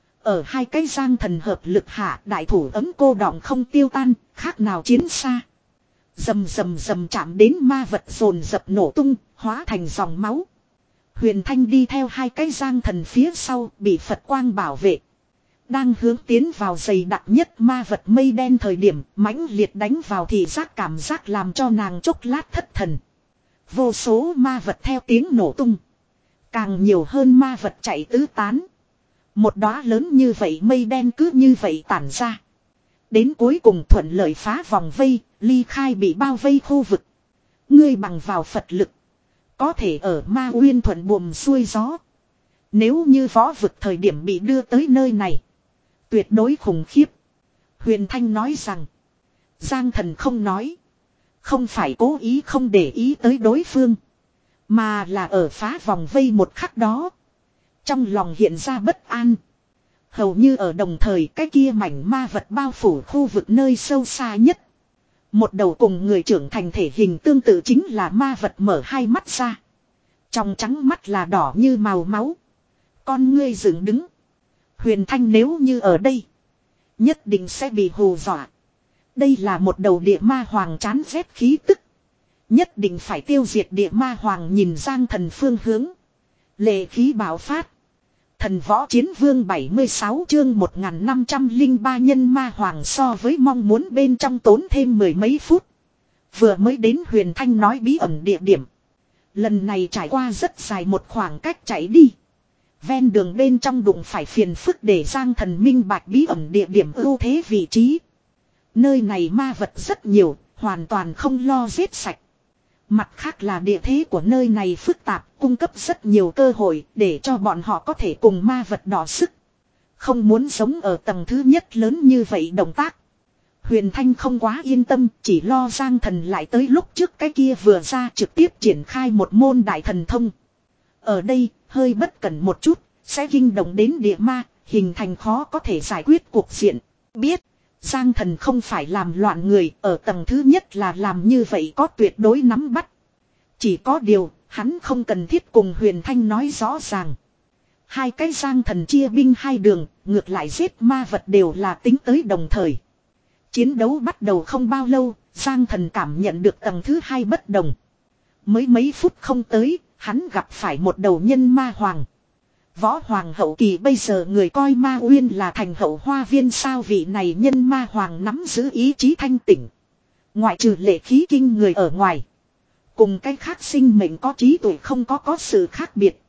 Ở hai cái Giang Thần hợp lực hạ, đại thủ ấm cô đọng không tiêu tan, khác nào chiến xa. Rầm rầm rầm chạm đến ma vật dồn dập nổ tung, hóa thành dòng máu. Huyền Thanh đi theo hai cái Giang Thần phía sau, bị Phật quang bảo vệ. Đang hướng tiến vào dày đặc nhất ma vật mây đen thời điểm, mãnh liệt đánh vào thị giác cảm giác làm cho nàng chốc lát thất thần. Vô số ma vật theo tiếng nổ tung. Càng nhiều hơn ma vật chạy tứ tán. Một đóa lớn như vậy mây đen cứ như vậy tản ra. Đến cuối cùng thuận lợi phá vòng vây, ly khai bị bao vây khu vực. Ngươi bằng vào Phật lực. Có thể ở ma uyên thuận buồm xuôi gió. Nếu như võ vực thời điểm bị đưa tới nơi này. Tuyệt đối khủng khiếp. Huyền Thanh nói rằng. Giang Thần không nói. Không phải cố ý không để ý tới đối phương. Mà là ở phá vòng vây một khắc đó. Trong lòng hiện ra bất an. Hầu như ở đồng thời cái kia mảnh ma vật bao phủ khu vực nơi sâu xa nhất. Một đầu cùng người trưởng thành thể hình tương tự chính là ma vật mở hai mắt ra. Trong trắng mắt là đỏ như màu máu. Con ngươi dựng đứng. Huyền Thanh nếu như ở đây. Nhất định sẽ bị hù dọa. Đây là một đầu địa ma hoàng chán ghét khí tức. Nhất định phải tiêu diệt địa ma hoàng nhìn Giang Thần phương hướng. Lệ khí bạo phát. Thần võ chiến vương bảy mươi sáu chương một nghìn năm trăm lẻ ba nhân ma hoàng so với mong muốn bên trong tốn thêm mười mấy phút. Vừa mới đến Huyền Thanh nói bí ẩn địa điểm. Lần này trải qua rất dài một khoảng cách chạy đi. Ven đường bên trong đụng phải phiền phức để Giang Thần minh bạch bí ẩn địa điểm ưu thế vị trí. Nơi này ma vật rất nhiều, hoàn toàn không lo giết sạch. Mặt khác là địa thế của nơi này phức tạp, cung cấp rất nhiều cơ hội để cho bọn họ có thể cùng ma vật đọ sức. Không muốn sống ở tầng thứ nhất lớn như vậy động tác. Huyền Thanh không quá yên tâm, chỉ lo Giang Thần lại tới lúc trước cái kia vừa ra trực tiếp triển khai một môn đại thần thông. Ở đây, hơi bất cẩn một chút, sẽ kinh động đến địa ma, hình thành khó có thể giải quyết cuộc diện. Biết, Giang Thần không phải làm loạn người, ở tầng thứ nhất là làm như vậy có tuyệt đối nắm bắt. Chỉ có điều, hắn không cần thiết cùng Huyền Thanh nói rõ ràng. Hai cái Giang Thần chia binh hai đường, ngược lại giết ma vật đều là tính tới đồng thời. Chiến đấu bắt đầu không bao lâu, Giang Thần cảm nhận được tầng thứ hai bất đồng. Mới mấy phút không tới, hắn gặp phải một đầu nhân ma hoàng. Võ hoàng hậu kỳ bây giờ người coi ma uyên là thành hậu hoa viên sao vị này nhân ma hoàng nắm giữ ý chí thanh tỉnh. Ngoại trừ lệ khí kinh người ở ngoài. Cùng cái khác sinh mệnh có trí tuệ không có có sự khác biệt.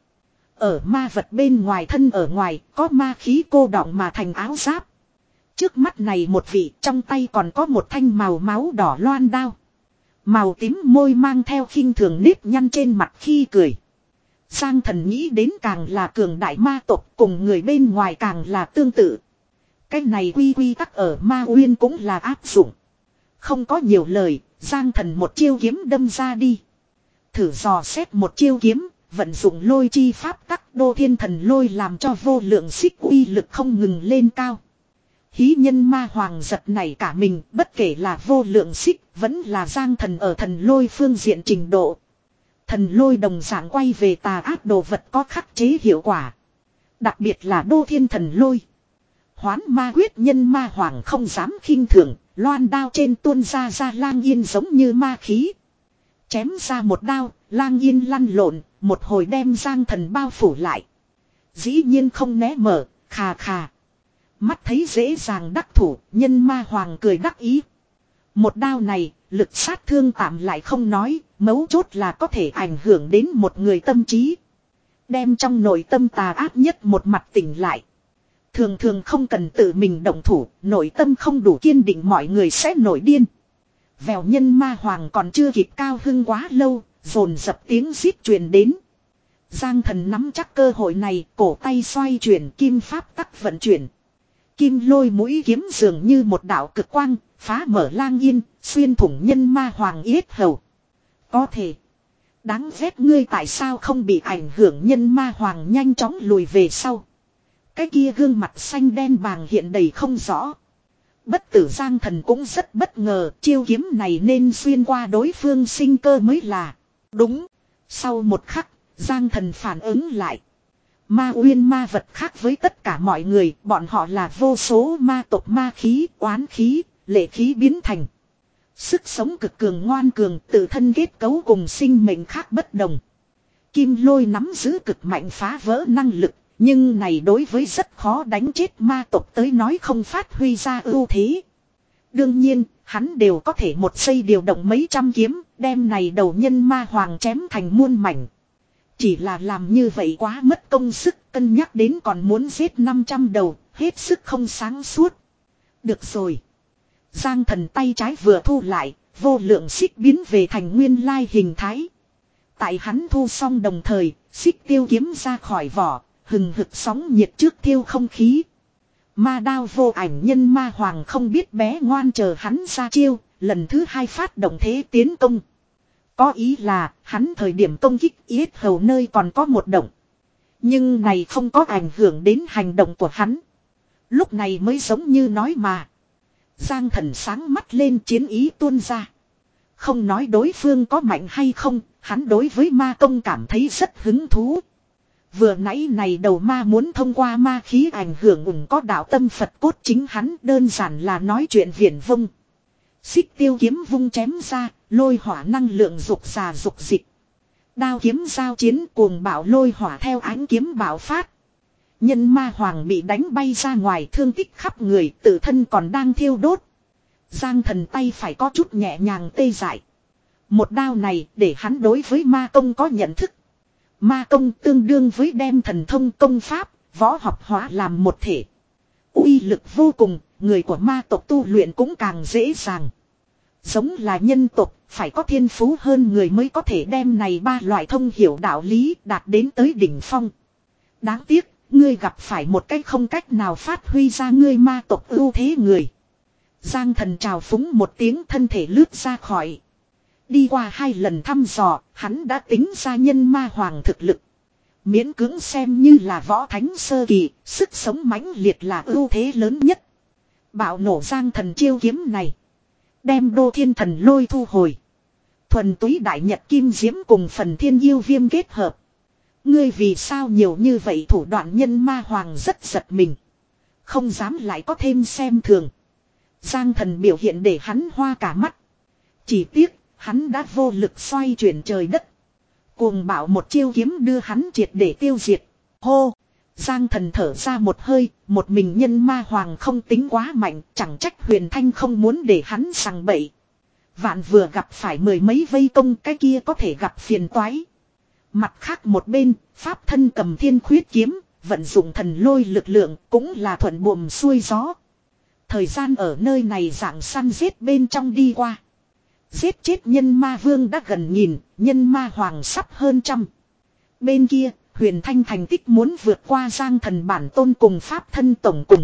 Ở ma vật bên ngoài thân ở ngoài có ma khí cô đọng mà thành áo giáp. Trước mắt này một vị trong tay còn có một thanh màu máu đỏ loan đao. Màu tím môi mang theo khinh thường nếp nhăn trên mặt khi cười. Giang Thần nghĩ đến càng là cường đại ma tộc cùng người bên ngoài càng là tương tự. Cái này quy quy tắc ở ma uyên cũng là áp dụng. Không có nhiều lời, Giang Thần một chiêu kiếm đâm ra đi. Thử dò xét một chiêu kiếm, vận dụng lôi chi pháp tắc đô thiên thần lôi làm cho vô lượng xích uy lực không ngừng lên cao. Hí nhân ma hoàng giật này cả mình, bất kể là vô lượng xích, vẫn là Giang Thần ở thần lôi phương diện trình độ. Thần lôi đồng dạng quay về tà ác đồ vật có khắc chế hiệu quả. Đặc biệt là đô thiên thần lôi. Hoán ma quyết nhân ma hoàng không dám khinh thường, loan đao trên tuôn ra ra lang yên giống như ma khí. Chém ra một đao, lang yên lăn lộn, một hồi đem Giang Thần bao phủ lại. Dĩ nhiên không né mở, khà khà. Mắt thấy dễ dàng đắc thủ, nhân ma hoàng cười đắc ý. Một đao này, lực sát thương tạm lại không nói, mấu chốt là có thể ảnh hưởng đến một người tâm trí. Đem trong nội tâm tà ác nhất một mặt tỉnh lại. Thường thường không cần tự mình động thủ, nội tâm không đủ kiên định mọi người sẽ nổi điên. Vèo nhân ma hoàng còn chưa kịp cao hưng quá lâu, dồn dập tiếng rít truyền đến. Giang Thần nắm chắc cơ hội này, cổ tay xoay chuyển, kim pháp tắc vận chuyển. Kim lôi mũi kiếm dường như một đạo cực quang, phá mở lang yên, xuyên thủng nhân ma hoàng yết hầu. Có thể. Đáng ghét ngươi tại sao không bị ảnh hưởng, nhân ma hoàng nhanh chóng lùi về sau. Cái kia gương mặt xanh đen bàng hiện đầy không rõ. Bất tử Giang Thần cũng rất bất ngờ, chiêu kiếm này nên xuyên qua đối phương sinh cơ mới là. Đúng. Sau một khắc, Giang Thần phản ứng lại. Ma uyên ma vật khác với tất cả mọi người, bọn họ là vô số ma tộc ma khí, oán khí, lệ khí biến thành. Sức sống cực cường ngoan cường, tự thân kết cấu cùng sinh mệnh khác bất đồng. Kim lôi nắm giữ cực mạnh phá vỡ năng lực, nhưng này đối với rất khó đánh chết ma tộc tới nói không phát huy ra ưu thế. Đương nhiên, hắn đều có thể một giây điều động mấy trăm kiếm, đem này đầu nhân ma hoàng chém thành muôn mảnh. Chỉ là làm như vậy quá mất công sức, cân nhắc đến còn muốn giết năm trăm đầu, hết sức không sáng suốt. Được rồi. Giang Thần tay trái vừa thu lại, vô lượng xích biến về thành nguyên lai hình thái. Tại hắn thu xong đồng thời, xích tiêu kiếm ra khỏi vỏ, hừng hực sóng nhiệt trước thiêu không khí. Ma đao vô ảnh nhân ma hoàng không biết bé ngoan chờ hắn ra chiêu, lần thứ hai phát động thế tiến công. Có ý là, hắn thời điểm công kích yết hầu nơi còn có một động. Nhưng này không có ảnh hưởng đến hành động của hắn. Lúc này mới giống như nói mà. Giang Thần sáng mắt lên, chiến ý tuôn ra. Không nói đối phương có mạnh hay không, hắn đối với ma công cảm thấy rất hứng thú. Vừa nãy này đầu ma muốn thông qua ma khí ảnh hưởng ủng có đạo tâm Phật cốt chính hắn, đơn giản là nói chuyện viển vông. Xích tiêu kiếm vung chém ra, lôi hỏa năng lượng rục rà rục dịch. Đao kiếm giao chiến cuồng bạo lôi hỏa theo ánh kiếm bạo phát. Nhân ma hoàng bị đánh bay ra ngoài, thương tích khắp người, tự thân còn đang thiêu đốt. Giang Thần tay phải có chút nhẹ nhàng tê dại. Một đao này để hắn đối với ma công có nhận thức. Ma công tương đương với đem thần thông công pháp, võ học hóa làm một thể. Uy lực vô cùng, người của ma tộc tu luyện cũng càng dễ dàng. Giống là nhân tộc, phải có thiên phú hơn người mới có thể đem này ba loại thông hiểu đạo lý đạt đến tới đỉnh phong. Đáng tiếc, ngươi gặp phải một cách không cách nào phát huy ra ngươi ma tộc ưu thế người. Giang Thần trào phúng một tiếng, thân thể lướt ra khỏi. Đi qua hai lần thăm dò, hắn đã tính ra nhân ma hoàng thực lực. Miễn cưỡng xem như là võ thánh sơ kỳ, sức sống mãnh liệt là ưu thế lớn nhất. Bạo nổ Giang Thần chiêu kiếm này. Đem đô thiên thần lôi thu hồi. Thuần túy đại nhật kim diễm cùng phần thiên yêu viêm kết hợp. Ngươi vì sao nhiều như vậy, thủ đoạn nhân ma hoàng rất giật mình. Không dám lại có thêm xem thường. Giang Thần biểu hiện để hắn hoa cả mắt. Chỉ tiếc, hắn đã vô lực xoay chuyển trời đất. Cuồng bạo một chiêu kiếm đưa hắn triệt để tiêu diệt. Hô! Giang Thần thở ra một hơi, một mình nhân ma hoàng không tính quá mạnh, chẳng trách Huyền Thanh không muốn để hắn sằng bậy. Vạn vừa gặp phải mười mấy vây công, cái kia có thể gặp phiền toái. Mặt khác một bên, pháp thân cầm thiên khuyết kiếm, vận dụng thần lôi lực lượng, cũng là thuận buồm xuôi gió. Thời gian ở nơi này dạng săn giết bên trong đi qua. Giết chết nhân ma vương đã gần nghìn, nhân ma hoàng sắp hơn trăm. Bên kia, Huyền Thanh thành tích muốn vượt qua Giang Thần bản tôn cùng pháp thân tổng cùng.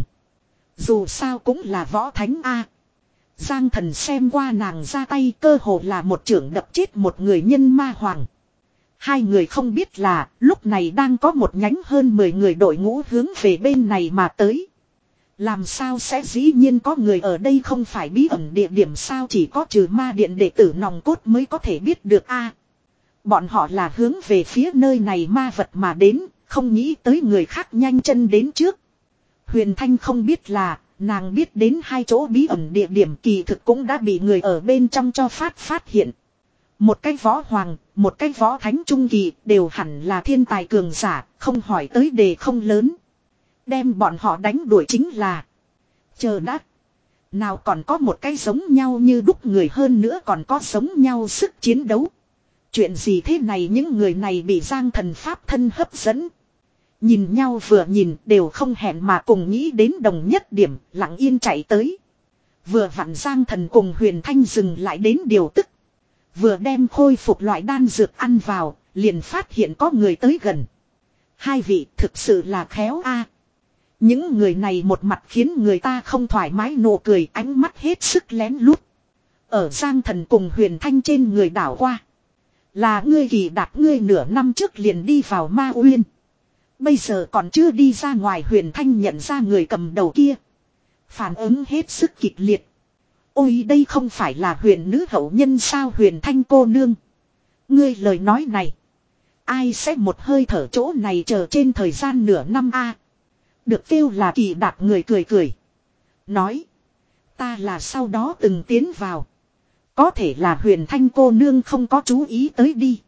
Dù sao cũng là võ thánh A. Giang Thần xem qua nàng ra tay, cơ hồ là một chưởng đập chết một người nhân ma hoàng. Hai người không biết là lúc này đang có một nhánh hơn mười người đội ngũ hướng về bên này mà tới. Làm sao sẽ dĩ nhiên có người ở đây, không phải bí ẩn địa điểm sao, chỉ có trừ ma điện đệ tử nòng cốt mới có thể biết được a. Bọn họ là hướng về phía nơi này ma vật mà đến, không nghĩ tới người khác nhanh chân đến trước. Huyền Thanh không biết là, nàng biết đến hai chỗ bí ẩn địa điểm kỳ thực cũng đã bị người ở bên trong cho phát phát hiện. Một cái võ hoàng, một cái võ thánh trung kỳ đều hẳn là thiên tài cường giả, không hỏi tới đề không lớn. Đem bọn họ đánh đuổi chính là. Chờ đã. Nào còn có một cái giống nhau như đúc người, hơn nữa còn có giống nhau sức chiến đấu. Chuyện gì thế này, những người này bị Giang Thần pháp thân hấp dẫn. Nhìn nhau vừa nhìn đều không hẹn mà cùng nghĩ đến đồng nhất điểm, lặng yên chạy tới. Vừa vặn Giang Thần cùng Huyền Thanh dừng lại đến điều tức. Vừa đem khôi phục loại đan dược ăn vào, liền phát hiện có người tới gần. Hai vị thực sự là khéo a. Những người này một mặt khiến người ta không thoải mái nụ cười, ánh mắt hết sức lén lút. Ở Giang Thần cùng Huyền Thanh trên người đảo qua. Là ngươi Kỳ Đạt, ngươi nửa năm trước liền đi vào Ma Uyên. Bây giờ còn chưa đi ra ngoài. Huyền Thanh nhận ra người cầm đầu kia. Phản ứng hết sức kịch liệt. Ôi, đây không phải là Huyền nữ hậu nhân sao? Huyền Thanh cô nương, ngươi lời nói này, ai sẽ một hơi thở chỗ này chờ trên thời gian nửa năm a? Được kêu là Kỳ Đạt người cười cười. Nói, ta là sau đó từng tiến vào. Có thể là Huyền Thanh cô nương không có chú ý tới đi.